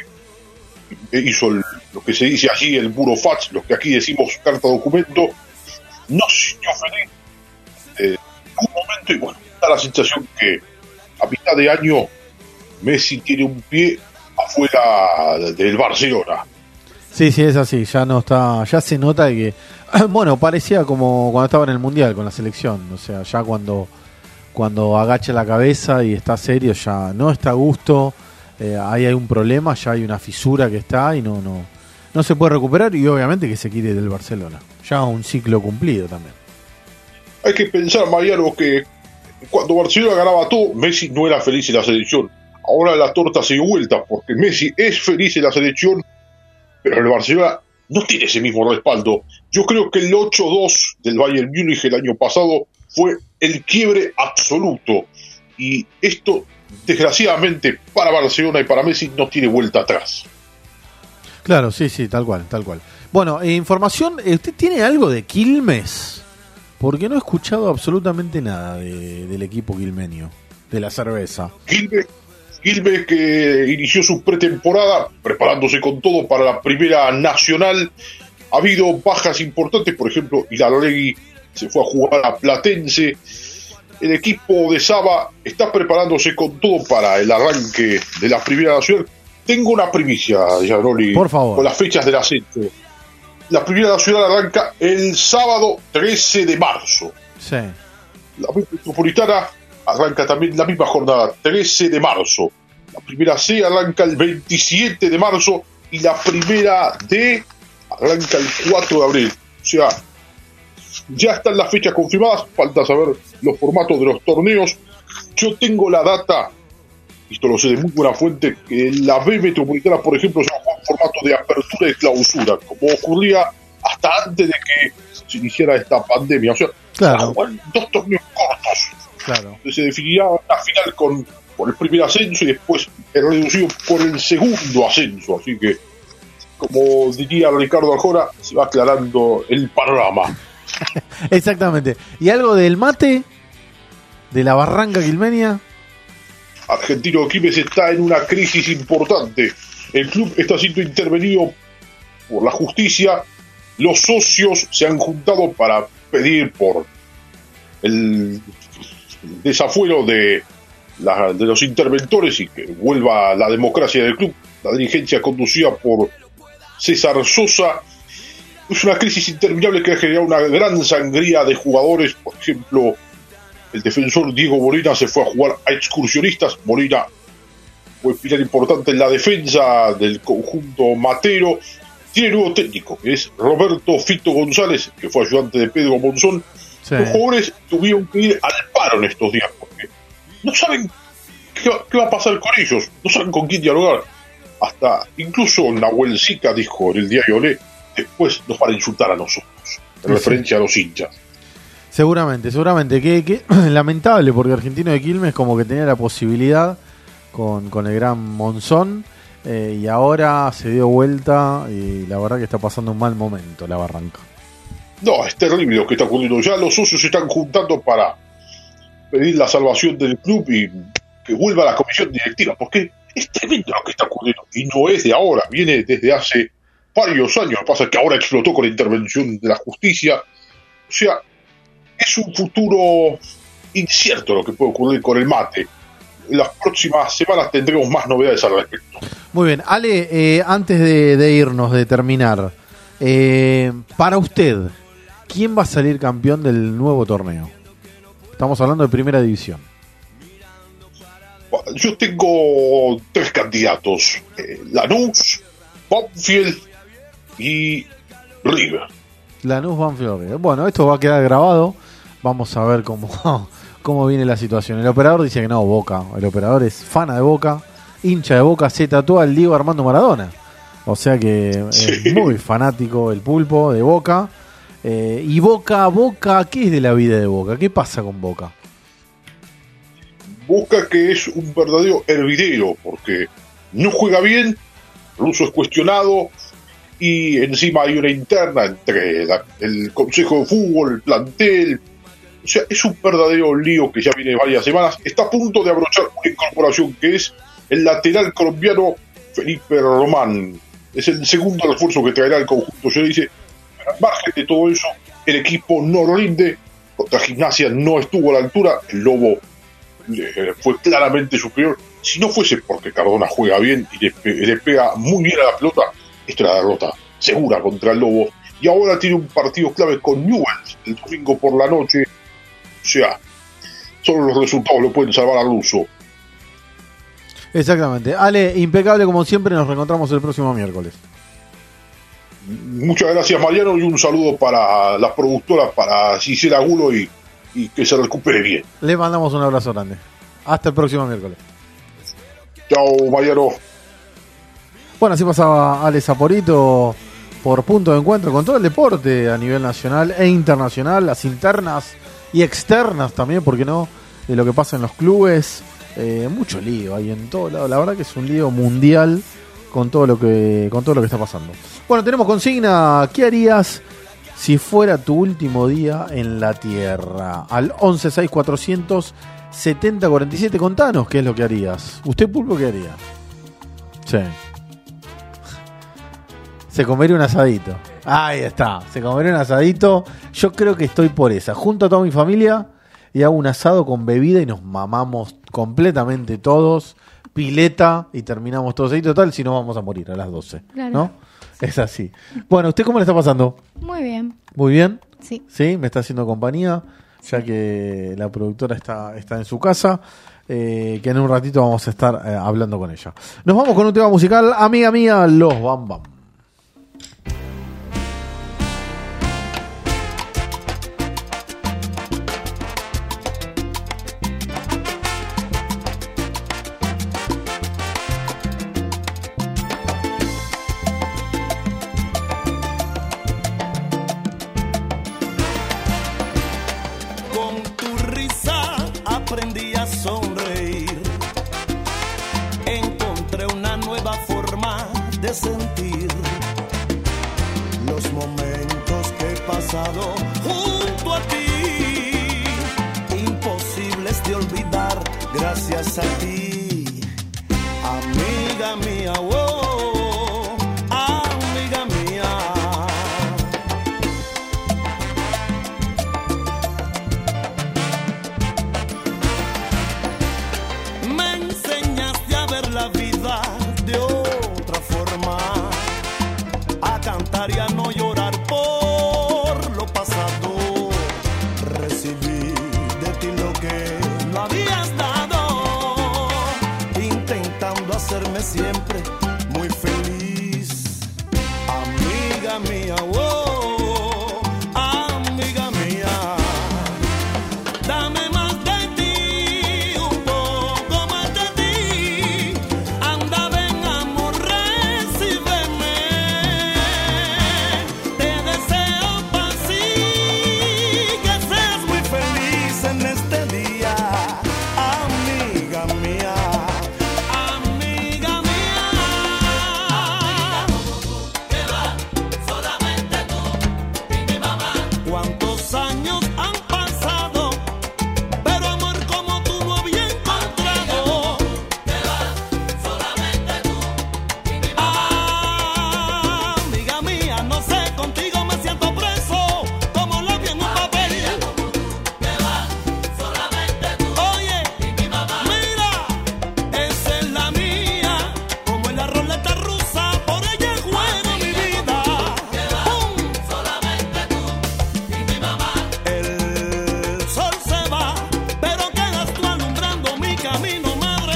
hizo el, lo que se dice allí el burofax, lo que aquí decimos carta documento. No se sintió feliz eh, un momento, y bueno, da la sensación que a mitad de año Messi tiene un pie afuera del Barcelona. Sí, sí, es así, ya no está, ya se nota que, bueno, parecía como cuando estaba en el Mundial con la selección, o sea, ya cuando, cuando agacha la cabeza y está serio, ya no está a gusto, eh, ahí hay un problema, ya hay una fisura que está y no, no, no se puede recuperar, y obviamente que se quiere del Barcelona, ya un ciclo cumplido también. Hay que pensar, Mariano, que cuando Barcelona ganaba todo, Messi no era feliz en la selección. Ahora la torta se dio vuelta, porque Messi es feliz en la selección, pero el Barcelona no tiene ese mismo respaldo. Yo creo que el ocho dos del Bayern Múnich el año pasado fue el quiebre absoluto, y esto, desgraciadamente, para Barcelona y para Messi no tiene vuelta atrás. Claro, sí, sí, tal cual, tal cual. Bueno, eh, información, ¿usted tiene algo de Quilmes? Porque no he escuchado absolutamente nada de, del equipo quilmenio, de la cerveza. Quilmes, Quilmes que inició su pretemporada preparándose con todo para la primera nacional. Ha habido bajas importantes, por ejemplo, Ilarolegui se fue a jugar a Platense. El equipo de Saba está preparándose con todo para el arranque de la primera nacional. Tengo una primicia, Gianoli, por favor, con las fechas del ascenso. La primera nacional arranca el sábado trece de marzo. Sí. La metropolitana arranca también la misma jornada, trece de marzo. La primera C arranca el veintisiete de marzo y la primera D arranca el cuatro de abril. O sea, ya están las fechas confirmadas, falta saber los formatos de los torneos. Yo tengo la data, esto lo sé de muy buena fuente, que la B metropolitana, por ejemplo, se va a jugar en formato de apertura y clausura, como ocurría hasta antes de que se iniciara esta pandemia. O sea, claro, se va a jugar dos torneos cortos. Claro. Se definirá la final con, con el primer ascenso y después el reducido por el segundo ascenso. Así que, como diría Ricardo Arjona, se va aclarando el panorama. Exactamente. ¿Y algo del mate? ¿De la barranca quilmenia? Argentino Quilmes está en una crisis importante. El club está siendo intervenido por la justicia. Los socios se han juntado para pedir por el desafuero de, la, de los interventores y que vuelva la democracia del club. La dirigencia conducida por César Sosa. Es una crisis interminable que ha generado una gran sangría de jugadores. Por ejemplo, el defensor Diego Molina se fue a jugar a Excursionistas. Molina fue pilar importante en la defensa del conjunto matero. tiene nuevo técnico, que es Roberto Fito González, que fue ayudante de Pedro Monzón. Sí. Los jugadores tuvieron que ir al paro en estos días, porque no saben qué va, qué va a pasar con ellos, no saben con quién dialogar. Hasta incluso Nahuel Sica dijo en el diario Olé, después nos van a insultar a nosotros, en sí. referencia a los hinchas. Seguramente, seguramente. Que, que lamentable, porque Argentino de Quilmes como que tenía la posibilidad con, con el gran Monzón, eh, y ahora se dio vuelta y la verdad que está pasando un mal momento la Barranca. No, es terrible lo que está ocurriendo. Ya los socios se están juntando para pedir la salvación del club y que vuelva a la comisión directiva, porque es tremendo lo que está ocurriendo. Y no es de ahora, viene desde hace varios años. Lo que pasa es que ahora explotó con la intervención de la justicia. O sea, es un futuro incierto lo que puede ocurrir con el mate. En las próximas semanas tendremos más novedades al respecto. Muy bien, Ale, eh, antes de, de irnos, de terminar, eh, para usted, ¿quién va a salir campeón del nuevo torneo? Estamos hablando de primera división. Yo tengo tres candidatos: eh, Lanús, Banfield y River. Lanús, Banfield, River. Bueno, esto va a quedar grabado. Vamos a ver cómo, cómo viene la situación. El operador dice que no, Boca. El operador es fana de Boca, hincha de Boca, se tatúa el Diego Armando Maradona. O sea que sí. Es muy fanático el pulpo de Boca. Eh, y Boca, Boca, ¿qué es de la vida de Boca? ¿Qué pasa con Boca? Boca que es un verdadero hervidero, porque no juega bien, Russo es cuestionado, y encima hay una interna entre la, el Consejo de Fútbol, el plantel. O sea, es un verdadero lío que ya viene varias semanas. Está a punto de abrochar una incorporación que es el lateral colombiano Felipe Román. Es el segundo refuerzo que traerá el conjunto. Se dice, al margen de todo eso, el equipo no rinde. Contra Gimnasia no estuvo a la altura. El Lobo eh, fue claramente superior. Si no fuese porque Cardona juega bien y le, pe- le pega muy bien a la pelota, esto era la derrota segura contra el Lobo. Y ahora tiene un partido clave con Newell's el domingo por la noche. O sea, solo los resultados lo pueden salvar al Russo. Exactamente. Ale, impecable como siempre, nos reencontramos el próximo miércoles. Muchas gracias, Mariano, y un saludo para las productoras, para Gisela Gulo, y, y que se recupere bien. Le mandamos un abrazo grande. Hasta el próximo miércoles. Chao, Mariano. Bueno, así pasaba Ale Saporito por Punto de Encuentro con todo el deporte a nivel nacional e internacional, las internas y externas también, ¿por qué no? De lo que pasa en los clubes. Eh, mucho lío ahí en todo lado. La verdad que es un lío mundial con todo lo que con todo lo que está pasando. Bueno, tenemos consigna. ¿Qué harías si fuera tu último día en la Tierra? Al once seis cuatrocientos setenta cuarenta y siete. Contanos qué es lo que harías. ¿Usted, Pulpo, qué haría? Sí. Se comería un asadito. Ahí está. Se comería un asadito. Yo creo que estoy por esa. Junto a toda mi familia y hago un asado con bebida y nos mamamos completamente todos, pileta, y terminamos todos ahí. Total, si no vamos a morir a las doce, claro. ¿No? Es así. Bueno, ¿usted cómo le está pasando? Muy bien. Muy bien. Sí. Sí, me está haciendo compañía, ya que la productora está, está en su casa, eh, que en un ratito vamos a estar eh, hablando con ella. Nos vamos con un tema musical, amiga mía, Los Bam Bam. Sentir los momentos que he pasado junto a ti, imposibles de olvidar gracias a ti, amiga mía, oh, amiga mía. Me enseñaste a ver la vida de otra forma, a cantar y a no llorar por lo pasado. Recibí de ti lo que no habías dado. cuántos años han pasado, pero amor como tú no había encontrado. Te vas solamente tú y mi mamá. Amiga mía, no sé, contigo me siento preso, como la vi en un papel. Te vas solamente tú. Oye, y mi mamá. Mira, esa es la mía, como en la ruleta rusa, por ella juego mi vida. Te vas solamente tú y mi mamá. El sol se va, pero quedas tú alumbrando mi camino, madre.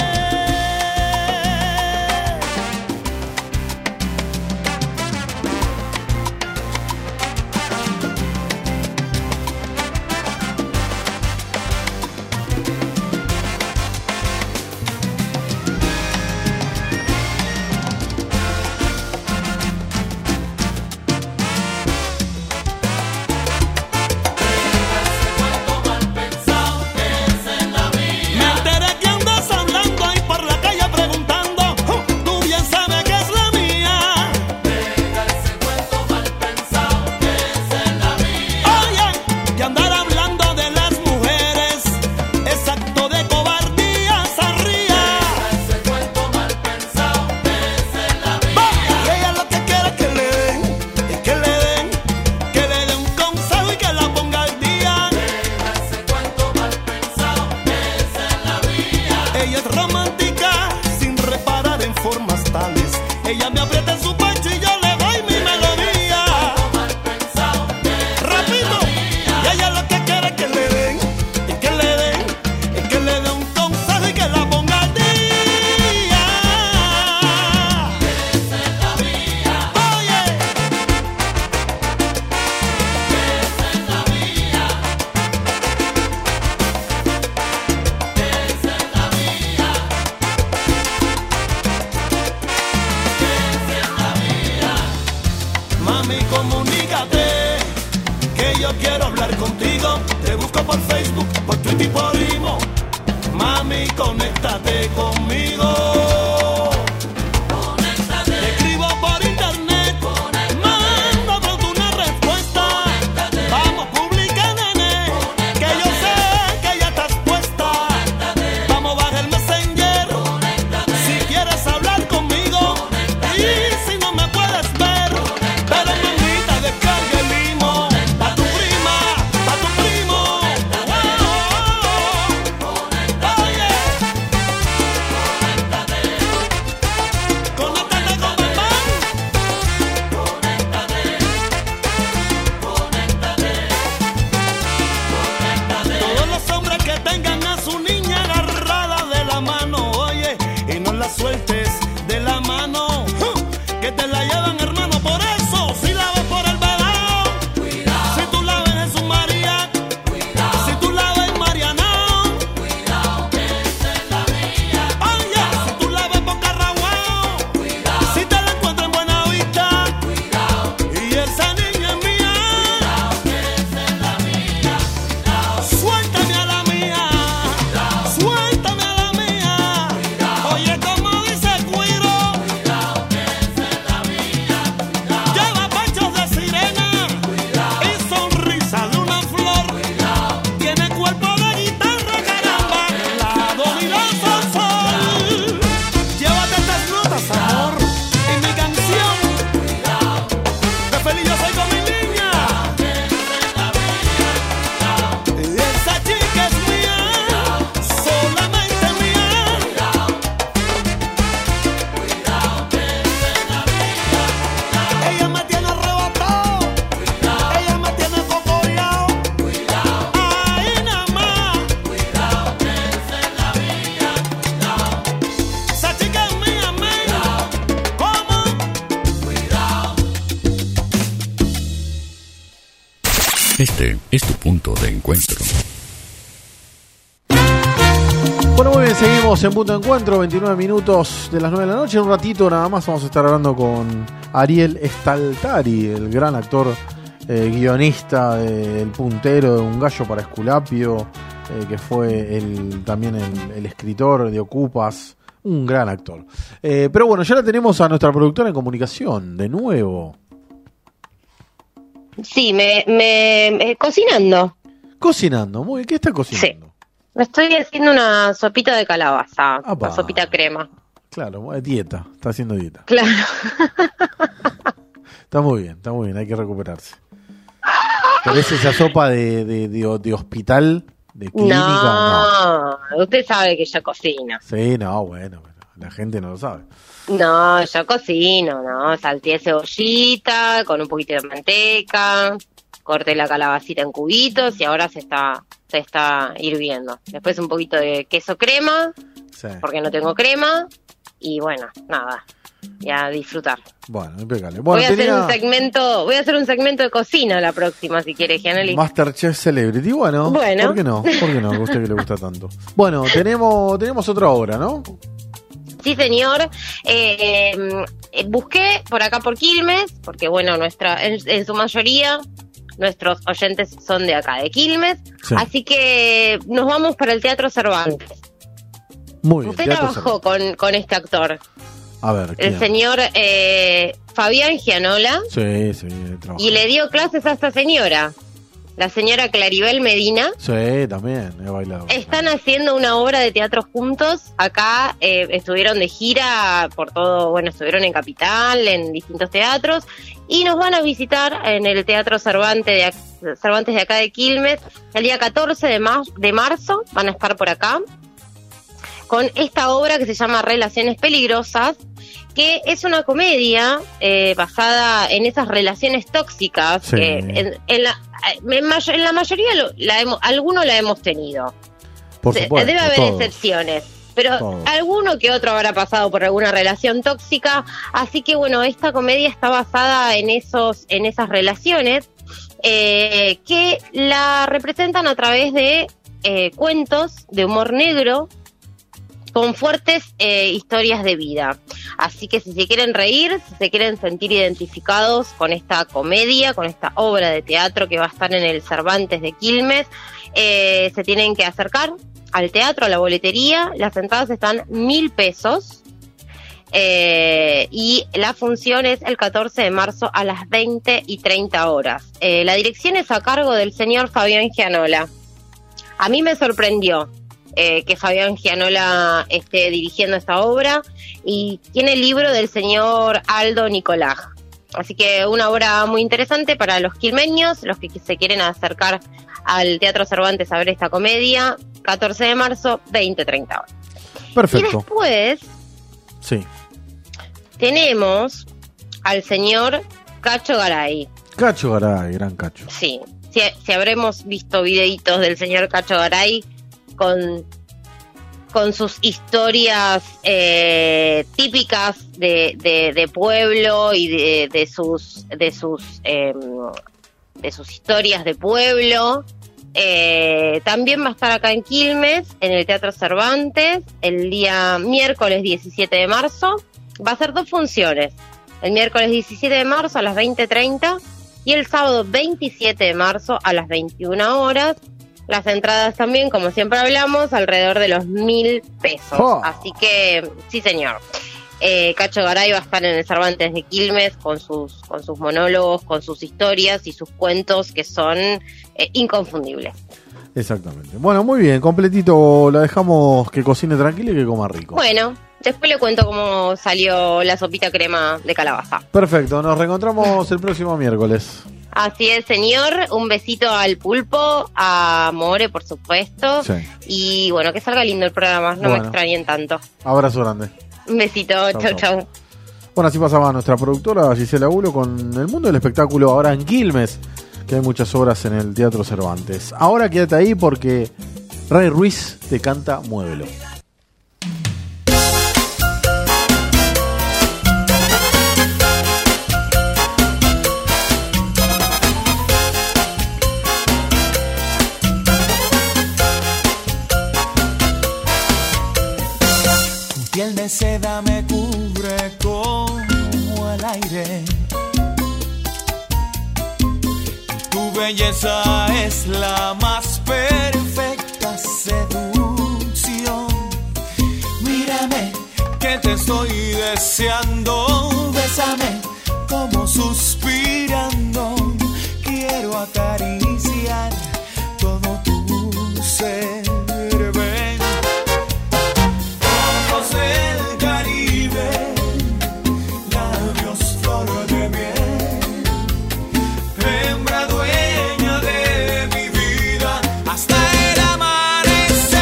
Me enteré que andas andando ahí por la calle preguntando, "Oh, tú bien sabes que es la mía". Deja ese cuento mal pensado, que esa es la mía. Oye, que andar hablando de las mujeres es acto de cobardía, zarría. Deja ese cuento mal pensado, que esa es la mía. Y ella lo que quiere es que le den, es que le den, que le den un consejo y que la ponga al día. Deja ese cuento mal pensado, que esa es la mía. Ella es romántica sin reparar en formas tales. Ella me aprieta en su pecho y yo le doy mi melodía. Repito, y ella lo que quiere es que le den, es que le den, es que le den un consejo y que la ponga al día. Esa es la mía. Oye, esa es la mía. Esa es la mía. Esa es la mía. Mami, comunícate, que yo quiero hablar contigo. Te busco por Facebook, por Twitter y por Imo. Mami, conéctate conmigo. Te escribo por internet, manda pronto una respuesta. Vamos, publica, nene, que yo sé que ya estás puesta. Vamos, baja el Messenger, si quieres hablar conmigo. Y si no me puedes ver, pero mamita, descarga el Imo. Pa' tu prima, pa' tu primo. Oye, conéctate con mamá. Todos los hombres que tengan a su niña agarrada de la mano, oye, y no la sueltes de la mano, ¡huh! Que te la llevan, hermano. Por eso, si la ves por el balao, cuidado. Si tú la ves en su María, cuidado. Si tú la ves en Mariana, cuidado, que esa es la mía. Oye, si tú la ves por Carraguao, cuidado. Si te la encuentras en Buenavista, cuidado. Y esa niña es mía, cuidado, que esa es la mía. Suéltame a la mía, suéltame a la mía. Oye, como dice Cuiro, que esa es la mía. Lleva pechos de sirena y sonrisa de una flor. Tiene cuerpo de guitarra, caramba, la do y la sol, sol. Llévate estas notas, amor, y mi canción. Que feliz yo soy con mi niña. Esa chica es mía, solamente mía. Ella me tiene arrebatado, ella me tiene cocoreado. Ahí nada más. Esa es la mía. Esa chica es mía, mía. ¿Cómo? Este es tu punto de encuentro. Bueno, muy bien, seguimos en Punto de Encuentro, veintinueve minutos de las nueve de la noche. En un ratito nada más vamos a estar hablando con Ariel Staltari, el gran actor, eh, guionista del Puntero, de Un gallo para Esculapio, eh, que fue el, también el, el escritor de Ocupas, un gran actor. Eh, pero bueno, ya la tenemos a nuestra productora en comunicación, de nuevo. Sí, me, me, me- cocinando. Cocinando, muy bien. ¿Qué está cocinando? Sí. Me estoy haciendo una sopita de calabaza, Apa. una sopita crema. Claro, es dieta, está haciendo dieta. Claro. Está muy bien, está muy bien, hay que recuperarse. Pero es esa sopa de, de, de, de hospital, de clínica, no. No, usted sabe que yo cocino. Sí, no, bueno, pero la gente no lo sabe. No, yo cocino, ¿no? Salteé cebollita con un poquito de manteca, corté la calabacita en cubitos y ahora se está se está hirviendo. Después un poquito de queso crema, Sí. porque no tengo crema, y bueno, nada, y a disfrutar. Bueno, impecable. voy Bueno, a hacer tenía un segmento, voy a hacer un segmento de cocina la próxima, si quiere, Gianelli. Masterchef Celebrity. Bueno, Bueno. ¿por qué no? ¿Por qué no? A usted que le gusta tanto. Bueno, tenemos tenemos otra obra, ¿no? Sí, señor. Eh, eh, busqué por acá por Quilmes, porque bueno, nuestra en, en su mayoría nuestros oyentes son de acá, de Quilmes, Sí. así que nos vamos para el Teatro Cervantes. Muy bien. Usted Teatro trabajó con, con este actor, Cervantes. A ver, ¿quién? el señor eh, Fabián Gianola, Sí, sí, trabajo. y le dio clases a esta señora, la señora Claribel Medina. Sí, también, he bailado. Están haciendo una obra de teatro juntos. Acá eh, estuvieron de gira por todo, bueno, estuvieron en Capital, en distintos teatros, y nos van a visitar en el Teatro Cervantes de, ac- Cervantes de acá de Quilmes el día catorce de, mar- de marzo. Van a estar por acá con esta obra que se llama Relaciones Peligrosas, que es una comedia eh, basada en esas relaciones tóxicas Sí. que en, en la, en, mayo- en la mayoría lo- la hemos, algunos la hemos tenido. Por Se- supuesto, Debe haber todos. excepciones, pero Todos. alguno que otro habrá pasado por alguna relación tóxica, así que bueno, esta comedia está basada en esos, en esas relaciones eh, que la representan a través de eh, cuentos de humor negro con fuertes eh, historias de vida. Así que si se quieren reír, si se quieren sentir identificados con esta comedia, con esta obra de teatro que va a estar en el Cervantes de Quilmes, eh, se tienen que acercar al teatro, a la boletería. Las entradas están mil pesos. Eh, y la función es el catorce de marzo a las veinte y treinta horas. Eh, la dirección es a cargo del señor Fabián Gianola. A mí me sorprendió eh, que Fabián Gianola esté dirigiendo esta obra, y tiene el libro del señor Aldo Nicolás. Así que una obra muy interesante para los quilmeños, los que se quieren acercar al Teatro Cervantes a ver esta comedia, catorce de marzo, veinte treinta horas. Y Perfecto. después Sí. tenemos al señor Cacho Garay. Cacho Garay, gran Cacho. Sí, si, si habremos visto videitos del señor Cacho Garay con, con sus historias eh, típicas de, de, de pueblo y de, de sus de sus eh, de sus historias de pueblo. Eh, también va a estar acá en Quilmes, en el Teatro Cervantes, el día miércoles diecisiete de marzo. Va a ser dos funciones, el miércoles diecisiete de marzo a las veinte treinta y el sábado veintisiete de marzo a las veintiuna horas. Las entradas también, como siempre hablamos, alrededor de los mil pesos. Oh. Así que, sí señor. Eh, Cacho Garay va a estar en el Cervantes de Quilmes con sus, con sus monólogos, con sus historias y sus cuentos que son eh, inconfundibles. Exactamente. Bueno, muy bien, completito. La dejamos que cocine tranquila y que coma rico. Bueno, después le cuento cómo salió la sopita crema de calabaza. Perfecto, nos reencontramos el próximo miércoles. Así es, señor. Un besito al Pulpo, a More, por supuesto. Sí. Y bueno, que salga lindo el programa, no me Bueno. extrañen tanto. Abrazo grande. Un besito, Chau, chau, chau. chau. Bueno, así pasaba nuestra productora Gisela Bulo con el mundo del espectáculo ahora en Quilmes, que hay muchas obras en el Teatro Cervantes. Ahora quédate ahí porque Ray Ruiz te canta Muévelo. Tu piel de seda me cubre como el aire. Tu belleza es la más perfecta seducción. Mírame, que te estoy deseando. Bésame como suspirando. quiero acariciar todo tu ser. Ven, ojos del Caribe, labios flor de miel, hembra dueña de mi vida hasta el amanecer.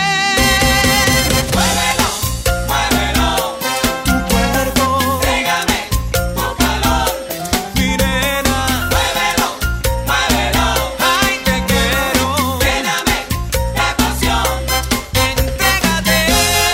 Muévelo, muévelo, tu cuerpo, pégame tu calor, mi nena. Muévelo, muévelo, ay te quiero, lléname de pasión, entrégate.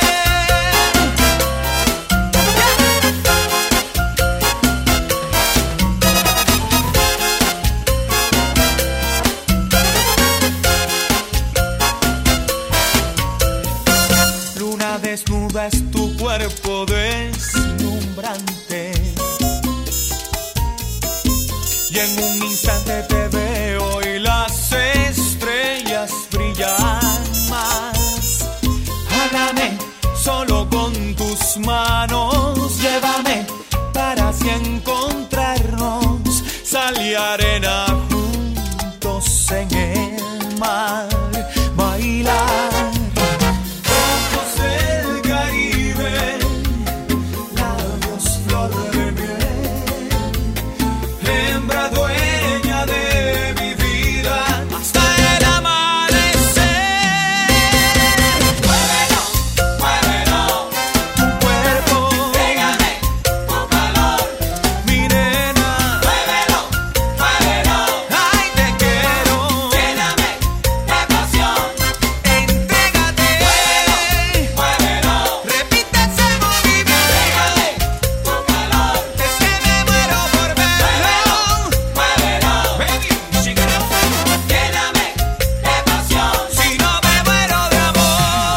Luna desnuda es tu cuerpo deslumbrante, y en un instante te veo y las estrellas brillan más. Háblame solo con tus manos, llévame para así encontrarnos, sal y arena juntos en el mar, bailar. Ojos del Caribe, labios flor de miel, hembra dueña de mi vida hasta el amanecer. Muévelo, muévelo, tu cuerpo, pégame tu calor, mi nena. Muévelo, muévelo, ay te quiero, lléname de pasión, entrégate. Muévelo, repite ese movimiento, pégame tu calor, es que me muero por verlo. Muévelo, baby, síguelo, lléname de pasión, si no me muero de amor.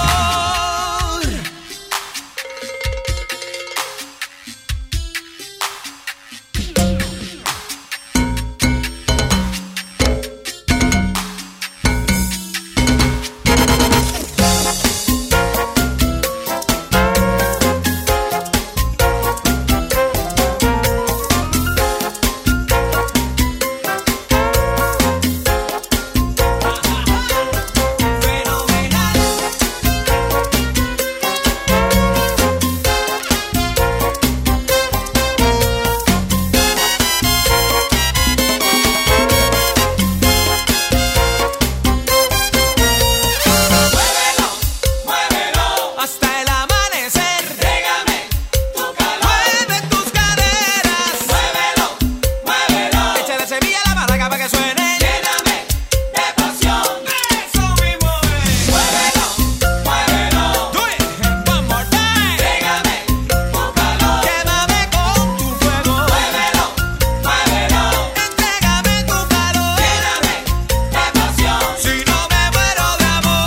Muévelo, muévelo, hasta el amanecer. Pégame tu calor, mueve tus caderas. Muévelo, muévelo, échale semilla a la maraca para que suene. Lléname de pasión, eso mismo es. Muévelo, muévelo, do it one more time. Pégame tu calor, quémame con tu fuego. Muévelo, muévelo, entrégame tu calor, lléname de pasión, si no me muero de amor.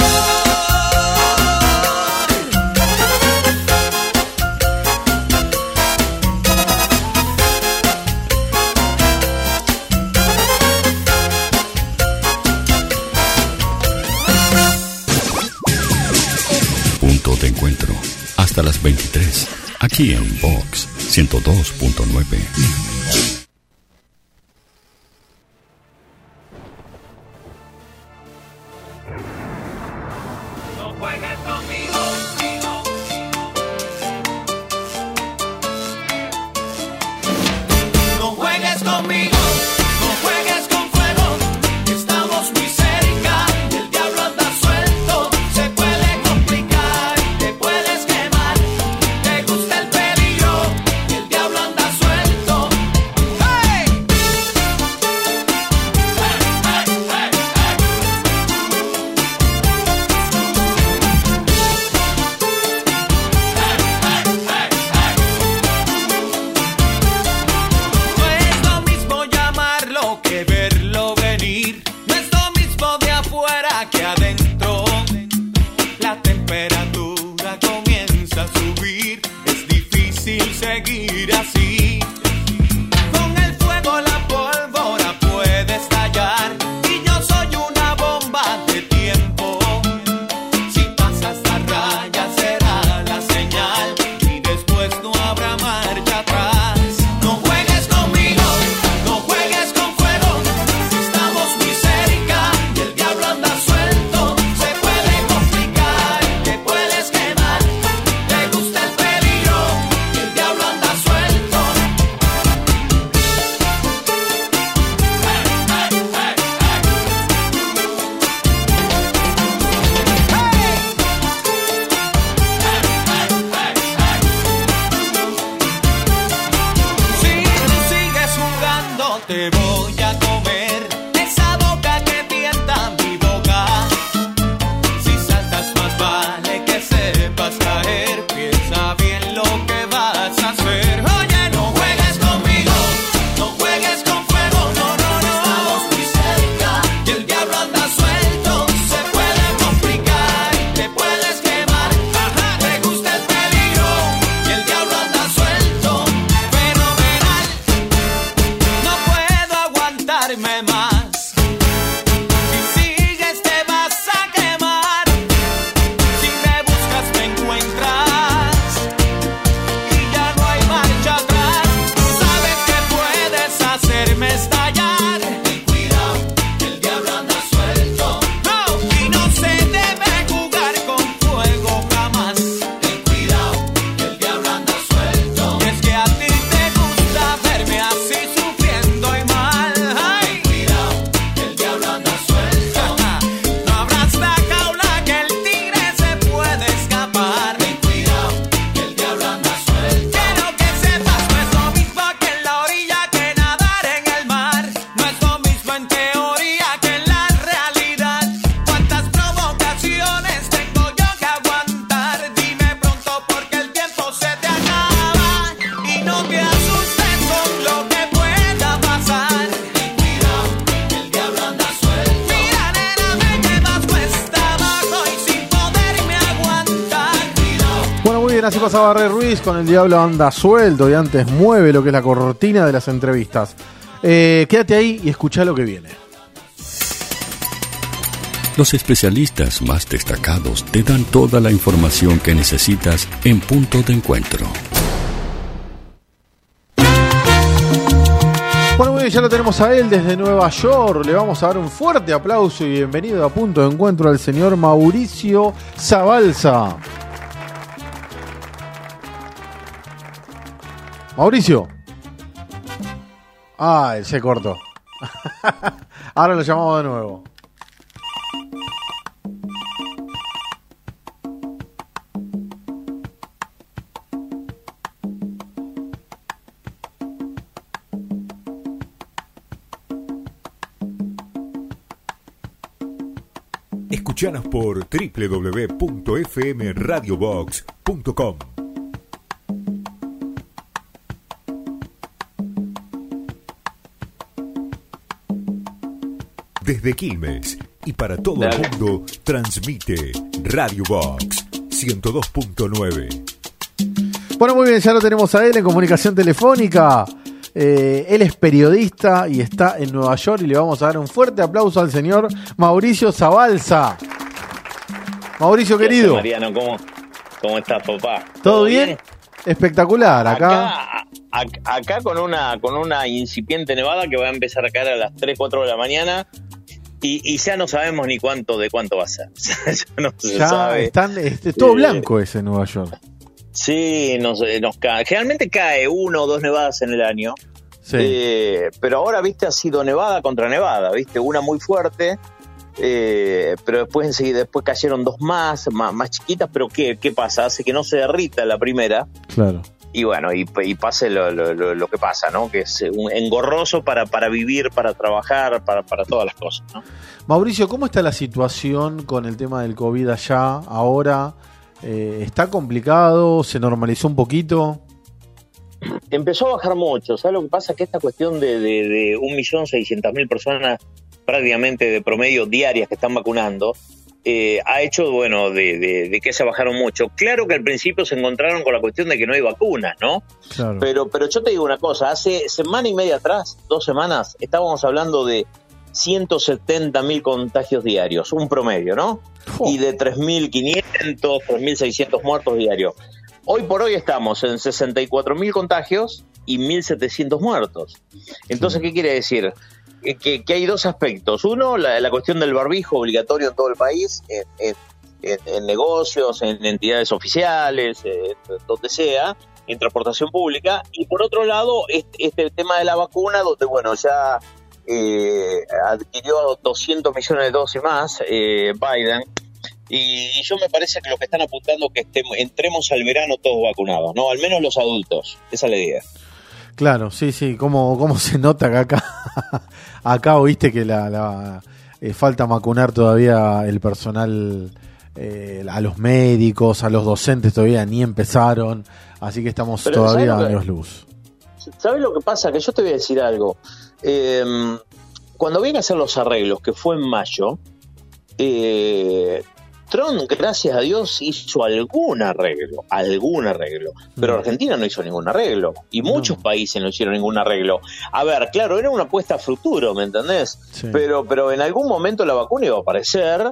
Punto de encuentro. Hasta las veintitrés. Aquí en Vox ciento dos punto nueve. No juegues conmigo, no juegues conmigo, no juegues con fuego, estamos muy cerca, el diablo anda suelto, se puede complicar, te puedes quemar, te gusta el peligro, el diablo anda suelto. ¡Hey! Estamos bien, así pasaba Ray Ruiz con El Diablo Anda Suelto y antes Mueve, lo que es la cortina de las entrevistas. Eh, quédate ahí y escuchá lo que viene. Los especialistas más destacados te dan toda la información que necesitas en Punto de Encuentro. Bueno, muy bien, ya lo tenemos a él desde Nueva York. Le vamos a dar un fuerte aplauso y bienvenido a Punto de Encuentro al señor Mauricio Zabalza. Mauricio. Ah, se cortó. Ahora lo llamamos de nuevo. Escuchanos por doble u doble u doble u punto f m radio box punto com. Desde Quilmes y para todo el mundo transmite Radio Box ciento dos punto nueve. Bueno, muy bien, ya lo tenemos a él en comunicación telefónica. Eh, él es periodista y está en Nueva York y le vamos a dar un fuerte aplauso al señor Mauricio Zabalza. Mauricio, querido. Mariano, ¿cómo, cómo estás, papá? ¿Todo bien? bien? Espectacular, acá. Acá, acá, acá con una con una incipiente nevada que va a empezar a caer a las tres, cuatro de la mañana y, y ya no sabemos ni cuánto de cuánto va a ser. ya no se ya sabe. Están, este, todo eh, blanco ese en Nueva York. Sí, nos, nos cae. Generalmente cae uno o dos nevadas en el año. Sí. Eh, pero ahora, viste, ha sido nevada contra nevada, viste, una muy fuerte. Eh, pero después enseguida después cayeron dos más, más, más chiquitas, pero ¿qué, ¿qué pasa? Hace que no se derrita la primera. Claro. Y bueno, y, y pase lo, lo, lo, lo que pasa, ¿no? Que es un engorroso para, para vivir, para trabajar, para, para todas las cosas, ¿no? Mauricio, ¿cómo está la situación con el tema del COVID allá ahora? Eh, ¿Está complicado? ¿Se normalizó un poquito? Empezó a bajar mucho. ¿Sabes lo que pasa? Que esta cuestión de, de, de un millón seiscientas mil personas prácticamente de promedio diarias que están vacunando, eh, ha hecho, bueno, de, de, de que se bajaron mucho. Claro que al principio se encontraron con la cuestión de que no hay vacunas, ¿no? Claro. Pero, pero yo te digo una cosa, hace semana y media atrás, dos semanas, estábamos hablando de ciento setenta mil contagios diarios, un promedio, ¿no? Oh. Y de tres mil quinientos, tres mil seiscientos muertos diarios. Hoy por hoy estamos en sesenta y cuatro mil contagios y mil setecientos muertos. Entonces, sí. ¿Qué quiere decir? Que, que hay dos aspectos. Uno, la, la cuestión del barbijo obligatorio en todo el país, en, en, en, en negocios, en entidades oficiales, en donde sea, en transportación pública. Y por otro lado, este, este tema de la vacuna, donde, bueno, ya eh, adquirió doscientos millones de dosis más eh, Biden. Y, y yo me parece que lo que están apuntando es que estemos, entremos al verano todos vacunados, ¿no? Al menos los adultos. Esa es la idea. Claro, sí, sí, cómo, cómo se nota que acá, acá oíste que la, la eh, falta vacunar todavía el personal, eh, a los médicos, a los docentes todavía ni empezaron, así que estamos Pero todavía a años luz. ¿Sabes lo que pasa? Que yo te voy a decir algo. Eh, cuando vienen a hacer los arreglos, que fue en mayo, eh, Trump, gracias a Dios, hizo algún arreglo, algún arreglo, pero Argentina no hizo ningún arreglo, y muchos no. países no hicieron ningún arreglo. A ver, claro, era una apuesta a futuro, ¿me entendés? Sí. Pero, pero en algún momento la vacuna iba a aparecer,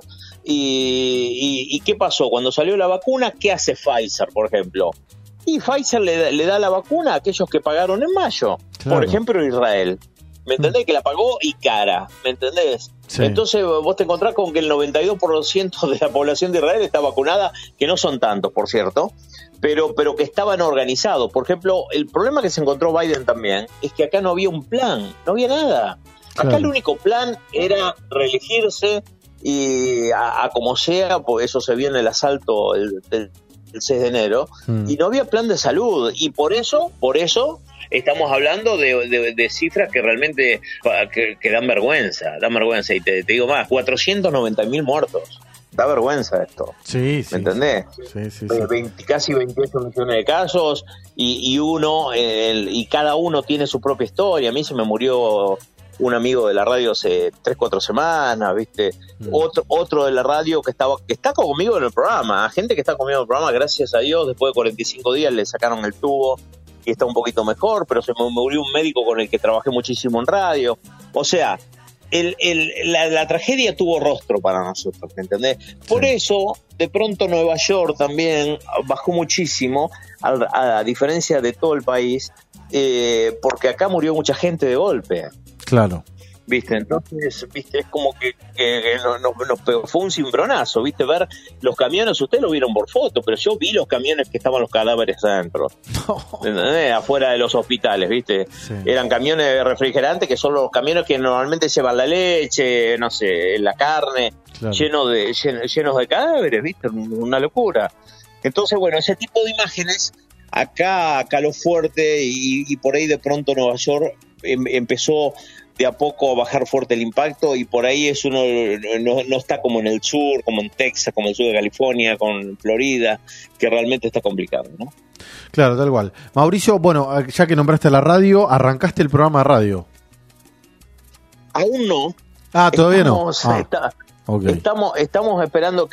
y, y, y ¿qué pasó? Cuando salió la vacuna, ¿qué hace Pfizer, por ejemplo? Y Pfizer le, le da la vacuna a aquellos que pagaron en mayo, claro. Por ejemplo, Israel. ¿Me entendés? Que la pagó y cara, ¿me entendés? Sí. Entonces vos te encontrás con que el noventa y dos por ciento de la población de Israel está vacunada, que no son tantos, por cierto, pero, pero que estaban organizados. Por ejemplo, el problema que se encontró Biden también es que acá no había un plan, no había nada. Acá claro. El único plan era reelegirse y a, a como sea, pues eso se vio en el asalto el, el, el seis de enero, mm. y no había plan de salud, y por eso, por eso... Estamos hablando de, de, de cifras que realmente que, que dan vergüenza, dan vergüenza. Y te, te digo más, cuatrocientos noventa mil muertos. Da vergüenza esto. Sí, sí. ¿Me entendés? Sí, sí, sí. veinte, casi veintiocho millones de casos y, y uno, el, y cada uno tiene su propia historia. A mí se me murió un amigo de la radio hace tres, cuatro semanas, ¿viste? Mm. Otro, otro de la radio que estaba, que está conmigo en el programa, gente que está conmigo en el programa, gracias a Dios, después de cuarenta y cinco días le sacaron el tubo y está un poquito mejor, pero se me murió un médico con el que trabajé muchísimo en radio. O sea, el, el, la, la tragedia tuvo rostro para nosotros, ¿me entendés? Por sí. eso, de pronto Nueva York también bajó muchísimo, a, a diferencia de todo el país, eh, porque acá murió mucha gente de golpe. Claro. ¿Viste? Entonces, ¿viste? Es como que, que, que nos, nos, nos pegó, fue un cimbronazo, ¿viste? Ver los camiones, ustedes lo vieron por foto, pero yo vi los camiones que estaban los cadáveres adentro, no. afuera de los hospitales, ¿viste? Sí. Eran camiones refrigerantes que son los camiones que normalmente llevan la leche, no sé, la carne, claro. lleno de, lleno, llenos de cadáveres, ¿viste? Una locura. Entonces, bueno, ese tipo de imágenes acá caló fuerte y, y por ahí de pronto Nueva York em, empezó de a poco a bajar fuerte el impacto y por ahí es uno no, no está como en el sur, como en Texas, como en el sur de California, con Florida, que realmente está complicado, ¿no? Claro, tal cual. Mauricio, bueno, ya que nombraste la radio, ¿arrancaste el programa de radio? Aún no. Ah, todavía estamos, no. Ah, está, okay. estamos, estamos esperando,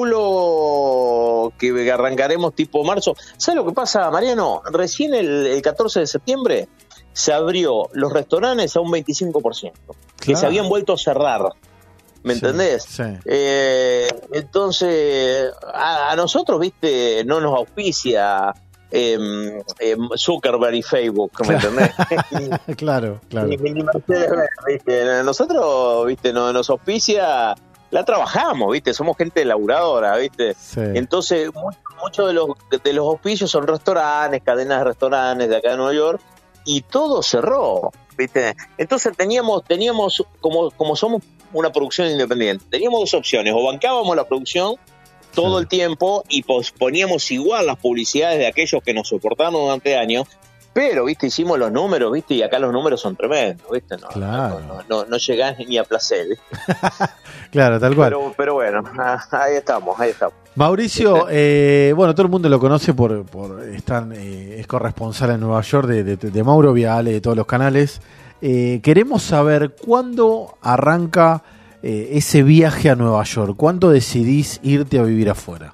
calculo que arrancaremos tipo marzo. ¿Sabes lo que pasa, Mariano? Recién el, el catorce de septiembre se abrió los restaurantes a un veinticinco por ciento, claro. que se habían vuelto a cerrar, ¿me sí, entendés? Sí. Eh, entonces, a, a nosotros, viste, no nos auspicia eh, eh, Zuckerberg y Facebook, ¿me claro. entendés? claro, claro. Y, ¿viste? Nosotros, viste, no, nos auspicia, la trabajamos, viste, somos gente laburadora, viste. Sí. Entonces, muchos mucho de los de los auspicios son restaurantes, cadenas de restaurantes de acá de Nueva York, y todo cerró, ¿viste? Entonces teníamos, teníamos como, como somos una producción independiente, teníamos dos opciones, o bancábamos la producción todo sí. el tiempo y posponíamos igual las publicidades de aquellos que nos soportaron durante años, pero, ¿viste? Hicimos los números, ¿viste? Y acá los números son tremendos, ¿viste? No, claro. no, no, no, no llegás ni a placer, ¿viste? Claro, tal cual. Pero, pero bueno, ahí estamos, ahí estamos. Mauricio, eh, bueno, todo el mundo lo conoce por, por estar, eh, es corresponsal en Nueva York de, de, de Mauro Viale, de todos los canales. Eh, queremos saber cuándo arranca eh, ese viaje a Nueva York, ¿cuándo decidís irte a vivir afuera?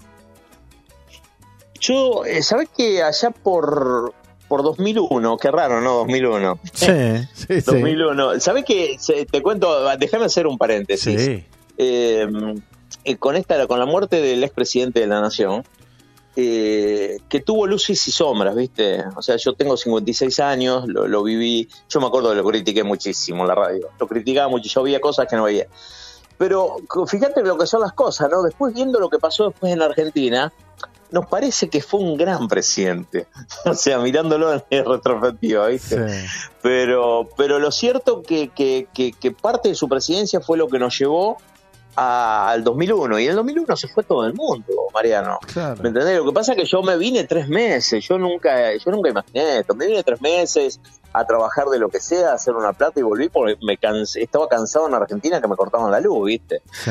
Yo, eh, ¿sabés que allá por... por dos mil uno, qué raro, ¿no? dos mil uno. Sí, sí, dos mil uno. Sí. ¿Sabés qué? Te cuento, déjame hacer un paréntesis. Sí. Eh, eh, con esta, con la muerte del expresidente de la Nación, eh, que tuvo luces y sombras, ¿viste? O sea, yo tengo cincuenta y seis años, lo, lo viví, yo me acuerdo que lo critiqué muchísimo en la radio, lo criticaba mucho, yo veía cosas que no veía. Pero fíjate lo que son las cosas, ¿no? Después, viendo lo que pasó después en Argentina, nos parece que fue un gran presidente, o sea, mirándolo en retrospectiva, ¿viste? Sí. Pero, pero lo cierto que, que, que, que parte de su presidencia fue lo que nos llevó a, al dos mil uno, y en el dos mil uno se fue todo el mundo, Mariano. Claro. ¿Me entendés? Lo que pasa es que yo me vine tres meses, yo nunca, yo nunca imaginé esto, me vine tres meses a trabajar de lo que sea, a hacer una plata y volví porque me cansé, estaba cansado en Argentina que me cortaban la luz, ¿viste? Sí.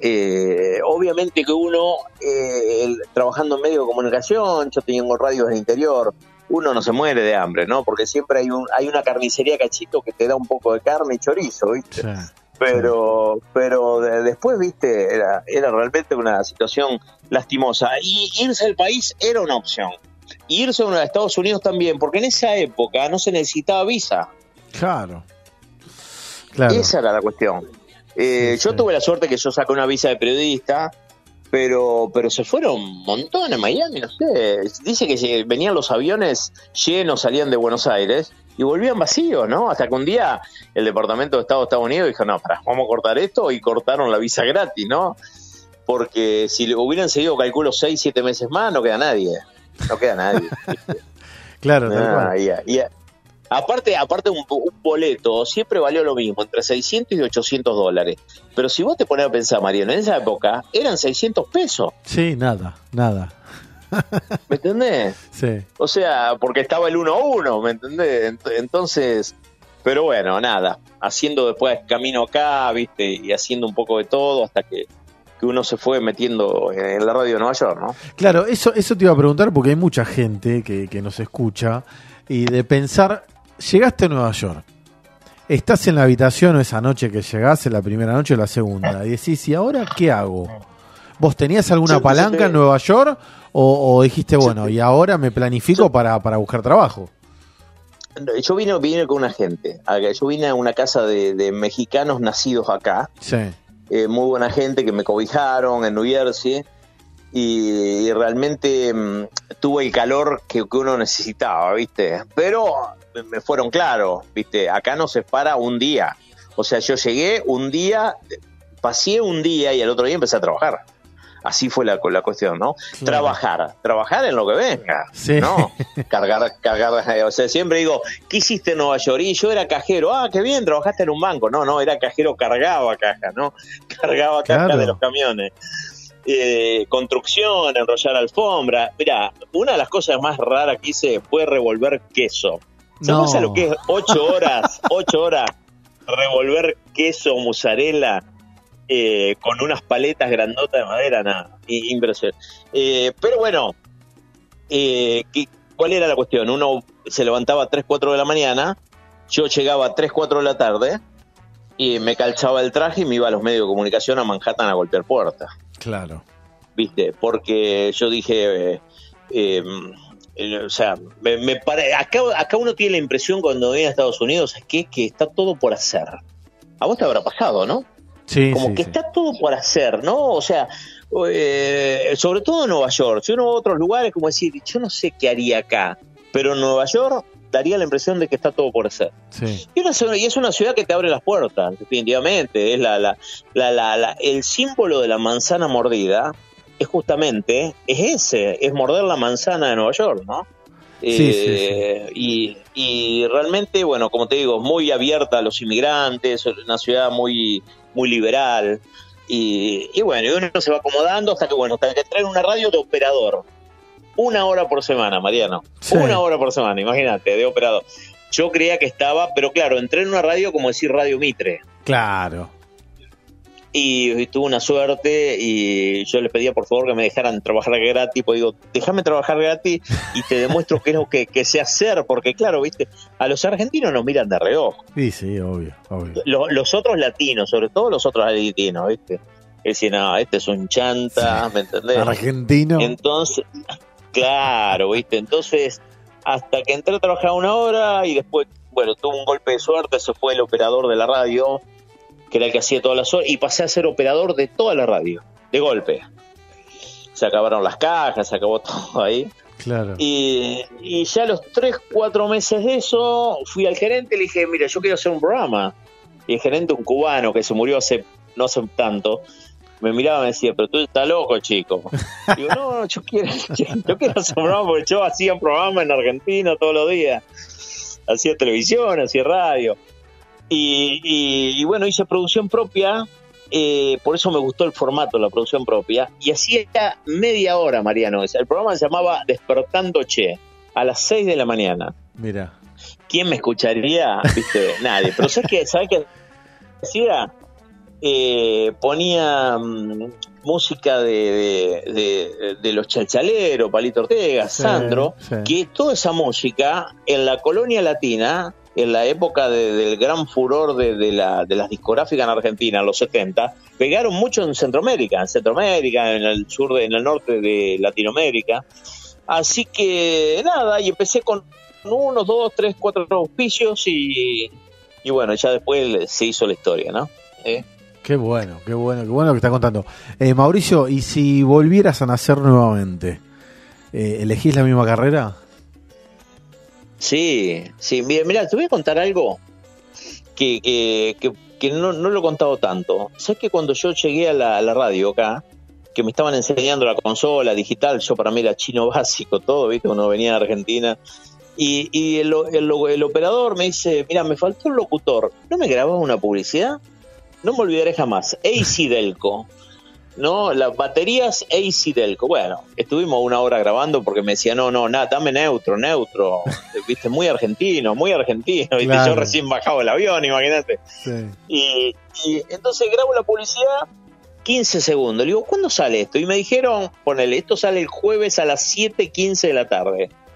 Eh, obviamente que uno, eh, el, trabajando en medio de comunicación, yo tengo radios en el interior, uno no se muere de hambre, ¿no? Porque siempre hay un hay una carnicería cachito que te da un poco de carne y chorizo, ¿viste? Sí. Pero, sí. pero de, después, ¿viste? Era, era realmente una situación lastimosa. Y irse del país era una opción. Y irse a Estados Unidos también, porque en esa época no se necesitaba visa. Claro. Claro. Esa era la cuestión. Eh, sí, yo sí. tuve la suerte que yo saqué una visa de periodista, pero pero se fueron un montón a Miami, no sé. Dice que venían los aviones llenos, salían de Buenos Aires y volvían vacíos, ¿no? Hasta que un día el Departamento de Estado de Estados Unidos dijo, no, pará, vamos a cortar esto, y cortaron la visa gratis, ¿no? Porque si hubieran seguido, calculo, seis, siete meses más, no queda nadie. No queda nadie. Claro, tal ah, cual. Yeah, yeah. Aparte, aparte un, un boleto siempre valió lo mismo, entre seiscientos y ochocientos dólares. Pero si vos te pones a pensar, Mariano, en esa época eran seiscientos pesos. Sí, nada, nada. ¿Me entendés? Sí. O sea, porque estaba el uno a uno, ¿me entendés? Entonces, pero bueno, nada. Haciendo después camino acá, ¿viste? Y haciendo un poco de todo hasta que, que uno se fue metiendo en la radio de Nueva York, ¿no? Claro, eso, eso te iba a preguntar porque hay mucha gente que, que nos escucha y de pensar, llegaste a Nueva York, estás en la habitación o esa noche que llegaste, la primera noche o la segunda, y decís, ¿y ahora qué hago? ¿Vos tenías alguna Yo- palanca yo te- en Nueva York o, o dijiste, bueno, y ahora me planifico para, para buscar trabajo? Yo vine, vine con una gente. Acá- Yo vine a una casa de, de mexicanos nacidos acá. Sí. Eh, muy buena gente que me cobijaron en New Jersey. Y, y realmente mm, tuve el calor que, que uno necesitaba, ¿viste? Pero me- me fueron claros, ¿viste? Acá nos separa un día. O sea, yo llegué un día, pasé un día y al otro día empecé a trabajar. Así fue la, la cuestión, ¿no? Claro. Trabajar, trabajar en lo que venga, Sí. ¿no? Cargar, cargar, eh, o sea, siempre digo, ¿qué hiciste en Nueva York? Y yo era cajero, ah, qué bien, trabajaste en un banco. No, no, era cajero, cargaba caja, ¿no? Cargaba caja Claro. de los camiones. Eh, construcción, enrollar alfombra. Mirá, una de las cosas más raras que hice fue revolver queso. ¿Sabes No. lo que es ocho horas, ocho horas revolver queso, mozzarella, eh, con unas paletas grandotas de madera? Nada, i- impresionante. Eh, pero bueno, eh, ¿qué- ¿cuál era la cuestión? Uno se levantaba a tres, cuatro de la mañana, yo llegaba a tres, cuatro de la tarde y me calzaba el traje y me iba a los medios de comunicación a Manhattan a golpear puertas. Claro. ¿Viste? Porque yo dije, eh, eh, eh, o sea, me, me pare- acá, acá uno tiene la impresión cuando viene a Estados Unidos es que, que está todo por hacer. A vos te habrá pasado, ¿no? Sí, Como sí, que sí. está todo por hacer, ¿no? O sea, eh, sobre todo en Nueva York. Si uno va a otros lugares, como decir, yo no sé qué haría acá, pero en Nueva York daría la impresión de que está todo por hacer. Sí. Y, una ciudad- y es una ciudad que te abre las puertas, definitivamente. Es la, la, la, la, la- el símbolo de la manzana mordida es justamente, es ese, es morder la manzana de Nueva York, ¿no? Sí, sí, Eh, Y, y realmente, bueno, como te digo, muy abierta a los inmigrantes, una ciudad muy, muy liberal. Y, y bueno, y uno se va acomodando hasta que, bueno, hasta que traen una radio de operador. Una hora por semana, Mariano. Sí. Una hora por semana, imagínate, de operador. Yo creía que estaba, pero claro, entré en una radio como decir Radio Mitre. Claro. Y, y tuve una suerte y yo les pedía por favor que me dejaran trabajar gratis. Pues digo, déjame trabajar gratis y te demuestro qué es lo que, que sé hacer. Porque claro, viste, a los argentinos nos miran de reojo. Sí, sí, obvio, obvio. Los, los otros latinos, sobre todo los otros latinos, viste. Es decir, no, este es un chanta, ¿me entendés? Argentino. Entonces, claro, viste. Entonces, hasta que entré a trabajar una hora y después, bueno, tuve un golpe de suerte, se fue el operador de la radio, que era el que hacía todas las horas, y pasé a ser operador de toda la radio, de golpe. Se acabaron las cajas, se acabó todo ahí. Claro. Y, y ya a los tres, cuatro meses de eso, fui al gerente y le dije, mira, yo quiero hacer un programa. Y el gerente, un cubano que se murió hace no hace tanto, me miraba y me decía, pero tú estás loco, chico. Digo, no, no, yo quiero, yo, yo quiero hacer un programa porque yo hacía un programa en Argentina todos los días. Hacía televisión, hacía radio. Y, y, y bueno, hice producción propia, eh, por eso me gustó el formato, la producción propia. Y hacía media hora, Mariano. El programa se llamaba Despertando Che, a las seis de la mañana. Mira. ¿Quién me escucharía? ¿Viste? Nadie. Pero ¿sabes qué? ¿Sabes qué hacía? Eh, ponía mm, música de, de, de, de los Chalchaleros, Palito Ortega, Sí, Sandro, sí. que toda esa música en la colonia latina, en la época de- del gran furor de, de, la, de las discográficas en Argentina, en los setenta, pegaron mucho en Centroamérica, en Centroamérica, en el sur, de, en el norte de Latinoamérica. Así que nada, y empecé con unos, dos, tres, cuatro auspicios y, y bueno, ya después se hizo la historia, ¿no? ¿Eh? Qué bueno, qué bueno, qué bueno que está contando. Eh, Mauricio, ¿y si volvieras a nacer nuevamente, eh, elegís la misma carrera? Sí, sí, mira, mira, te voy a contar algo que, que, que, que no, no lo he contado tanto. ¿Sabes que cuando yo llegué a la, a la radio acá, que me estaban enseñando la consola digital, yo para mí era chino básico, todo, ¿viste? Uno venía de Argentina, y, y el, el, el operador me dice, mira, me faltó un locutor, ¿no me grababa una publicidad? No me olvidaré jamás, A C Delco, ¿no? Las baterías A C Delco. Bueno, estuvimos una hora grabando porque me decía, no, no, nada, dame neutro, neutro, viste, muy argentino, muy argentino, viste, Claro. yo recién bajaba el avión, imagínate. Sí. Y, y entonces grabo la publicidad, quince segundos. Le digo, ¿cuándo sale esto? Y me dijeron, ponele, esto sale el jueves a las siete quince de la tarde.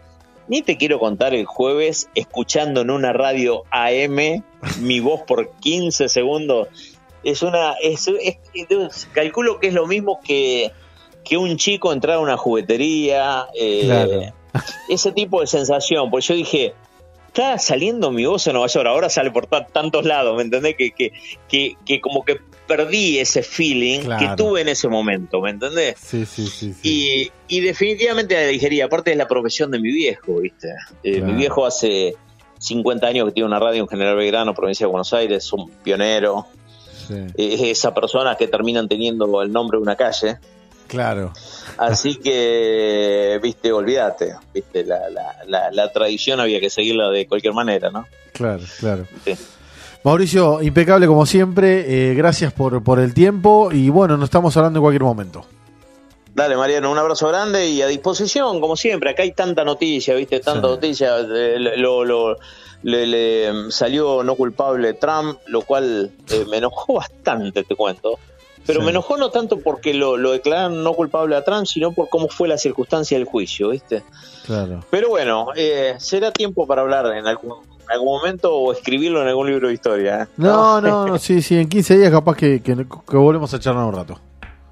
Ni te quiero contar el jueves escuchando en una radio A M mi voz por quince segundos. Es una, es, es, es, calculo que es lo mismo que, que un chico entrar a una juguetería, eh, Claro. ese tipo de sensación. Pues yo dije, está saliendo mi voz en Nueva York, ahora sale por ta- tantos lados, ¿me entendés? Que, que, que, que como que perdí ese feeling Claro. que tuve en ese momento, ¿me entendés? Sí, sí, sí. sí. Y, y definitivamente la digería, aparte es la profesión de mi viejo, ¿viste? Eh, Claro. Mi viejo hace cincuenta años que tiene una radio en General Belgrano, provincia de Buenos Aires, un pionero. Sí. Es esa persona que terminan teniendo el nombre de una calle. Claro. Así que, viste, olvídate, viste, la, la, la, la tradición había que seguirla de cualquier manera, ¿no? Claro, claro. Sí. Mauricio, impecable como siempre, eh, gracias por, por el tiempo y bueno, nos estamos hablando en cualquier momento. Dale, Mariano, un abrazo grande y a disposición, como siempre. Acá hay tanta noticia, ¿viste? Tanta Sí. noticia. eh, lo, lo- le, le salió no culpable Trump, lo cual eh, me enojó bastante, te cuento. Pero Sí. me enojó no tanto porque lo, lo declararon no culpable a Trump, sino por cómo fue la circunstancia del juicio, ¿viste? Claro. Pero bueno, eh, será tiempo para hablar en algún, en algún momento o escribirlo en algún libro de historia. ¿eh? No, no, no, sí, sí, en quince días capaz que, que, que volvemos a charlar un rato.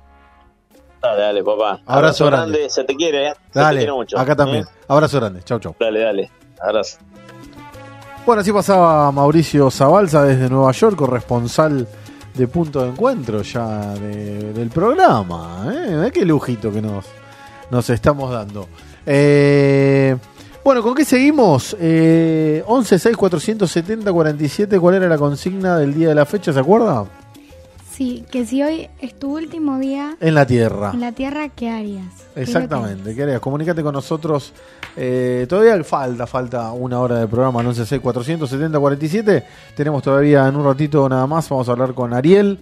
Dale, dale, papá. Abrazo grande. Se te quiere, ¿eh? Se te Dale, quiere mucho. acá también. ¿eh? Abrazo grande, chau, chau. Dale, dale. Abrazo. Bueno, así pasaba Mauricio Zabalza desde Nueva York, corresponsal de Punto de Encuentro ya de- del programa. ¿eh? Mirá qué lujito que nos, nos estamos dando. Eh, bueno, ¿con qué seguimos? Eh, once seis cuatrocientos setenta cuarenta y siete, ¿cuál era la consigna del día de la fecha? ¿Se acuerda? Sí, que si hoy es tu último día En la Tierra. en la Tierra, ¿qué harías? ¿Qué es lo que- Exactamente, ¿qué harías? Comunícate con nosotros. Eh, todavía falta, falta una hora de programa, once seis cuatrocientos setenta cuarenta y siete. Tenemos todavía en un ratito nada más. Vamos a hablar con Ariel,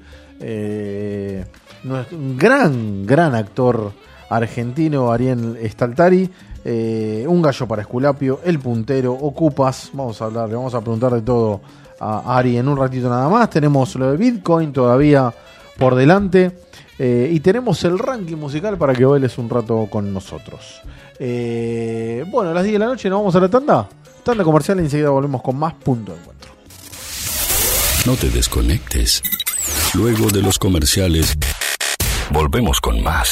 eh, nuestro- un gran, gran actor argentino, Ariel Staltari. Eh, un gallo para Esculapio, el puntero, Ocupas. Vamos a hablar, le vamos a preguntar de todo a Ari en un ratito nada más. Tenemos lo de Bitcoin todavía por delante. Eh, y tenemos el ranking musical para que bailes un rato con nosotros. Eh, bueno, a las diez de la noche nos vamos a la tanda. Tanda comercial y enseguida volvemos con más Punto de Encuentro. No te desconectes. Luego de los comerciales, volvemos con más.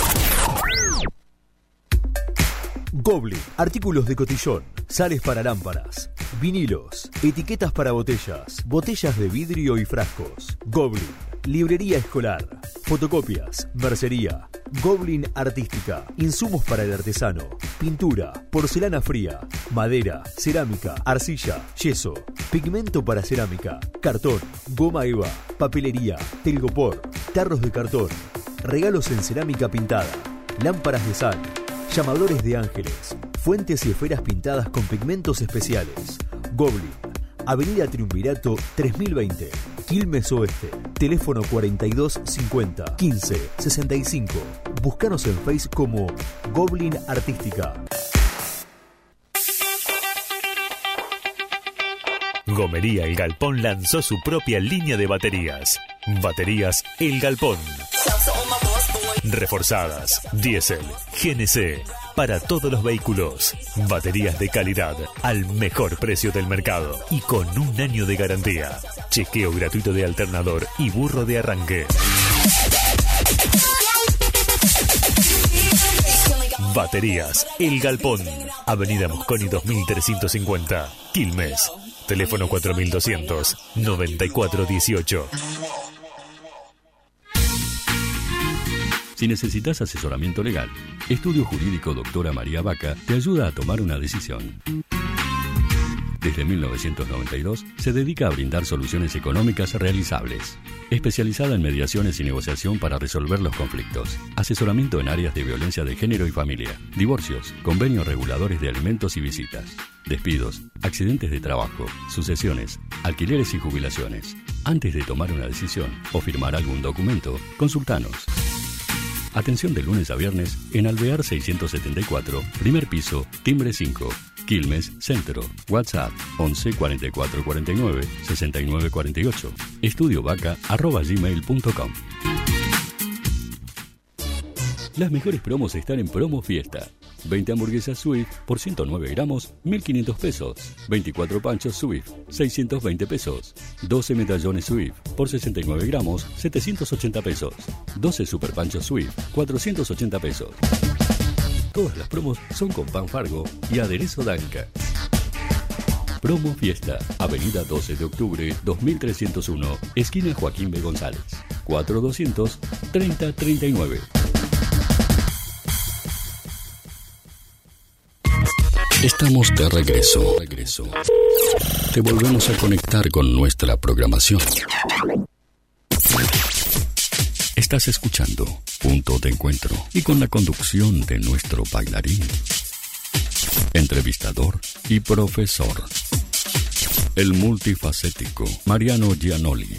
Goblin, artículos de cotillón, sales para lámparas, vinilos, etiquetas para botellas, botellas de vidrio y frascos. Goblin, librería escolar, fotocopias, mercería. Goblin Artística, insumos para el artesano, pintura, porcelana fría, madera, cerámica, arcilla, yeso, pigmento para cerámica, cartón, goma eva, papelería, telgopor, tarros de cartón, regalos en cerámica pintada, lámparas de sal, llamadores de ángeles, fuentes y esferas pintadas con pigmentos especiales. Goblin, Avenida Triunvirato tres mil veinte, Quilmes Oeste. Teléfono cuarenta y dos cincuenta, quince sesenta y cinco. Búscanos en Face como Goblin Artística. Gomería El Galpón lanzó su propia línea de baterías. Baterías El Galpón. Reforzadas, diésel, G N C, para todos los vehículos. Baterías de calidad, al mejor precio del mercado y con un año de garantía. Chequeo gratuito de alternador y burro de arranque. Baterías El Galpón, Avenida Mosconi dos mil trescientos cincuenta, Quilmes. Teléfono cuatro mil doscientos, noventa y cuatro dieciocho. Si necesitas asesoramiento legal, Estudio Jurídico Doctora María Vaca te ayuda a tomar una decisión. Desde mil novecientos noventa y dos se dedica a brindar soluciones económicas realizables. Especializada en mediaciones y negociación para resolver los conflictos. Asesoramiento en áreas de violencia de género y familia. Divorcios, convenios reguladores de alimentos y visitas. Despidos, accidentes de trabajo, sucesiones, alquileres y jubilaciones. Antes de tomar una decisión o firmar algún documento, consultanos. Atención de lunes a viernes en Alvear seiscientos setenta y cuatro, primer piso, timbre cinco, Quilmes, Centro. WhatsApp once cuarenta y cuatro cuarenta y nueve sesenta y nueve cuarenta y ocho. estudiovaca arroba gmail punto com. Las mejores promos están en Promo Fiesta. veinte hamburguesas Swift por ciento nueve gramos, mil quinientos pesos. veinticuatro panchos Swift, seiscientos veinte pesos. doce medallones Swift por sesenta y nueve gramos, setecientos ochenta pesos. doce super panchos Swift, cuatrocientos ochenta pesos. Todas las promos son con pan Fargo y aderezo Danca. Promo Fiesta, Avenida doce de octubre, dos mil trescientos uno, esquina Joaquín B. González, cuatro doscientos, treinta treinta y nueve. Estamos de regreso. regreso. Te volvemos a conectar con nuestra programación. Estás escuchando Punto de Encuentro y con la conducción de nuestro bailarín, entrevistador y profesor, el multifacético Mariano Gianoli.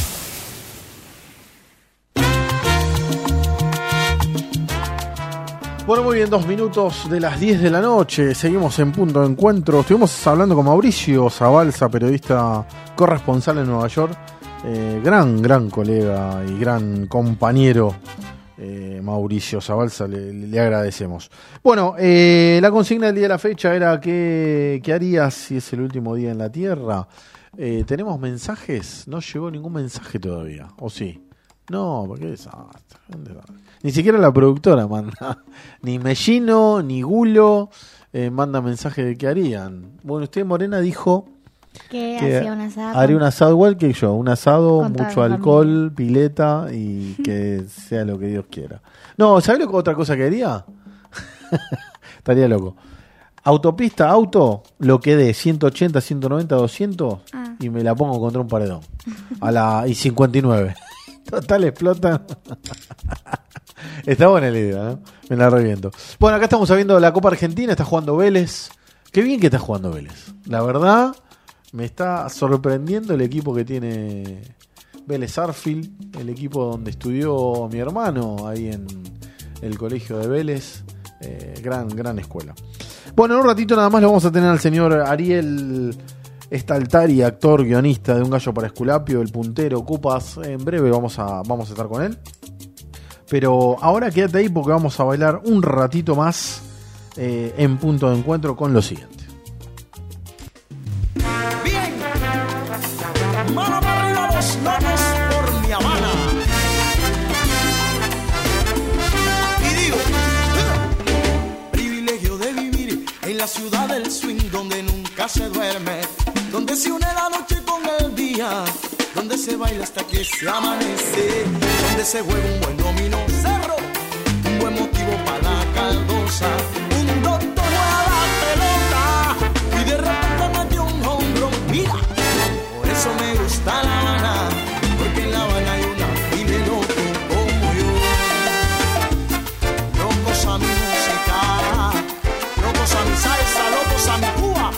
Bueno, muy bien, dos minutos de las diez de la noche, seguimos en Punto de Encuentro. Estuvimos hablando con Mauricio Zabalza, periodista corresponsal en Nueva York, eh, gran, gran colega y gran compañero. Eh, Mauricio Zabalza, le, le agradecemos. Bueno, eh, la consigna del día de la fecha era ¿qué, qué harías si es el último día en la Tierra? Eh, ¿Tenemos mensajes? No llegó ningún mensaje todavía, ¿o sí? No, porque desastre. Ni siquiera la productora manda. Ni Mellino, ni Gulo eh, manda mensaje de qué harían. Bueno, usted, Morena, dijo que, que hacía un asado. haría un asado igual que yo. Un asado, Con toda mucho la alcohol, familia. pileta y que sea lo que Dios quiera. No, ¿sabes lo que otra cosa que haría? Estaría loco. Autopista, auto, lo que dé ciento ochenta, ciento noventa, doscientos Ah. y me la pongo contra un paredón. A la y cincuenta y nueve. Total, explota. Está buena la idea, ¿no? Me la reviento. Bueno, acá estamos viendo la Copa Argentina, está jugando Vélez. Qué bien que está jugando Vélez. La verdad, me está sorprendiendo el equipo que tiene Vélez Sarsfield, el equipo donde estudió mi hermano, ahí en el colegio de Vélez. Eh, gran, gran escuela. Bueno, en un ratito nada más lo vamos a tener al señor Ariel Staltari, actor, guionista de Un Gallo para Esculapio, el puntero Cupas. En breve vamos a, vamos a estar con él. Pero ahora quédate ahí porque vamos a bailar un ratito más eh, en Punto de Encuentro con lo siguiente. Bien, mano para arriba los locos por mi Habana. Y digo, privilegio de vivir en la ciudad del swing donde nunca se duerme, donde se une la noche con el día, donde se baila hasta que se amanece, donde se juega un buen dominó cerro, un buen motivo para la caldosa, un doctor juega la pelota y de repente metió un home run. Mira, por eso me gusta La Habana, porque en La Habana hay una pile loco como yo, locos a mi música, locos a mi salsa, locos a mi Cuba.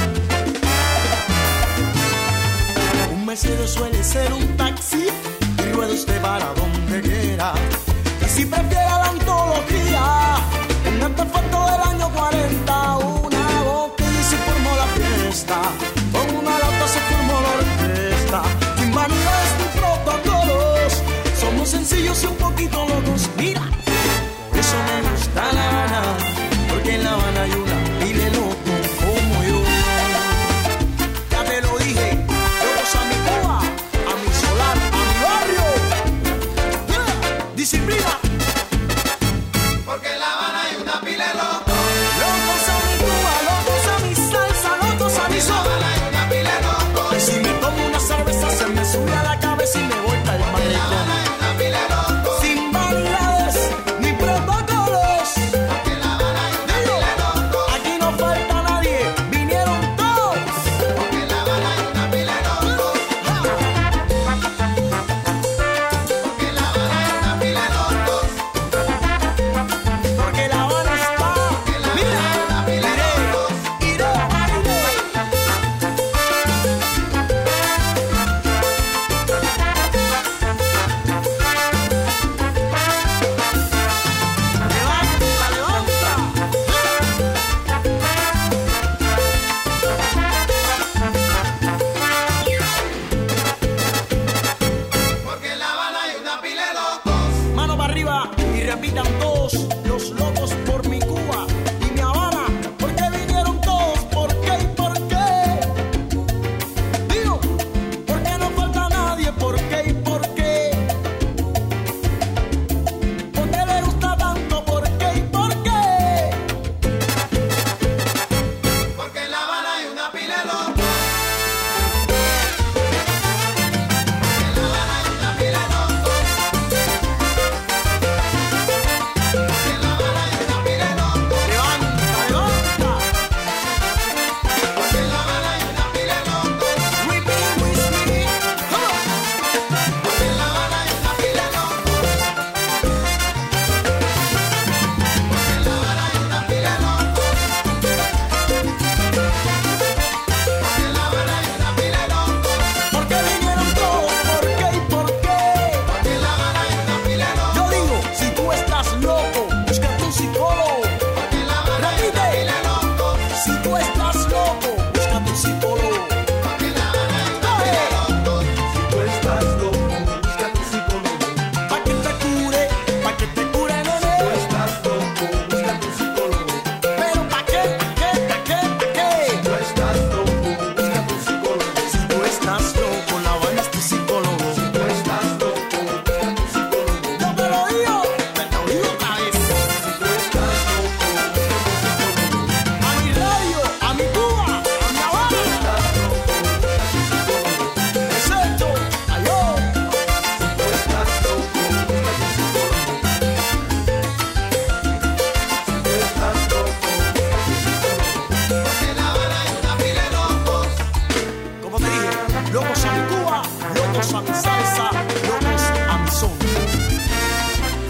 Un Mercedes suele ser un taxi y rueda usted para donde quiera. Y si prefiere la antología, un artefacto del año cuarenta, una botella y se formó la fiesta. Con una lata se formó la orquesta. Sin vanidades ni protocolos, somos sencillos y un poquito locos. Mira, por eso me gusta La Habana, porque en La Habana hay una pile loco como yo. Ya te lo dije, locos a mi Cuba, a mi solar, a mi barrio. Yeah. Disciplina. Porque en La Habana hay una pile loco. Locos a mi Cuba, locos a mi salsa, locos a mi sol. En La Habana hay una pile loco. Y si me tomo una cerveza se me sube a la cabeza y me voy para el malecón. En La Habana hay una pile loco. Sin vanidades ni protocolos. Porque en La Habana hay una pile loco. Aquí no falta nadie, vinieron todos. Porque en La Habana hay una pile loco. Porque en La Habana hay una pile loco. Porque La Habana está, mira, iré, iré, iré. Levanta, levanta. Porque en La Habana hay una pila de locos. Mano para arriba y repitan todos los locos por mi Cuba.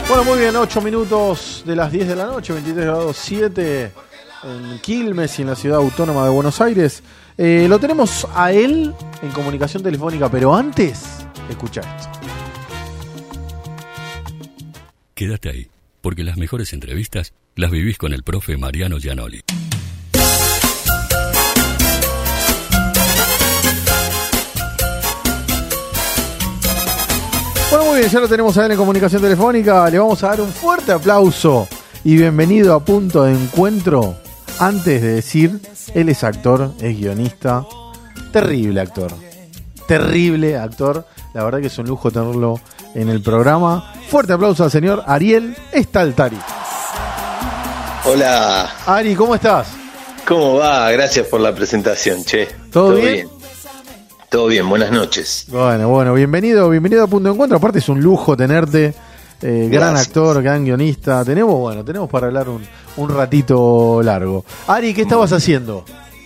Bueno, muy bien, ocho minutos de las diez de la noche, veintitrés grados siete en Quilmes y en la ciudad autónoma de Buenos Aires. Eh, lo tenemos a él en comunicación telefónica, pero antes, escucha esto. Quédate ahí, porque las mejores entrevistas las vivís con el profe Mariano Gianoli. Bueno, muy bien, ya lo tenemos a él en comunicación telefónica. Le vamos a dar un fuerte aplauso y bienvenido a Punto de Encuentro. Antes de decir, él es actor, es guionista, terrible actor, terrible actor. La verdad que es un lujo tenerlo en el programa. Fuerte aplauso al señor Ariel Staltari. Hola. Ari, ¿cómo estás? ¿Cómo va? Gracias por la presentación, che. ¿Todo, ¿Todo bien? bien? Todo bien, buenas noches. Bueno, bueno, bienvenido, bienvenido a Punto de Encuentro. Aparte es un lujo tenerte, eh, gran actor, gran guionista. Tenemos, bueno, tenemos para hablar un, un ratito largo. Ari, ¿qué estabas haciendo?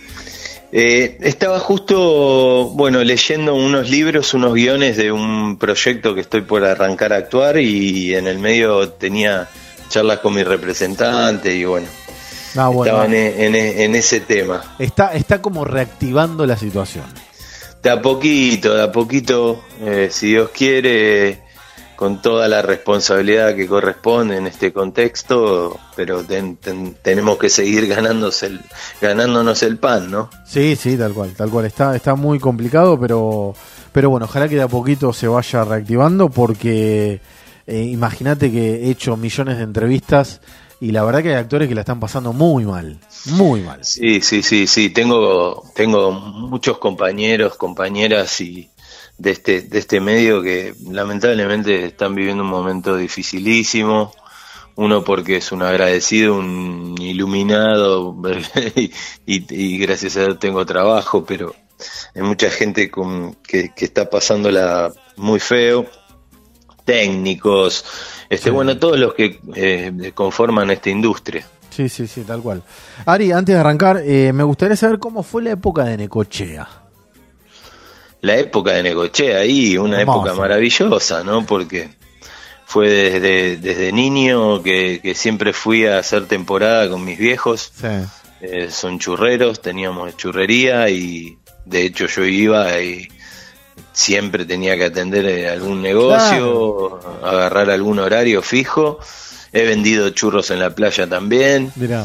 Eh, estaba justo, bueno, leyendo unos libros, unos guiones de un proyecto que estoy por arrancar a actuar y en el medio tenía charlas con mi representante y bueno, ah, bueno estaba en, en, en ese tema. Está, está como reactivando la situación. De a poquito, de a poquito, eh, si Dios quiere, con toda la responsabilidad que corresponde en este contexto, pero ten, ten, tenemos que seguir ganándose el, ganándonos el pan, ¿no? Sí, sí, tal cual, tal cual. Está, está muy complicado, pero, pero bueno, ojalá que de a poquito se vaya reactivando, porque eh, imagínate que he hecho millones de entrevistas y la verdad que hay actores que la están pasando muy mal, muy mal. Sí, sí, sí, sí. Tengo, tengo muchos compañeros, compañeras y de este, de este medio que lamentablemente están viviendo un momento dificilísimo. Uno porque es un agradecido, un iluminado y, y, y gracias a Dios tengo trabajo, pero hay mucha gente con, que, que está pasándola muy feo. Técnicos, este, sí. Bueno, todos los que eh, conforman esta industria. Sí, sí, sí, tal cual. Ari, antes de arrancar, eh, me gustaría saber cómo fue la época de Necochea. La época de Necochea, ahí, una Hermoso. época maravillosa, ¿no? Porque fue desde, desde niño que, que siempre fui a hacer temporada con mis viejos. Sí. Eh, son churreros, teníamos churrería y de hecho yo iba y siempre tenía que atender algún negocio, claro. agarrar algún horario fijo. He vendido churros en la playa también. Mirá.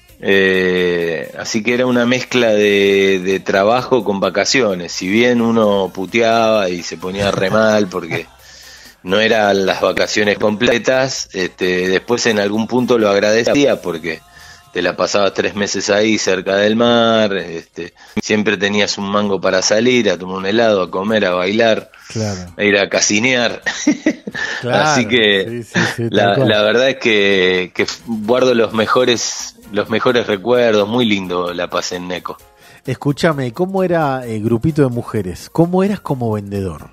Eh, así que era una mezcla de, de trabajo con vacaciones. Si bien uno puteaba y se ponía re mal porque no eran las vacaciones completas, este, después en algún punto lo agradecía porque te la pasabas tres meses ahí cerca del mar, este, siempre tenías un mango para salir, a tomar un helado, a comer, a bailar, claro. a ir a casinear. Claro, así que sí, sí, sí, la, la verdad es que, que guardo los mejores, los mejores recuerdos, muy lindo la pasé en Neco. Escúchame, ¿cómo era el grupito de mujeres? ¿Cómo eras como vendedor?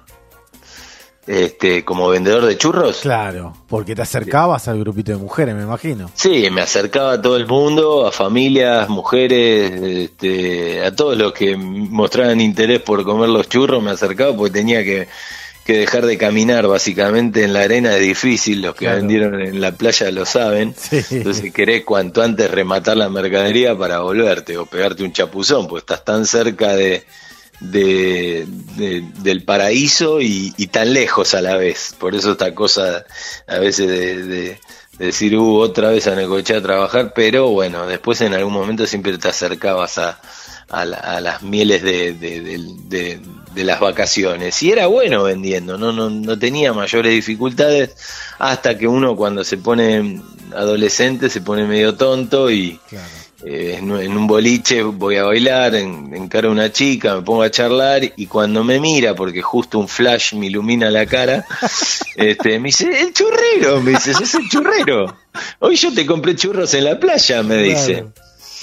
Este, como vendedor de churros. Claro, porque te acercabas al grupito de mujeres, me imagino. Sí, me acercaba a todo el mundo, a familias, mujeres, este, a todos los que mostraran interés por comer los churros, me acercaba porque tenía que, que dejar de caminar básicamente en la arena, es difícil, los que claro. vendieron en la playa lo saben. Sí. Entonces querés cuanto antes rematar la mercadería para volverte o pegarte un chapuzón, pues estás tan cerca de De, de, del paraíso y, y tan lejos a la vez. Por eso esta cosa a veces de, de, de decir uh, otra vez a Necochea a trabajar, pero bueno, después en algún momento siempre te acercabas a, a, la, a las mieles de, de, de, de, de las vacaciones y era bueno vendiendo, no, no, no tenía mayores dificultades hasta que uno cuando se pone adolescente se pone medio tonto y claro. Eh, en, en un boliche voy a bailar, en, encaro a una chica, me pongo a charlar y cuando me mira, porque justo un flash me ilumina la cara, este, me dice, el churrero, me dice, sos el churrero. Hoy yo te compré churros en la playa, me dice. Claro.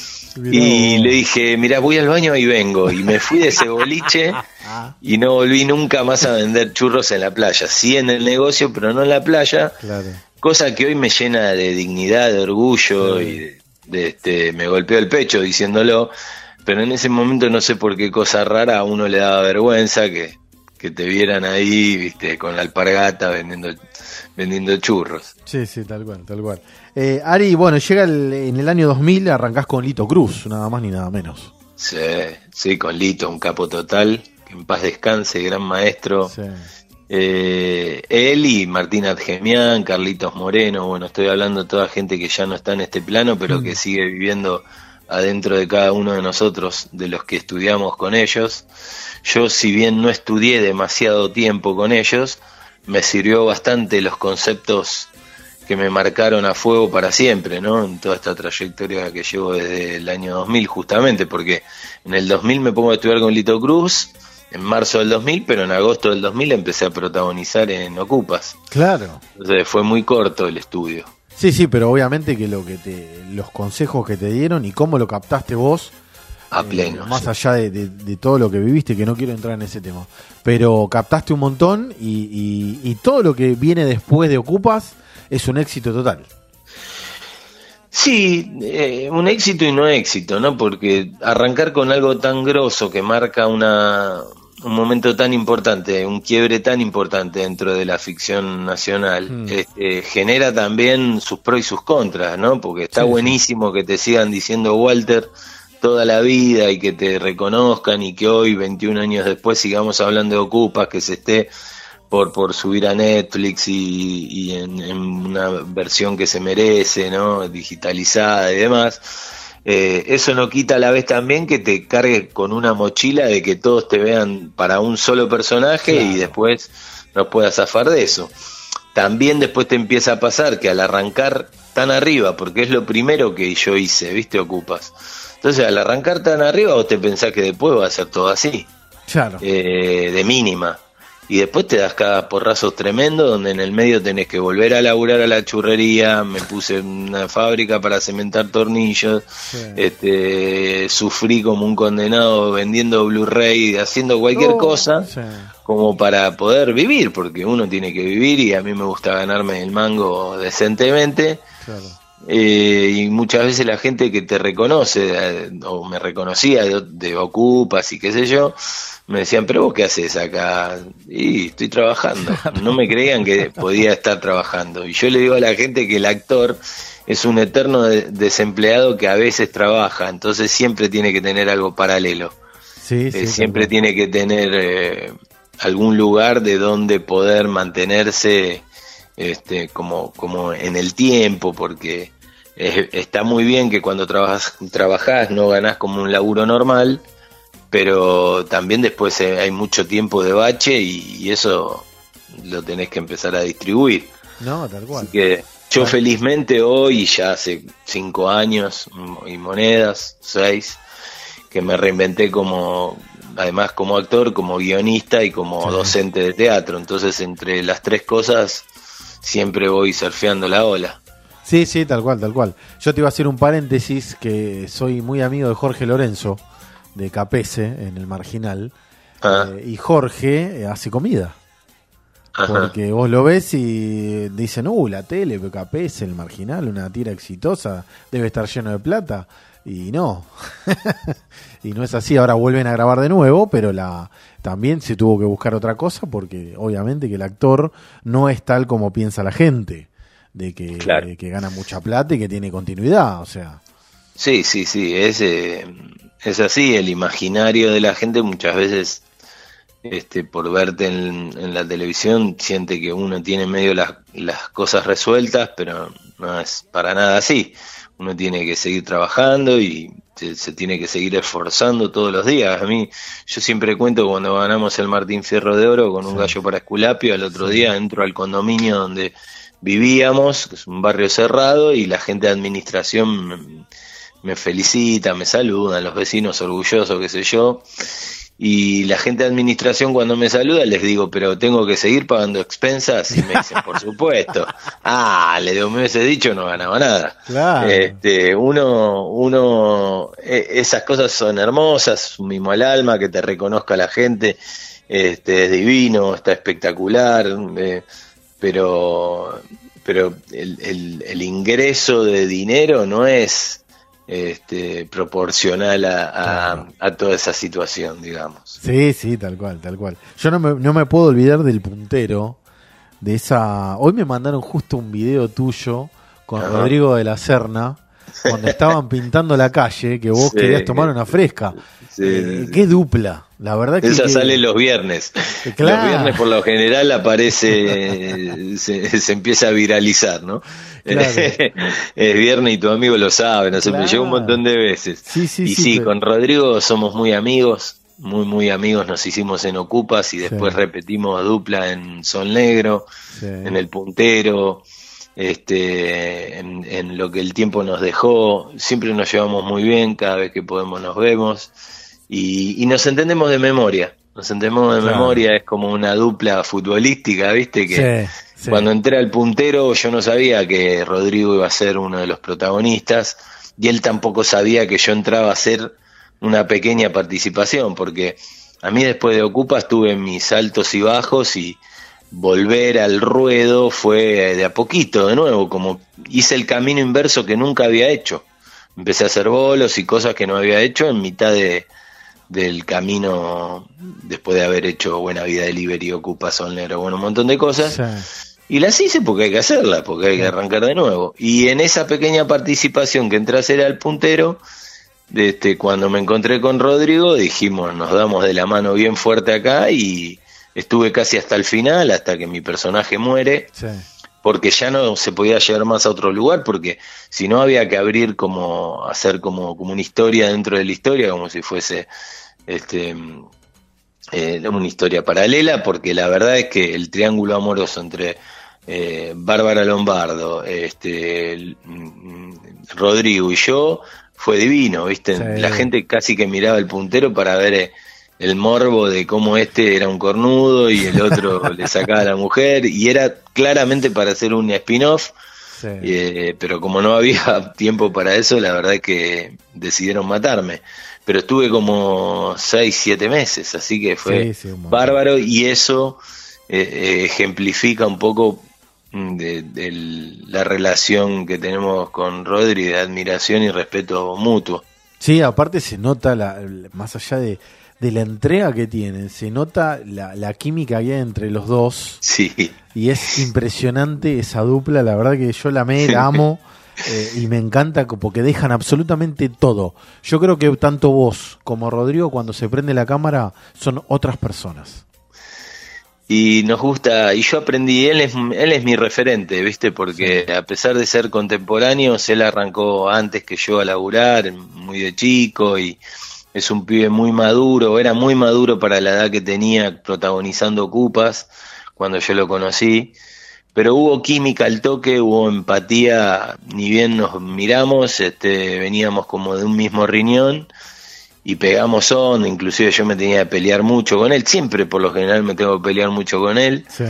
Y le dije, mirá, voy al baño y vengo. Y me fui de ese boliche y no volví nunca más a vender churros en la playa. Sí en el negocio, pero no en la playa. Claro. Cosa que hoy me llena de dignidad, de orgullo, sí. y de, de este, me golpeó el pecho diciéndolo, pero en ese momento no sé por qué cosa rara a uno le daba vergüenza que, que te vieran ahí, viste, con la alpargata vendiendo vendiendo churros. Sí, sí, tal cual, tal cual. Eh, Ari, bueno, llega el, en el año dos mil, arrancás con Lito Cruz, nada más ni nada menos. Sí, sí, con Lito, un capo total, que en paz descanse, gran maestro. Sí. Eh, él y Martín Adgemián, Carlitos Moreno, bueno, estoy hablando de toda gente que ya no está en este plano, pero Mm. que sigue viviendo adentro de cada uno de nosotros, de los que estudiamos con ellos. Yo, si bien no estudié demasiado tiempo con ellos, me sirvió bastante los conceptos que me marcaron a fuego para siempre, ¿no? En toda esta trayectoria que llevo desde el año dos mil, justamente, porque en el dos mil me pongo a estudiar con Lito Cruz, en marzo del dos mil, pero en agosto del dos mil empecé a protagonizar en Ocupas. Claro. Entonces fue muy corto el estudio. Sí, sí, pero obviamente que lo que te, los consejos que te dieron y cómo lo captaste vos, A eh, pleno. más sí. allá de, de- de todo lo que viviste, que no quiero entrar en ese tema, pero captaste un montón y, y- y todo lo que viene después de Ocupas es un éxito total. Sí, eh, un éxito y no éxito, ¿no? Porque arrancar con algo tan grosso que marca una, un momento tan importante, un quiebre tan importante dentro de la ficción nacional, Mm. este, genera también sus pros y sus contras, ¿no? Porque está Sí, sí. buenísimo que te sigan diciendo Walter toda la vida y que te reconozcan y que hoy, veintiún años después, sigamos hablando de Ocupas, que se esté por por subir a Netflix y, y en, en una versión que se merece, ¿no? Digitalizada y demás. Eh, eso no quita a la vez también que te cargues con una mochila de que todos te vean para un solo personaje Claro. y después no puedas zafar de eso. También después te empieza a pasar que al arrancar tan arriba, porque es lo primero que yo hice, ¿viste? Ocupas. Entonces al arrancar tan arriba vos te pensás que después va a ser todo así, Claro. eh, de mínima. Y después te das cada porrazos tremendo donde en el medio tenés que volver a laburar a la churrería, me puse en una fábrica para cementar tornillos, este, sufrí como un condenado vendiendo Blu-ray, haciendo cualquier Oh, cosa sí. como para poder vivir, porque uno tiene que vivir y a mí me gusta ganarme el mango decentemente. Claro. Eh, y muchas veces la gente que te reconoce, eh, o me reconocía de, de Ocupas y qué sé yo, me decían, pero vos qué haces acá, y estoy trabajando. No me creían que podía estar trabajando. Y yo le digo a la gente que el actor es un eterno de- desempleado que a veces trabaja, entonces siempre tiene que tener algo paralelo. Sí, Eh, sí, siempre tal cual. tiene que tener eh, algún lugar de donde poder mantenerse este, como, como en el tiempo, porque eh, está muy bien que cuando trabajas, trabajás no ganás como un laburo normal, pero también después eh, hay mucho tiempo de bache y, y eso lo tenés que empezar a distribuir. No, tal cual. Así que yo felizmente hoy, ya hace cinco años mm, y monedas, seis, que me reinventé como, además como actor, como guionista y como Sí. docente de teatro. Entonces entre las tres cosas siempre voy surfeando la ola. Sí, sí, tal cual, tal cual. Yo te iba a hacer un paréntesis que soy muy amigo de Jorge Lorenzo, de Capese, en el Marginal. Ah. Eh, y Jorge eh, hace comida. Ajá. Porque vos lo ves y dicen, uh, la tele, Capese, el Marginal, una tira exitosa, debe estar lleno de plata. Y no. Y no es así. Ahora vuelven a grabar de nuevo, pero la también se tuvo que buscar otra cosa porque obviamente que el actor no es tal como piensa la gente, de que, Claro. de que gana mucha plata y que tiene continuidad, o sea. Sí, sí, sí, es, eh, es así, el imaginario de la gente muchas veces, este, por verte en, en la televisión, siente que uno tiene medio las, las cosas resueltas, pero no es para nada así. Uno tiene que seguir trabajando y se, se tiene que seguir esforzando todos los días. A mí, yo siempre cuento que cuando ganamos el Martín Fierro de Oro con un gallo para Esculapio, al otro día entro al condominio donde vivíamos, que es un barrio cerrado, y la gente de administración me, me felicita, me saludan, los vecinos orgullosos, qué sé yo. Y la gente de administración cuando me saluda les digo, pero tengo que seguir pagando expensas, y me dicen, por supuesto. Ah, le digo, me hubiese dicho, no ganaba nada. Claro. Este, uno, uno, e- esas cosas son hermosas, un mimo al alma, que te reconozca la gente, este, es divino, está espectacular, eh, pero, pero el, el, el ingreso de dinero no es este, proporcional a, a, a toda esa situación, digamos. Sí, sí, tal cual, tal cual. Yo no me, no me puedo olvidar del puntero, de esa... Hoy me mandaron justo un video tuyo con Ajá. Rodrigo de la Serna, cuando estaban pintando la calle, que vos sí. querías tomar una fresca. Sí, eh, sí. Qué dupla, la verdad que... Esa que... sale los viernes. Claro. Los viernes por lo general aparece, se, se empieza a viralizar, ¿no? Claro. Es viernes y tu amigo lo sabe, no sé, claro. me llegó un montón de veces. Sí, sí, y sí, sí, pero... con Rodrigo somos muy amigos, muy, muy amigos, nos hicimos en Ocupas y después sí. repetimos dupla en Sol Negro, sí. en El Puntero, este, en, en lo que el tiempo nos dejó, siempre nos llevamos muy bien, cada vez que podemos nos vemos y, y nos entendemos de memoria, nos entendemos de claro. memoria, es como una dupla futbolística, ¿viste? Que sí, sí. cuando entré al Puntero yo no sabía que Rodrigo iba a ser uno de los protagonistas y él tampoco sabía que yo entraba a ser una pequeña participación, porque a mí después de Ocupas tuve mis altos y bajos y volver al ruedo fue de a poquito, de nuevo, como hice el camino inverso que nunca había hecho. Empecé a hacer bolos y cosas que no había hecho en mitad de del camino, después de haber hecho Buena Vida Delivery, Ocupas, Sol Negro, bueno, un montón de cosas. Sí. Y las hice porque hay que hacerlas, porque hay que arrancar de nuevo. Y en esa pequeña participación que entré a hacer al Puntero, Este, cuando me encontré con Rodrigo dijimos, nos damos de la mano bien fuerte acá y estuve casi hasta el final, hasta que mi personaje muere, sí. porque ya no se podía llegar más a otro lugar, porque si no había que abrir como, hacer como, como una historia dentro de la historia, como si fuese este eh, una historia paralela, porque la verdad es que el triángulo amoroso entre eh, Bárbara Lombardo, este el, Rodrigo y yo fue divino, ¿viste? Sí. La gente casi que miraba El Puntero para ver eh, el morbo de cómo este era un cornudo y el otro le sacaba a la mujer, y era claramente para hacer un spin-off, sí. eh, pero como no había tiempo para eso, la verdad es que decidieron matarme. Pero estuve como seis, siete meses, así que fue sí, sí, bárbaro, y eso eh, eh, ejemplifica un poco De, de la relación que tenemos con Rodri, de admiración y respeto mutuo. Sí, aparte se nota, la, más allá de, de la entrega que tienen, se nota la, la química que hay entre los dos. Sí. Y es impresionante esa dupla, la verdad que yo la amé, la amo, eh, y me encanta porque dejan absolutamente todo. Yo creo que tanto vos como Rodrigo, cuando se prende la cámara, son otras personas. Y nos gusta, y yo aprendí, él es, él es mi referente, ¿viste? Porque sí. a pesar de ser contemporáneos, él arrancó antes que yo a laburar, muy de chico, y es un pibe muy maduro, era muy maduro para la edad que tenía protagonizando Ocupas, cuando yo lo conocí, pero hubo química al toque, hubo empatía, ni bien nos miramos, este, veníamos como de un mismo riñón, y pegamos onda, inclusive yo me tenía que pelear mucho con él, siempre por lo general me tengo que pelear mucho con él, sí.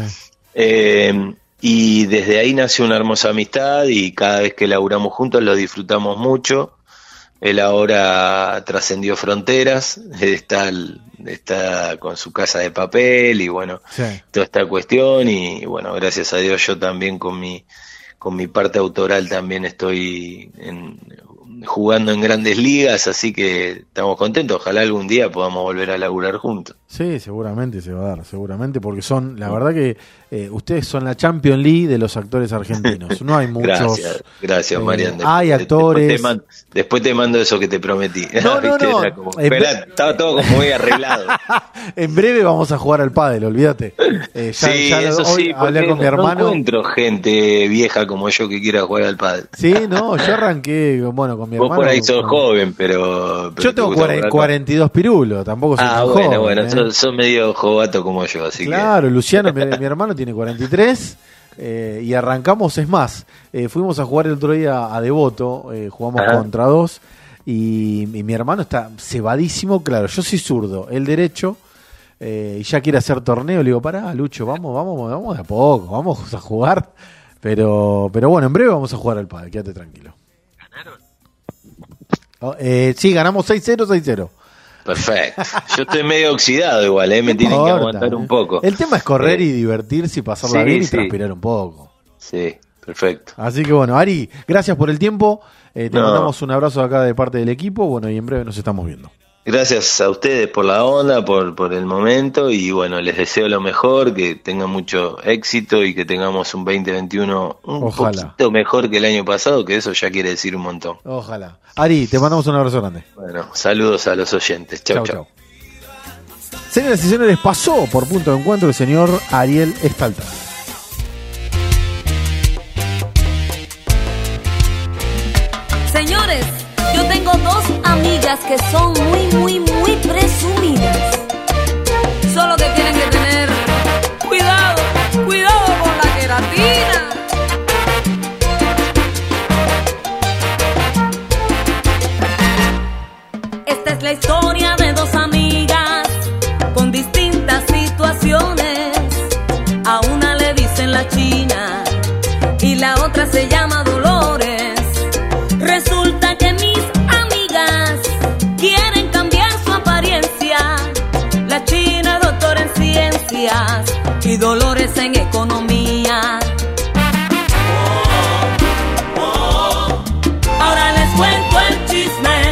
eh, y desde ahí nació una hermosa amistad y cada vez que laburamos juntos lo disfrutamos mucho. Él ahora trascendió fronteras, está, está con su casa de papel y bueno, sí. toda esta cuestión, y bueno, gracias a Dios yo también con mi, con mi parte autoral también estoy en jugando en grandes ligas, así que estamos contentos, ojalá algún día podamos volver a laburar juntos. Sí, seguramente se va a dar, seguramente, porque son, la verdad que eh, ustedes son la Champions League de los actores argentinos, no hay muchos. Gracias, gracias eh, Marian. Hay actores. Después te, mando, después te mando eso que te prometí. No, no, no. Era como, espera, estaba todo como muy arreglado. En breve vamos a jugar al pádel, olvídate. Eh, ya, sí, ya eso hoy sí, hablé con mi hermano. No encuentro gente vieja como yo que quiera jugar al pádel. Sí, no, yo arranqué, bueno, con mi Vos hermano. Vos por ahí sos joven, pero... pero yo tengo cuarenta y dos pirulos, tampoco soy ah, tan bueno, joven. bueno, ¿eh? sos, sos medio jovato como yo, así claro, que... Claro, Luciano, mi, mi hermano, tiene cuarenta y tres, eh, y arrancamos, es más, eh, fuimos a jugar el otro día a Devoto, eh, jugamos Ajá. contra dos, y, y mi hermano está cebadísimo, claro, yo soy zurdo, el derecho, eh, y ya quiere hacer torneo, le digo, pará, Lucho, vamos, vamos, vamos de a poco, vamos a jugar, pero, pero bueno, en breve vamos a jugar al pádel, quédate tranquilo. ¿Ganaron? Oh, eh, sí, ganamos seis cero, seis cero. Perfecto. Yo estoy medio oxidado igual, ¿eh? Me tienen que aguantar un poco. El tema es correr eh, y divertirse y pasarla sí, bien y sí. transpirar un poco. Sí, Perfecto. Así que bueno, Ari, gracias por el tiempo. Eh, te No. mandamos un abrazo acá de parte del equipo. Bueno, y en breve nos estamos viendo. Gracias a ustedes por la onda, por, por el momento y bueno, les deseo lo mejor, que tengan mucho éxito y que tengamos un veinte veintiuno un Ojalá. poquito mejor que el año pasado, que eso ya quiere decir un montón. Ojalá. Ari, te mandamos un abrazo grande. Bueno, saludos a los oyentes. Chau, Chau, chau. Señoras y señores, pasó por punto de encuentro el señor Ariel Stalter. Señores, yo tengo dos amigas que son muy, muy, muy presumidas. Solo que tienen que tener cuidado, cuidado con la queratina. Esta es la historia de dos amigas con distintas situaciones. A una le dicen la China y la otra se llama Dolores. Resulta que mis amigas quieren cambiar su apariencia. La China es doctora en ciencias y Dolores en economía. Ahora les cuento el chisme.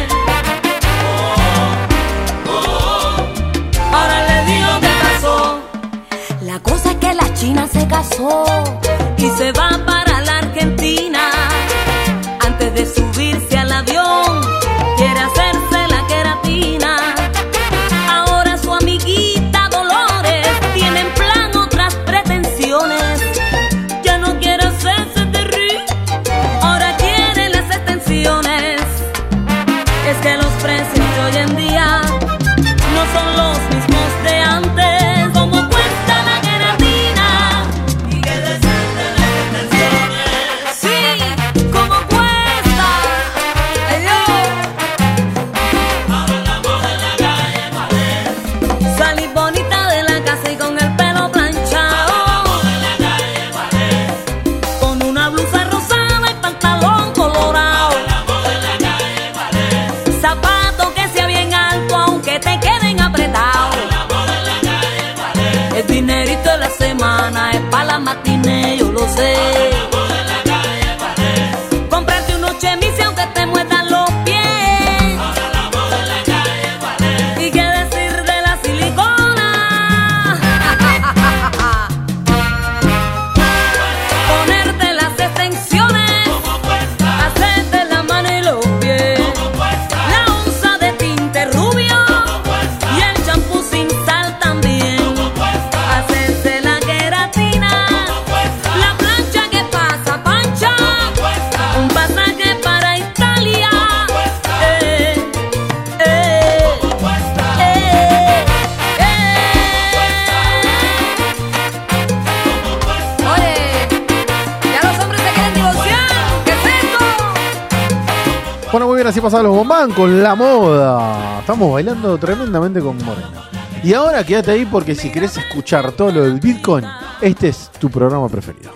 Ahora les digo qué pasó. La cosa es que la China se casó y se va para la Argentina. Antes de subirse al avión, quiere hacerse la queratina. Ahora su amiguita Dolores tiene en plan otras pretensiones. Ya no quiere hacerse terrí, ahora quiere las extensiones. Es que los precios de hoy en día no son los mismos de antes. ¿Cómo cuesta la queratina? ¿Y qué decir de las extensiones? Sí, ¿cómo cuesta? Ay, Dios. Ahora la moda en la calle, ¿cuál es? Salí bonita de la casa y con el pelo planchado. Ahora la moda en la calle, ¿cuál es? Con una blusa rosada y pantalón colorado. Ahora la moda en la calle, ¿cuál es? Zapatos que sea bien alto aunque te queden apretados. Ahora la moda en la calle, ¿cuál es? El dinerito de la semana es pa' la matiné, yo lo sé. Ahora la moda en la calle, ¿cuál es? Cómprate unos chemis aunque te muerdan los pies. Ahora la moda en la calle, ¿cuál es? ¿Y qué decir de la silicona? Ponerte las extensiones, hacerte la mano y los pies. La onza de tinte rubio y el champú sin sal también. Hacerse la queratina, la plancha que pasa pancha, un pasaje para Italia. Eh, eh, eh, eh. Oye, ya los hombres se quieren divorciar. ¿Qué es esto? Bueno, muy bien, así pasaban los bombán con la moda. Estamos bailando tremendamente con Morena. Y ahora quédate ahí porque si querés escuchar todo lo del Bitcoin, este es tu programa preferido.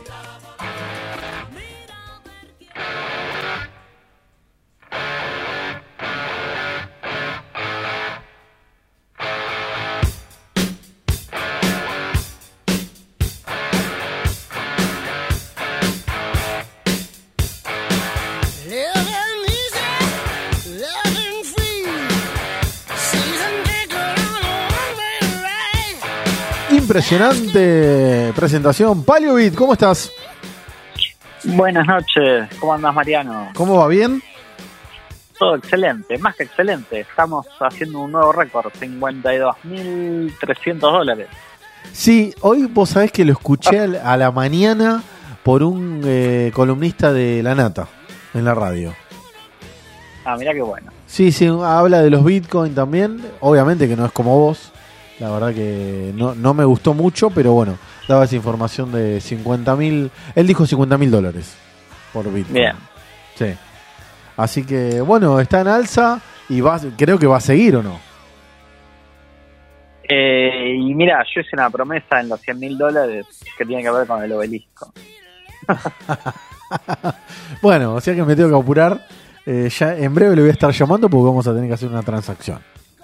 Living easy, living free. Season ticket on a one-way ride. Impresionante presentación. Paleobit, ¿cómo estás? Buenas noches, ¿cómo andas, Mariano? ¿Cómo va? ¿Bien? Todo excelente, más que excelente. Estamos haciendo un nuevo récord, cincuenta y dos mil trescientos dólares. Sí, hoy vos sabés que lo escuché al- a la mañana por un eh, columnista de La Nata en la radio. Ah, mirá qué bueno. Sí, sí, habla de los Bitcoin también. Obviamente que no es como vos. La verdad que no, no me gustó mucho, pero bueno, daba esa información de cincuenta mil. Él dijo cincuenta mil dólares por Bitcoin. Bien. Sí. Así que bueno, está en alza y va, creo que va a seguir o no. Eh, y mira, yo hice una promesa en los cien mil dólares que tiene que ver con el obelisco. Bueno, o sea que me tengo que apurar. Eh, ya en breve le voy a estar llamando porque vamos a tener que hacer una transacción.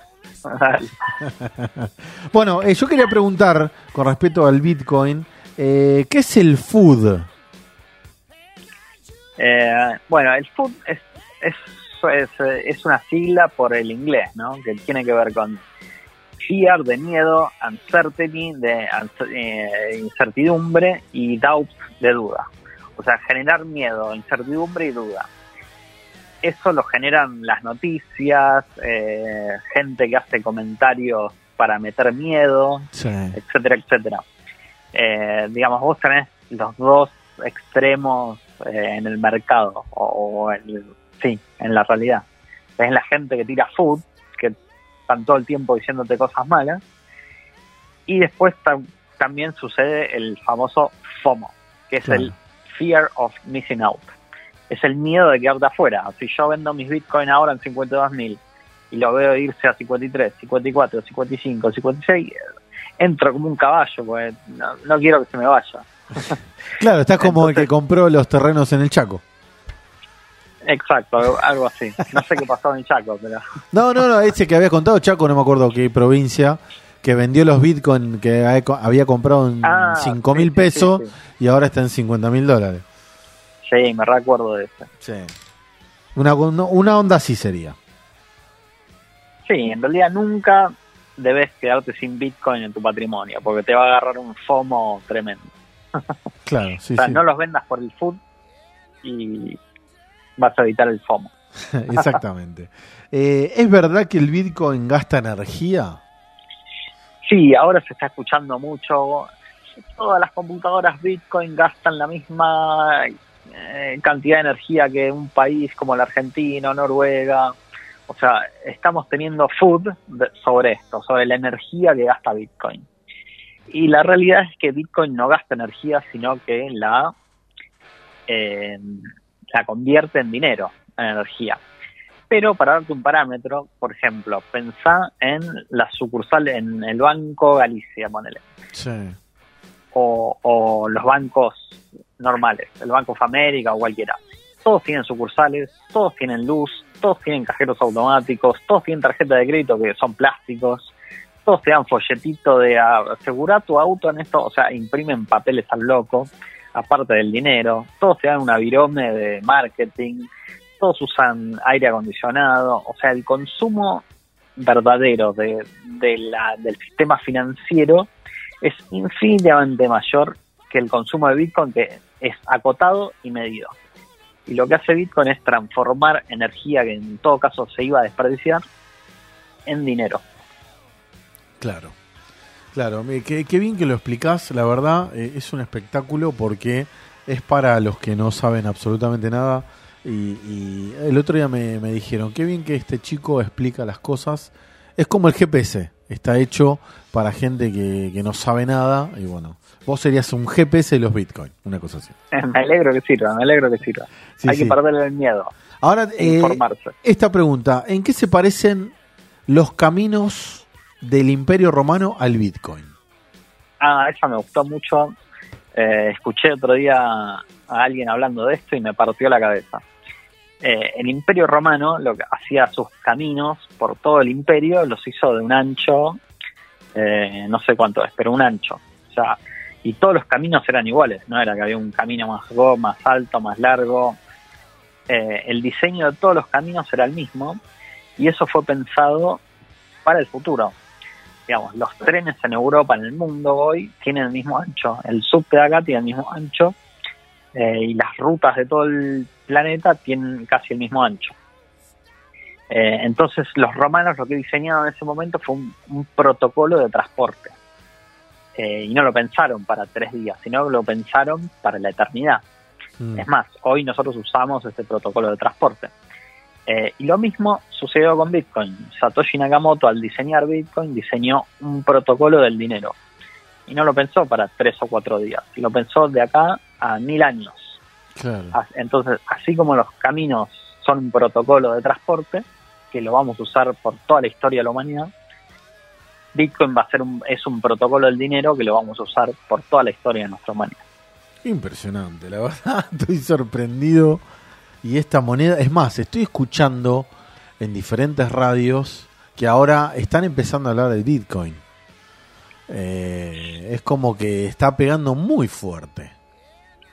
Bueno, eh, yo quería preguntar con respecto al Bitcoin, eh, ¿qué es el F U D? Eh, bueno, el F U D es, es, es, es una sigla por el inglés, ¿no? Que tiene que ver con fear, de miedo, uncertainty, de eh, incertidumbre, y doubt, de duda. O sea, generar miedo, incertidumbre y duda. Eso lo generan las noticias, eh, gente que hace comentarios para meter miedo, Sí. etcétera, etcétera. Eh, digamos, vos tenés los dos extremos eh, en el mercado, o, o en, sí, en la realidad. Tenés la gente que tira food, que están todo el tiempo diciéndote cosas malas, y después tam- también sucede el famoso FOMO, que es Claro. el Fear of Missing Out. Es el miedo de quedarte afuera. Si yo vendo mis Bitcoin ahora en cincuenta y dos mil y lo veo irse a cincuenta y tres, cincuenta y cuatro, cincuenta y cinco, cincuenta y seis, entro como un caballo, porque no, no quiero que se me vaya. Claro, estás como el que compró los terrenos en el Chaco. Exacto, algo, algo así. No sé qué pasó en Chaco, pero... No, no, no, ese que había contado Chaco, no me acuerdo qué provincia, que vendió los Bitcoin que había comprado en Ah, cinco sí, mil sí, pesos sí, sí. y ahora está en cincuenta mil dólares. Sí, me recuerdo de eso. Sí. Una, una onda así sería. Sí, en realidad nunca debes quedarte sin Bitcoin en tu patrimonio, porque te va a agarrar un FOMO tremendo. Claro, sí, o sea, sí. no los vendas por el F U D y vas a evitar el FOMO. Exactamente. Eh, ¿Es verdad que el Bitcoin gasta energía? Sí, ahora se está escuchando mucho. Todas las computadoras Bitcoin gastan la misma eh, cantidad de energía que un país como la Argentina o Noruega. O sea, estamos teniendo food de- sobre esto, sobre la energía que gasta Bitcoin. Y la realidad es que Bitcoin no gasta energía, sino que la, eh, la convierte en dinero, en energía. Pero para darte un parámetro, por ejemplo, pensá en la sucursal, en el Banco Galicia, ponele, Sí. o, o los bancos normales, el Banco of America o cualquiera. Todos tienen sucursales, todos tienen luz, todos tienen cajeros automáticos, todos tienen tarjeta de crédito que son plásticos, todos te dan folletito de ah, asegurar tu auto en esto, o sea, imprimen papeles al loco, aparte del dinero, todos te dan una virome de marketing, todos usan aire acondicionado, o sea, el consumo verdadero de, de la, del sistema financiero es infinitamente mayor que el consumo de Bitcoin, que es acotado y medido. Y lo que hace Bitcoin es transformar energía que en todo caso se iba a desperdiciar en dinero. Claro, claro, me- qué, qué bien que lo explicás, la verdad, eh, es un espectáculo porque es para los que no saben absolutamente nada y, y el otro día me, me dijeron, qué bien que este chico explica las cosas, es como el G P S, está hecho para gente que, que no sabe nada y bueno, vos serías un G P S de los Bitcoin, una cosa así. Me alegro que sirva, me alegro que sirva. Sí, Hay sí. que perderle el miedo. Ahora, e eh, informarse. esta pregunta, ¿en qué se parecen los caminos del Imperio Romano al Bitcoin? Ah, esa me gustó mucho. Eh, escuché otro día a alguien hablando de esto y me partió la cabeza. Eh, el Imperio Romano lo que hacía sus caminos por todo el imperio, los hizo de un ancho, eh, no sé cuánto es, pero un ancho. O sea, y todos los caminos eran iguales, no era que había un camino más go, más alto, más largo. Eh, el diseño de todos los caminos era el mismo y eso fue pensado para el futuro. Digamos, los trenes en Europa, en el mundo hoy, tienen el mismo ancho. El subte de acá tiene el mismo ancho eh, y las rutas de todo el planeta tienen casi el mismo ancho. Eh, entonces los romanos lo que diseñaron en ese momento fue un, un protocolo de transporte. Eh, y no lo pensaron para tres días, sino que lo pensaron para la eternidad. Mm. Es más, hoy nosotros usamos ese protocolo de transporte. Eh, y lo mismo sucedió con Bitcoin. Satoshi Nakamoto, al diseñar Bitcoin, diseñó un protocolo del dinero. Y no lo pensó para tres o cuatro días. Lo pensó de acá a mil años. Claro. As- Entonces, así como los caminos son un protocolo de transporte, que lo vamos a usar por toda la historia de la humanidad, Bitcoin va a ser un, es un protocolo del dinero que lo vamos a usar por toda la historia de nuestra humanidad. Impresionante, la verdad, estoy sorprendido. Y esta moneda, es más, estoy escuchando en diferentes radios que ahora están empezando a hablar del Bitcoin. Eh, es como que está pegando muy fuerte.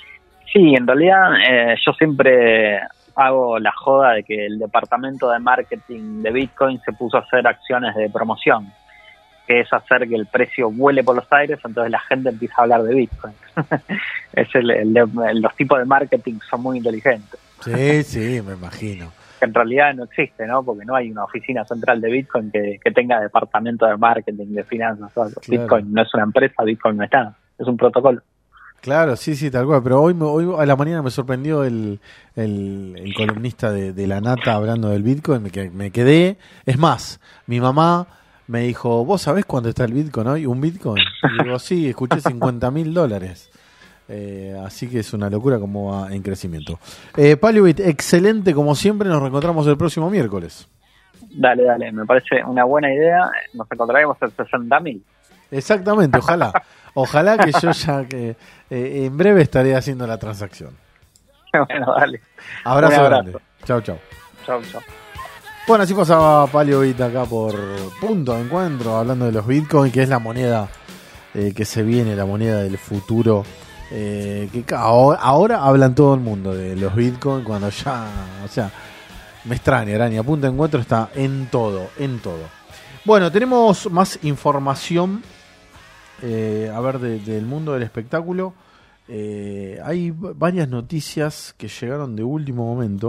Sí, en realidad eh, yo siempre hago la joda de que el departamento de marketing de Bitcoin se puso a hacer acciones de promoción, que es hacer que el precio vuele por los aires, entonces la gente empieza a hablar de Bitcoin. es el, el, el, los tipos de marketing son muy inteligentes. Sí, sí, me imagino. Que en realidad no existe, ¿no? Porque no hay una oficina central de Bitcoin que, que tenga departamento de marketing, de finanzas. Claro. Bitcoin no es una empresa, Bitcoin no es nada, es un protocolo. Claro, sí, sí, tal cual. Pero hoy, hoy a la mañana me sorprendió el, el, el columnista de, de La Nata hablando del Bitcoin. Me, me quedé. Es más, mi mamá me dijo, ¿vos sabés cuánto está el Bitcoin hoy? ¿Un Bitcoin? Y digo, sí, escuché cincuenta mil dólares. Eh, así que es una locura como va en crecimiento. Eh, Paliobit, excelente como siempre. Nos reencontramos el próximo miércoles. Dale, dale, me parece una buena idea. Nos encontraremos en sesenta mil. Exactamente, ojalá. Ojalá que yo ya que eh, en breve estaré haciendo la transacción. Bueno, dale. Abrazo, abrazo. grande. Chau, chau. Chau, chau. Bueno, así pasaba Paliobit acá por Punto de Encuentro, hablando de los Bitcoin, que es la moneda eh, que se viene, la moneda del futuro. Eh, que ahora, ahora hablan todo el mundo de los Bitcoin, cuando ya, o sea, me extraña, Araña. Punto de Encuentro está en todo, en todo. Bueno, tenemos más información. Eh, a ver, de, del mundo del espectáculo. Eh, hay varias noticias que llegaron de último momento.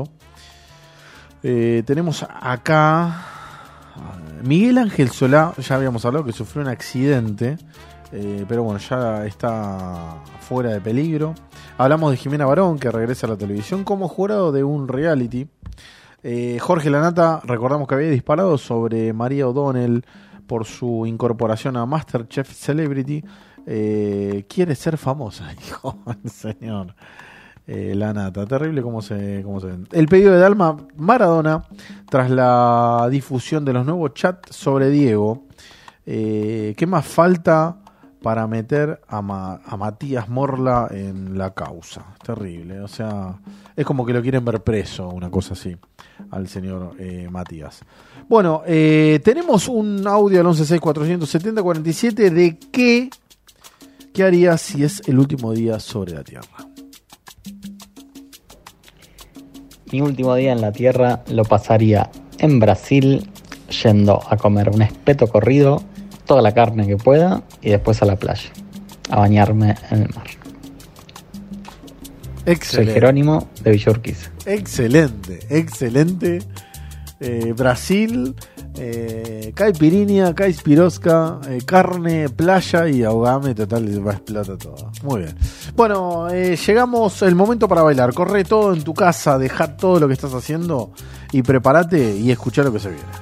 Eh, tenemos acá Miguel Ángel Solá, ya habíamos hablado que sufrió un accidente, eh, pero bueno, ya está fuera de peligro. Hablamos de Jimena Barón, que regresa a la televisión como jurado de un reality. Eh, Jorge Lanata, recordamos que había disparado sobre María O'Donnell por su incorporación a MasterChef Celebrity. Eh, quiere ser famosa, dijo el señor eh, Lanata. Terrible cómo se, cómo se ven. El pedido de Dalma Maradona tras la difusión de los nuevos chats sobre Diego. Eh, ¿Qué más falta para meter a, Ma, a Matías Morla en la causa? Terrible, o sea, es como que lo quieren ver preso, una cosa así, al señor eh, Matías. Bueno, eh, tenemos un audio al once seis cuatrocientos setenta cuarenta y siete de qué, qué haría si es el último día sobre la Tierra. Mi último día en la Tierra lo pasaría en Brasil, yendo a comer un espeto corrido, toda la carne que pueda, y después a la playa, a bañarme en el mar. Excelente. Soy Jerónimo de Villa Urquiza. Excelente, excelente. Eh, Brasil, eh, caipirinha, caispirosca, eh, carne, playa y ahogame, total, va a explotar todo. Muy bien. Bueno, eh, llegamos el momento para bailar. Corre todo en tu casa, deja todo lo que estás haciendo y prepárate y escuchá lo que se viene.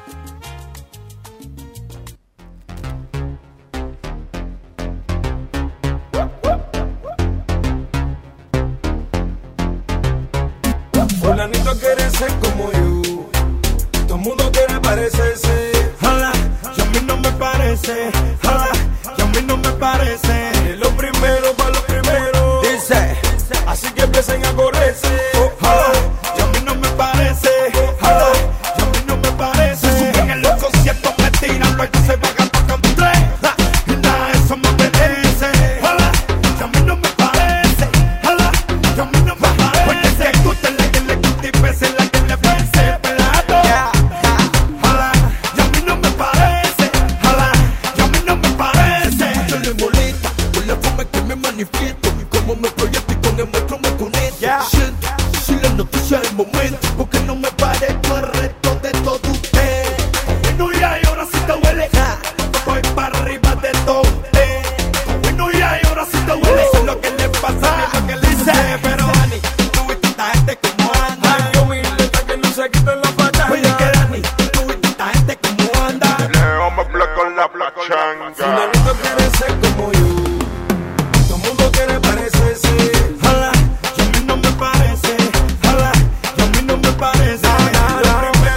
Fulanito quiere ser como yo, todo el mundo quiere parecerse. Jala, y a mí no me parece. Jala, y a mí no me parece. Es lo primero para lo primero. Dice, así que empiecen a correrse. Jala, y a mí no me parece. Jala, y a mí no me parece. Se suben en los conciertos, me tiran, luego se vagan por tres. Y nada, eso me obedece. Jala, y a mí no me parece. Jala, y a mí no me parece. Porque te gusta la que le gusta y pese la que le pese, pelado. Jala, y a mí no me parece. Jala, y a mí no me parece. Yo le molesta por la forma que me manifiesto, cómo me proyecto y con el muestro me conecto. Siento, si la noticia del momento, porque no me parezco al resto de todo usted. Bueno, ya y ahora sí te huele. Voy para arriba de todo usted. Bueno, ya y ahora sí te huele. Eso es lo que le pasa, es lo que le dice. Pero Dani, tú viste esta gente como anda. Ay, yo mi letra que no se quiten la pantalla. Oye, que Dani, tú viste esta gente como anda. Leo me placo la plachanga. Fulanito quiere ser como yo, todo el mundo quiere parecerse. Jala, y a mí no me parece. Jala, y a mí no me parece. Lo primero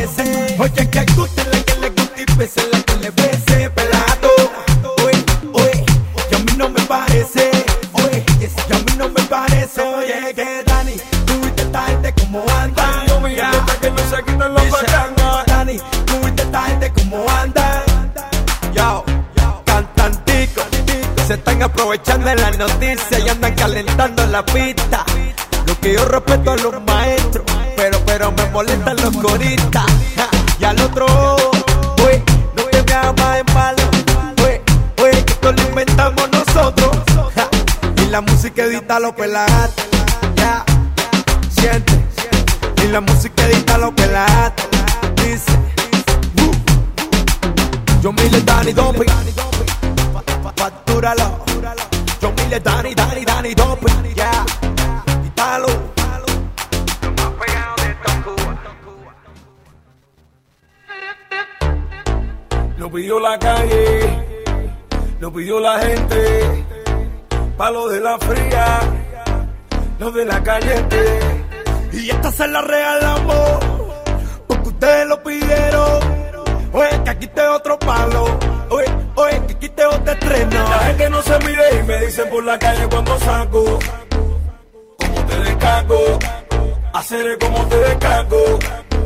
parece. Oye, que guste la que le guste y pese la que le pese, pelado. Oye, oye, que a mí no me parece. Oye, que a mí no me parece. Oye, que Dani, tú viste esta gente como anda. Yo me hasta que no se quiten los bacanas. Dani, tú viste esta gente como anda. Yo, cantantico, se están aprovechando de la noticia y andan calentando la pista. Lo que yo respeto a los maestros, pero pero me molestan los coristas. Ja, y al otro, oye, no te me hagas de malo. Oye, oye, que esto lo inventamos nosotros. Ja, y la música edita los pelados. Ya, siente. Y la música edita los pelados. Dice, uh, yo me le Dani Dope. Factúralo. Yo me le Dani, Dani, Dani Dope. Ya. Italo. Lo pidió la calle, lo pidió la gente, pa' lo de la fría, lo de la caliente. Y esta se la regalamos, porque ustedes lo pidieron. Oye, que aquí te otro palo, oye, oye, que aquí te otro estreno. La gente no se mide y me dicen por la calle cuando saco, como te descargo, hacer como te descargo.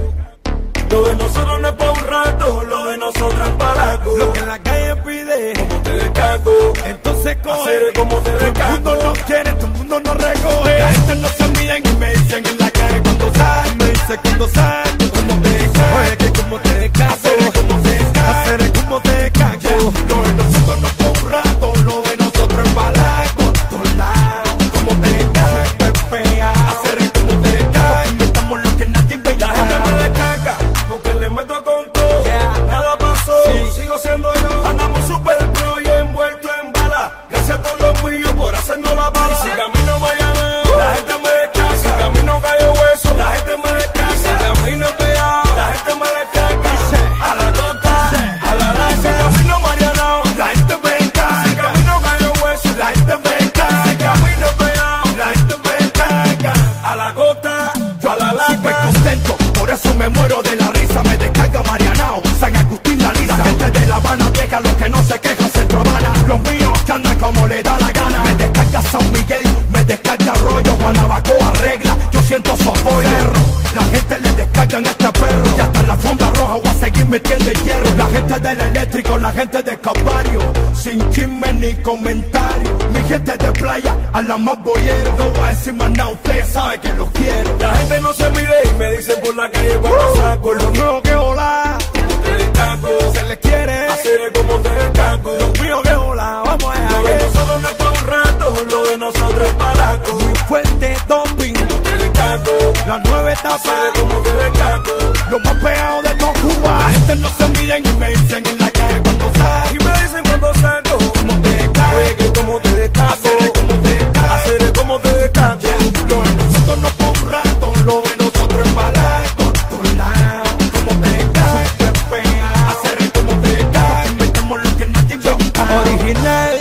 Lo de nosotros no es pa' un rato, lo de nosotros es para algo. Lo que la calle pide, como te descargo, entonces coge. Hacer como te descargo. Todo el mundo no quiere, todo el mundo no recoge. La gente no se mide y me dicen en la calle cuando sale. Me dice cuando sale, como te descargo. Oye, que como te descargo, hacer como te descargo. Hacer como te descargo. Lo de nosotros no es pa' un rato, lo de nosotros es para algo. Todos lados, como te descargo, te pega. Hacer como te descargo. Inventamos lo que nadie ve. La gente me descarga, porque le meto con todo. Yeah. Nada pasó, Sí. sigo siendo yo. Andamos super pro y envuelto en bala. Gracias a todos los míos por hacernos la bala. Y si camino mañana, la gente me descarga. Si camino cayó hueso, la gente me descarga. Si camino pegado, la gente me descarga. A la costa, a la laca. Si camino mariano, la gente me descarga. Si camino cayó hueso, la gente me descarga. Si camino pegado, la gente me descarga. A la costa, yo a la laca. Súper contento, por eso me muero de la risa. Me descarga Marianao, San Agustín, la lisa. La gente de La Habana vieja, los que no se quejan, Centro Habana. Los míos que andan como le da la gana. Me descarga San Miguel, me descarga Arroyo, Guanabacoa, Regla. Yo siento sopor perro. La gente le descarga en este perro. Y hasta en la fonda roja voy a seguir metiendo el hierro. La gente del eléctrico, la gente de Calvario, sin chisme ni comentario. Mi gente de playa, a la más boyero. No voy a decir más nada, ustedes saben que los quiero. La gente no se mide y me dicen por la calle cuando saco. Por lo nuevo que hola, te descargo, se les quiere. hacer como te descargo. Lo mío que hola, vamos a Lo de ver. nosotros no es para un rato, lo de nosotros es para algo. Muy fuerte doping, Te descargo, la nueva etapa, hacer como te descargo. lo más pegado de todo Cuba. La gente no se miden y me dicen en la calle cuando sale. Y me dicen cuando saco, Como te descargo, oye, que como te descargo. hacer como te descargo. Hacer como te descargo. Lo de nosotros no es por un rato, lo de nosotros es para algo. Todos lados, como te descargo, te pega. Hacer como te descargo, inventamos lo que nadie ve. Original,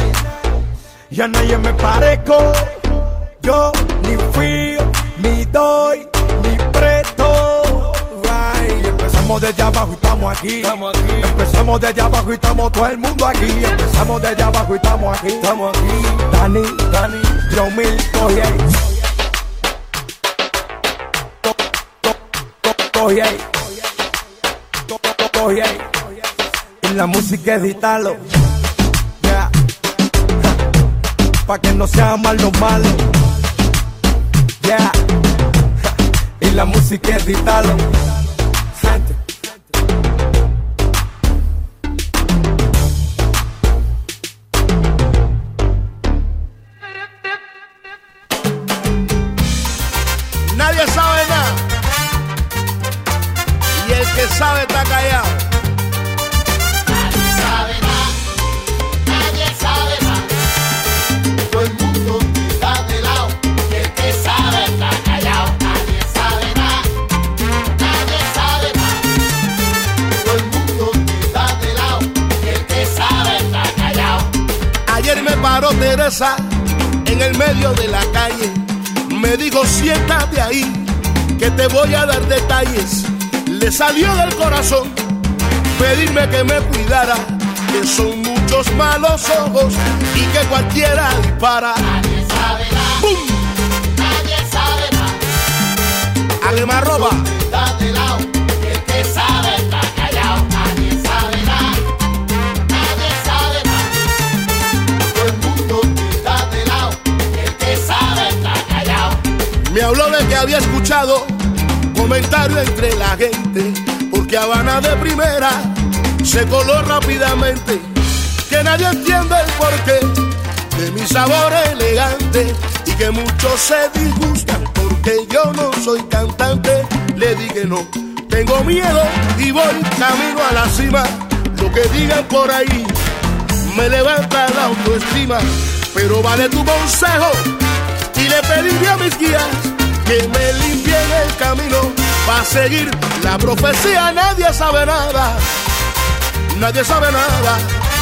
ya nadie me parezco. Yo ni fío, ni doy, ni presto. Right. Empezamos desde abajo y estamos aquí. Estamos aquí, Empezamos desde abajo y estamos todo el mundo aquí. Empezamos desde abajo y estamos aquí. estamos aquí. Dani, Dani, yo mil, coge ahí. Coge ahí. Coge ahí. Y la música edítalo. Yeah. Pa' que no sean malos malos. Yeah. Y la música edítalo. Gente. Nadie sabe nada. Y el que sabe está callado. Nadie sabe nada, nadie sabe nada. Todo el mundo está de lado. Y el que sabe está callado. Nadie sabe nada, nadie sabe nada. Todo el mundo está de lado. Y el que sabe está callado. Ayer me paró Teresa en el medio de la calle. Me dijo, siéntate ahí, que te voy a dar detalles. le salió del corazón pedirme que me cuidara, que son muchos malos ojos y que cualquiera dispara. Nadie sabe nada, ¡pum! nadie sabe nada. A quemarropa. Está de lado, y el que sabe está callado. Nadie sabe nada, nadie sabe nada. Todo el mundo está de lado, y el que sabe está callado. Me habló de que había escuchado comentarios entre la gente, porque Habana de primera se coló rápidamente, que nadie entiende el porqué de mi sabor elegante y que muchos se disgustan porque yo no soy cantante. Le dije no, tengo miedo y voy camino a la cima. Lo que digan por ahí me levanta la autoestima, pero vale tu consejo y le pediré a mis guías que me limpien el camino para seguir la profecía. Nadie sabe nada, nadie sabe nada.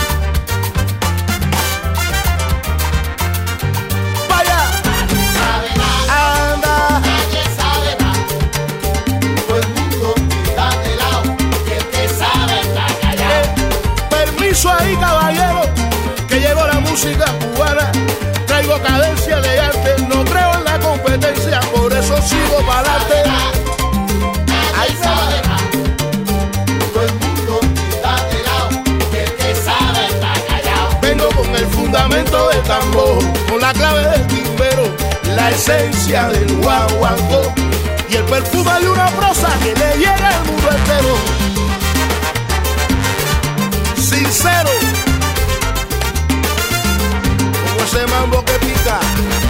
Vaya, nadie sabe nada, anda, nadie sabe nada. Todo el mundo está de lado, y el que sabe está callado. eh, permiso ahí, caballero, que llegó la música cubana. Traigo cadencia elegante, no creo en la competencia, por eso sigo para adelante. Nadie sabe nada. Todo el mundo está de lado, y el que sabe está callado. Vengo con el fundamento del tambor, con la clave del timbero, la esencia del guaguancó y el perfume de una prosa que le llega al mundo entero. Sincero, como ese mambo que pica.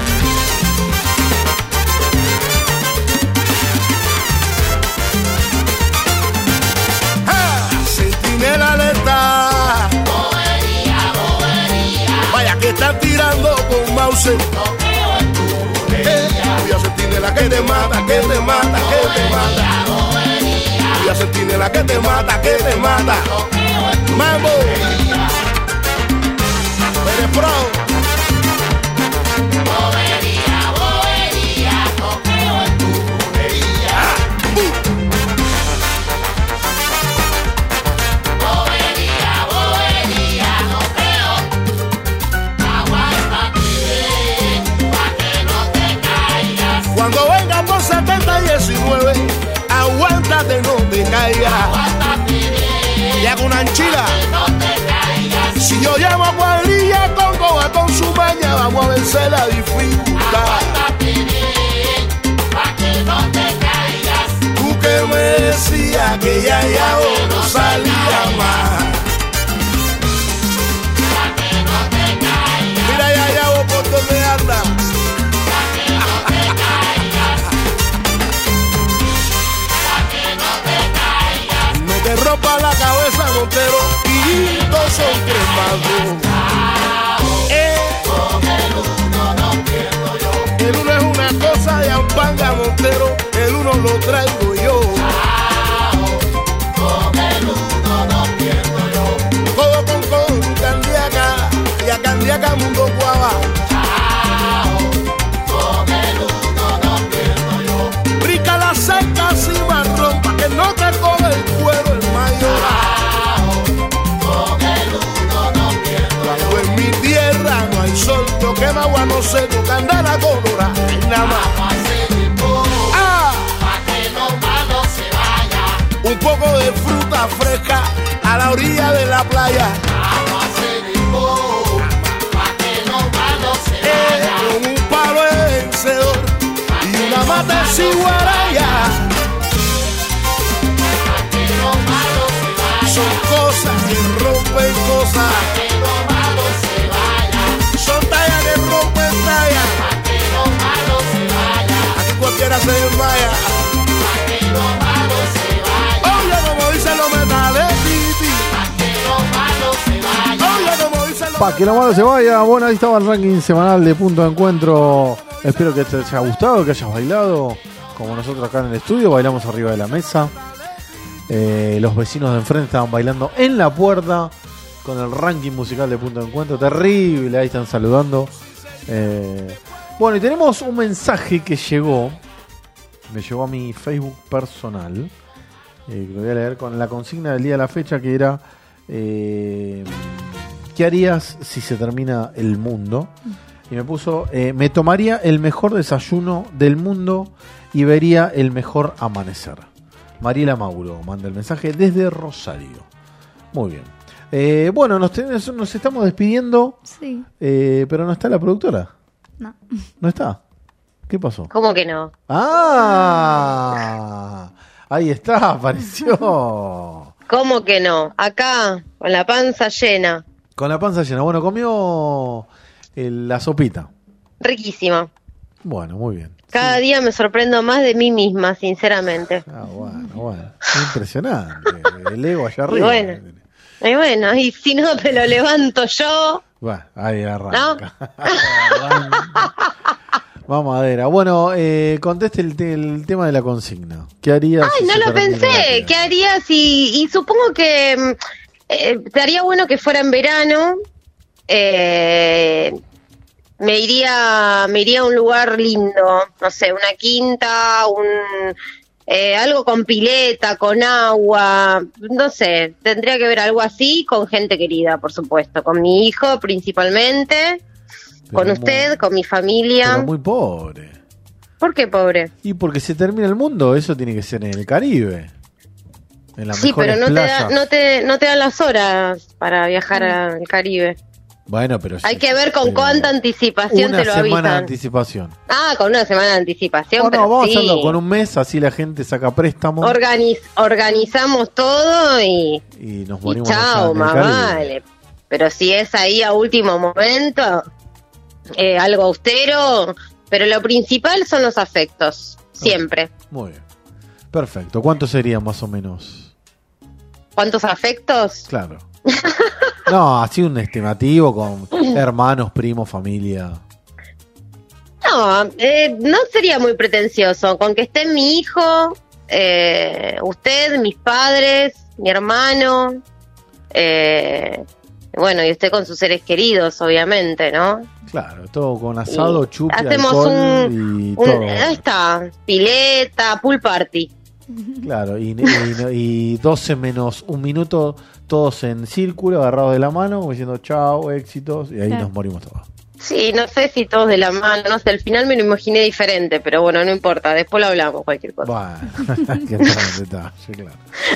¡Ja! Centinela alerta. Bobería, bobería, Vaya que están tirando con Mauser. no creo en tu Eh, voy a sentirla que te mata, que te mata, que te mata. bobería, Voy a sentirla que te mata, que te mata. no creo en tu Mambo, eres pro. bobería, bobería, no creo en tu bobería. Bobería, bobería, no creo. Aguántate bien, pa' que no te caigas. Cuando venga por setenta y diecinueve, aguántate, no te caigas. Aguántate bien, Y hago una anchila. no te caigas. Si yo llamo a cuadrilla con coba con su maña, vamos a vencer la dificultad. Aguántate bien, pa' que no te caigas. Tú que me decías que ya ya no salía más. Pa' que no te caigas. Mira ya ya vos por donde anda. Pa' que no te caigas. Pa' que no te caigas. No te rompa la cabeza, Montero, y todos son cremados. Eh, Con el uno no pierdo yo. el uno es una cosa de ampanga, Montero, el uno lo traigo yo. Con el uno no pierdo yo. Codo con codo, Candiaca, y a Candiaca mundo guava. Con el uno no pierdo yo. Rica la seca sin marrón, pa' que no te coge el cuero el mayor. Con el uno no pierdo yo. Cuando en mi tierra no hay sol, yo quemo agua no seco, candela colorada, y nada más. Vamos a hacer el poco, Ah, pa' que lo malo se vaya. un poco de fruta fresca a la orilla de la playa. Vamos a hacer el poco, pa' que lo malo se Eh, vaya. con un palo de vencedor y una mata ciguaraya. Pa' que lo malo se vaya. Son cosas que rompen cosas, Pa' que lo malo se vaya. son tallas que rompen tallas. Pa' que lo malo se vaya. Aquí cualquiera se desmaya. Pa' que lo malo se vaya. Oye, como dicen los metales, titi. Pa' que lo malo se vaya. Oye, como dicen los Pa' que lo malo se vaya. Bueno, ahí estaba el ranking semanal de Punto de Encuentro. Espero que te haya gustado, que hayas bailado. Como nosotros acá en el estudio, bailamos arriba de la mesa. Eh, los vecinos de enfrente estaban bailando en la puerta con el ranking musical de Punto de Encuentro. Terrible, ahí están saludando. Eh, bueno, y tenemos un mensaje que llegó. Me llegó a mi Facebook personal. eh, que lo voy a leer con la consigna del día de la fecha, que era eh, ¿qué harías si se termina el mundo? Y me puso, eh, me tomaría el mejor desayuno del mundo y vería el mejor amanecer. Mariela Mauro manda el mensaje desde Rosario. Muy bien. Eh, bueno, nos, ten- nos estamos despidiendo, Sí. eh, pero no está la productora. No. ¿No está? ¿Qué pasó? ¿Cómo que no? ¡Ah! Ahí está, apareció. ¿Cómo que no? Acá, con la panza llena. Con la panza llena. Bueno, comió el- la sopita. Riquísima. Bueno, muy bien. Cada día me sorprendo más de mí misma, sinceramente. Ah, bueno, bueno. Impresionante. El ego allá Y arriba. bueno, y bueno, y si no te lo levanto yo, Bueno, ahí ¿no? arranca. Mamadera. Bueno, eh, conteste el, te- el tema de la consigna. ¿Qué harías? Ay, si no se lo termina la pensé. vida? ¿Qué harías? Y, y supongo que mm, eh, estaría bueno que fuera en verano. Eh, me iría, me iría a un lugar lindo, no sé, una quinta, un eh, algo con pileta, con agua, no sé. Tendría que ver algo así con gente querida, por supuesto, con mi hijo principalmente, con Pero usted, muy- con mi familia. Pero muy pobre. ¿Por qué pobre? Y porque se termina el mundo, eso tiene que ser en el Caribe. En las Sí, mejores pero no te, playas. da, no, te, no te dan las horas para viajar al Caribe. Bueno, pero Hay sí, que ver con pero cuánta anticipación una te lo semana de avisan. anticipación. Ah, con una semana de anticipación, O pero no, vamos sí. a hacerlo con un mes, así la gente saca préstamo Organiz- organizamos todo y, y nos y morimos allá chao, en el más Caribe. vale. Pero si es ahí a último momento, eh, algo austero, pero lo principal son los afectos, siempre. Muy bien. Perfecto. ¿Cuánto serían más o menos? ¿Cuántos afectos? Claro. No, así un estimativo con hermanos, primos, familia. No, eh, no sería muy pretencioso. Con que esté mi hijo, eh, usted, mis padres, mi hermano, eh, bueno, y usted con sus seres queridos, obviamente, ¿no? Claro, todo con asado, Y chupi, hacemos alcohol un, y un- todo. ahí está, pileta, pool party. Claro, y, y, y doce menos un minuto, todos en círculo, agarrados de la mano, como diciendo chao, éxitos, y ahí Claro. nos morimos todos. Sí, no sé si todos de la mano, no sé, al final me lo imaginé diferente, pero bueno, no importa, después lo hablamos, cualquier cosa. Bueno, qué tal detalle, claro.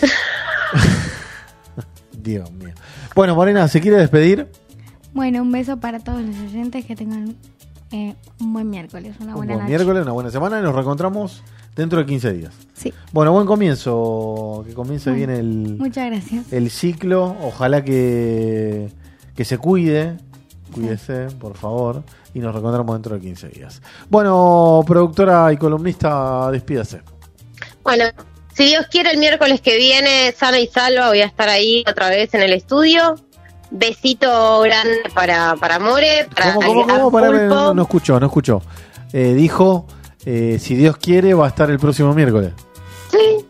Dios mío. Bueno, Morena, ¿se quiere despedir? Bueno, un beso para todos los oyentes, que tengan eh, un buen miércoles, una Un buena buen noche. miércoles, una buena semana y nos reencontramos dentro de quince días. Sí. Bueno, buen comienzo, que comience Bueno, bien el, Muchas gracias. el ciclo. Ojalá que, que se cuide, cuídese, por favor, y nos reencontramos dentro de quince días. Bueno, productora y columnista, despídase. Bueno, si Dios quiere, el miércoles que viene, sana y salva, voy a estar ahí otra vez en el estudio. Besito grande para, para More, para ¿Cómo, cómo, a cómo? Pará, Pulpo. no, no escuchó, no escuchó. Eh, dijo, eh, si Dios quiere, va a estar el próximo miércoles. Sí.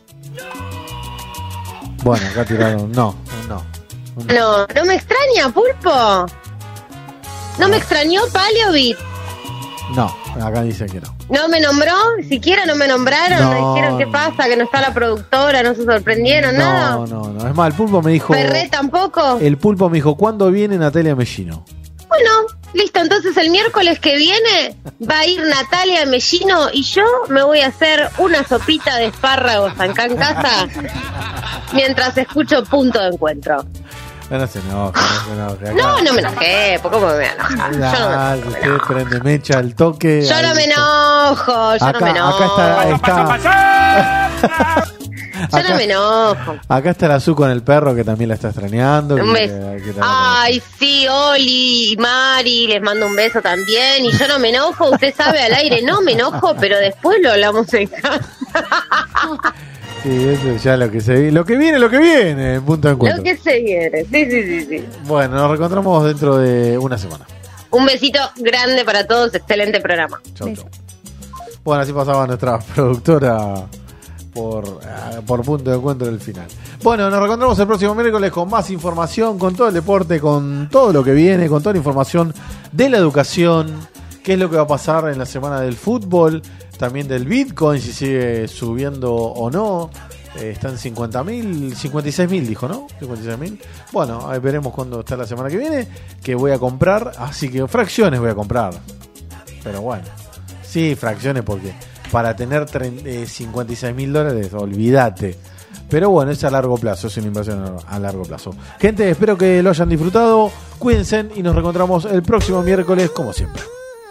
Bueno, acá tiraron, no, no. No, no me extraña, Pulpo. No me extrañó Paleovit. No, acá dice que no. No me nombró, siquiera no me nombraron, no, No, dijeron qué pasa, que no está la productora, no se sorprendieron, nada. No, no, no. Es más, el pulpo me dijo. Ferré tampoco. El pulpo me dijo, ¿cuándo viene Natalia Mellino? Bueno, listo, entonces el miércoles que viene va a ir Natalia Mellino y yo me voy a hacer una sopita de espárragos acá en casa mientras escucho Punto de Encuentro. No, no se enoje, no se enoje. Acá- No, no me enojé, ¿por cómo me voy a enojar? Yo no me, Dale, usted prende mecha al toque. yo no ahí me está. enojo, yo Acá, no me enojo. acá está, está Yo acá- no me enojo. acá está la Su con el perro que también la está extrañando. Un que- beso. que la- Ay, sí, Oli y Mari, les mando un beso también. Y yo no me enojo, usted sabe al aire, no me enojo, pero después lo hablamos en casa. Sí, eso ya lo que se vi- lo que viene, lo que viene, en punto de encuentro. Lo que se viene, sí, sí, sí, sí. Bueno, nos reencontramos dentro de una semana. Un besito grande para todos, excelente programa. Chau, chau. Bueno, así pasaba nuestra productora por, eh, por punto de encuentro del final. Bueno, nos reencontramos el próximo miércoles con más información, con todo el deporte, con todo lo que viene, con toda la información de la educación, qué es lo que va a pasar en la semana del fútbol, también del Bitcoin, si sigue subiendo o no, Eh, está en cincuenta mil, cincuenta y seis mil dijo, ¿no? cincuenta y seis mil. Bueno, ahí veremos cuándo está la semana que viene, que voy a comprar, así que fracciones voy a comprar. Pero bueno, sí, fracciones porque para tener treinta, eh, cincuenta y seis mil dólares, olvídate. Pero bueno, es a largo plazo, es una inversión a largo plazo. Gente, espero que lo hayan disfrutado. Cuídense y nos reencontramos el próximo miércoles, como siempre.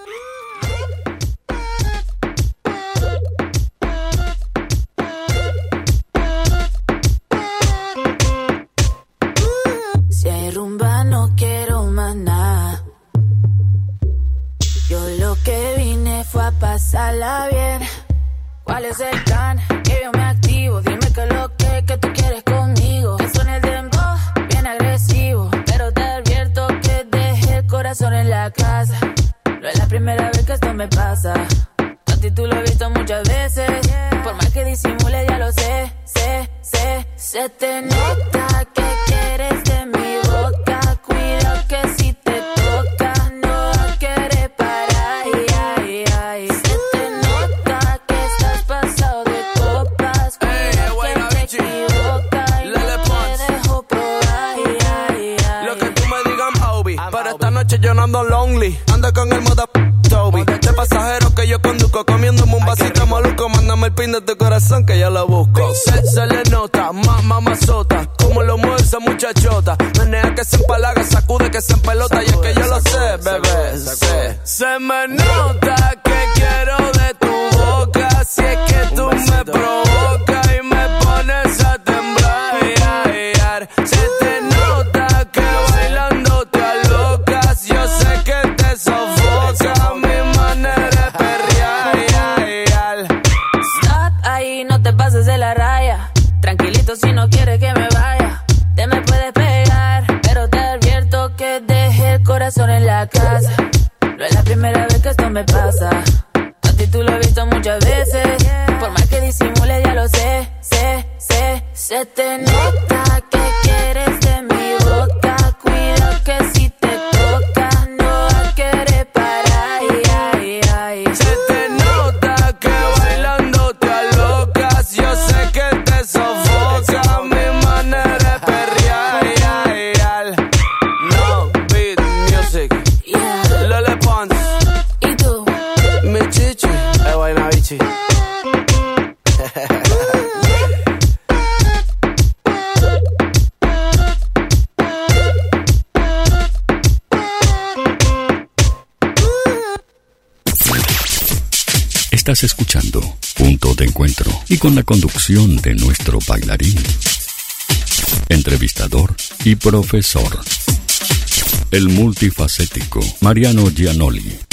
Si hay rumba, no quiero más nada. Yo lo que vine fue a pasarla bien. ¿Cuál es el plan? Que yo me activo. Dime que lo que, que tú quieres conmigo. Que suene el dembow, bien agresivo. Pero te advierto que dejé el corazón en la casa. No es la primera vez que esto me pasa. A ti tú lo has visto muchas veces. Por más que disimule ya lo sé, sé, sé. Se te nota que quieres de mi boca. Cuidado que si te toca no va a querer parar. Ay, ay, ay. Se te nota que estás pasado de copas. Cuidado que te equivocas y no te dejo probar. Ay, ay, ay. Lo que tú me digas, Obi. Para esta noche yo no ando lonely. Ando con el moda Toby. Este pasajero que yo conduzco, comiéndome un vasito maluco. Mándame el pin de tu corazón que yo lo busco. Se, se le nota, más mamazota. Como lo mueve esa muchachota. Menea que se empalaga, sacude que se empelota. Y es que yo lo sé, bebé, sé. Se me nota que quiero de tu boca. Si es que tú me provocas y me pones a temblar. Se te nota que bailando te alocas. Yo sé que te sofoca mi manera de perrear. Stop ahí, no te pases de la raya. Tranquilito si no quieres que me vaya. Te me puedes pegar, pero te advierto que dejé el corazón en la casa. No es la primera vez que esto me pasa. A ti tú lo has visto muchas veces. Por más que disimule ya lo sé, sé, sé. Se te nota que quieres de mi boca. Cuidado que si te toca no va a querer parar. Ay, ay, ay. Se te nota que bailando te alocas. Yo sé que te sofoca mi manera de perrear. No beat music. Lele Pons. ¿Y tú? Mi chichi. Es vaina bichi. Estás escuchando Punto de Encuentro y con la conducción de nuestro bailarín, entrevistador y profesor, el multifacético Mariano Gianoli.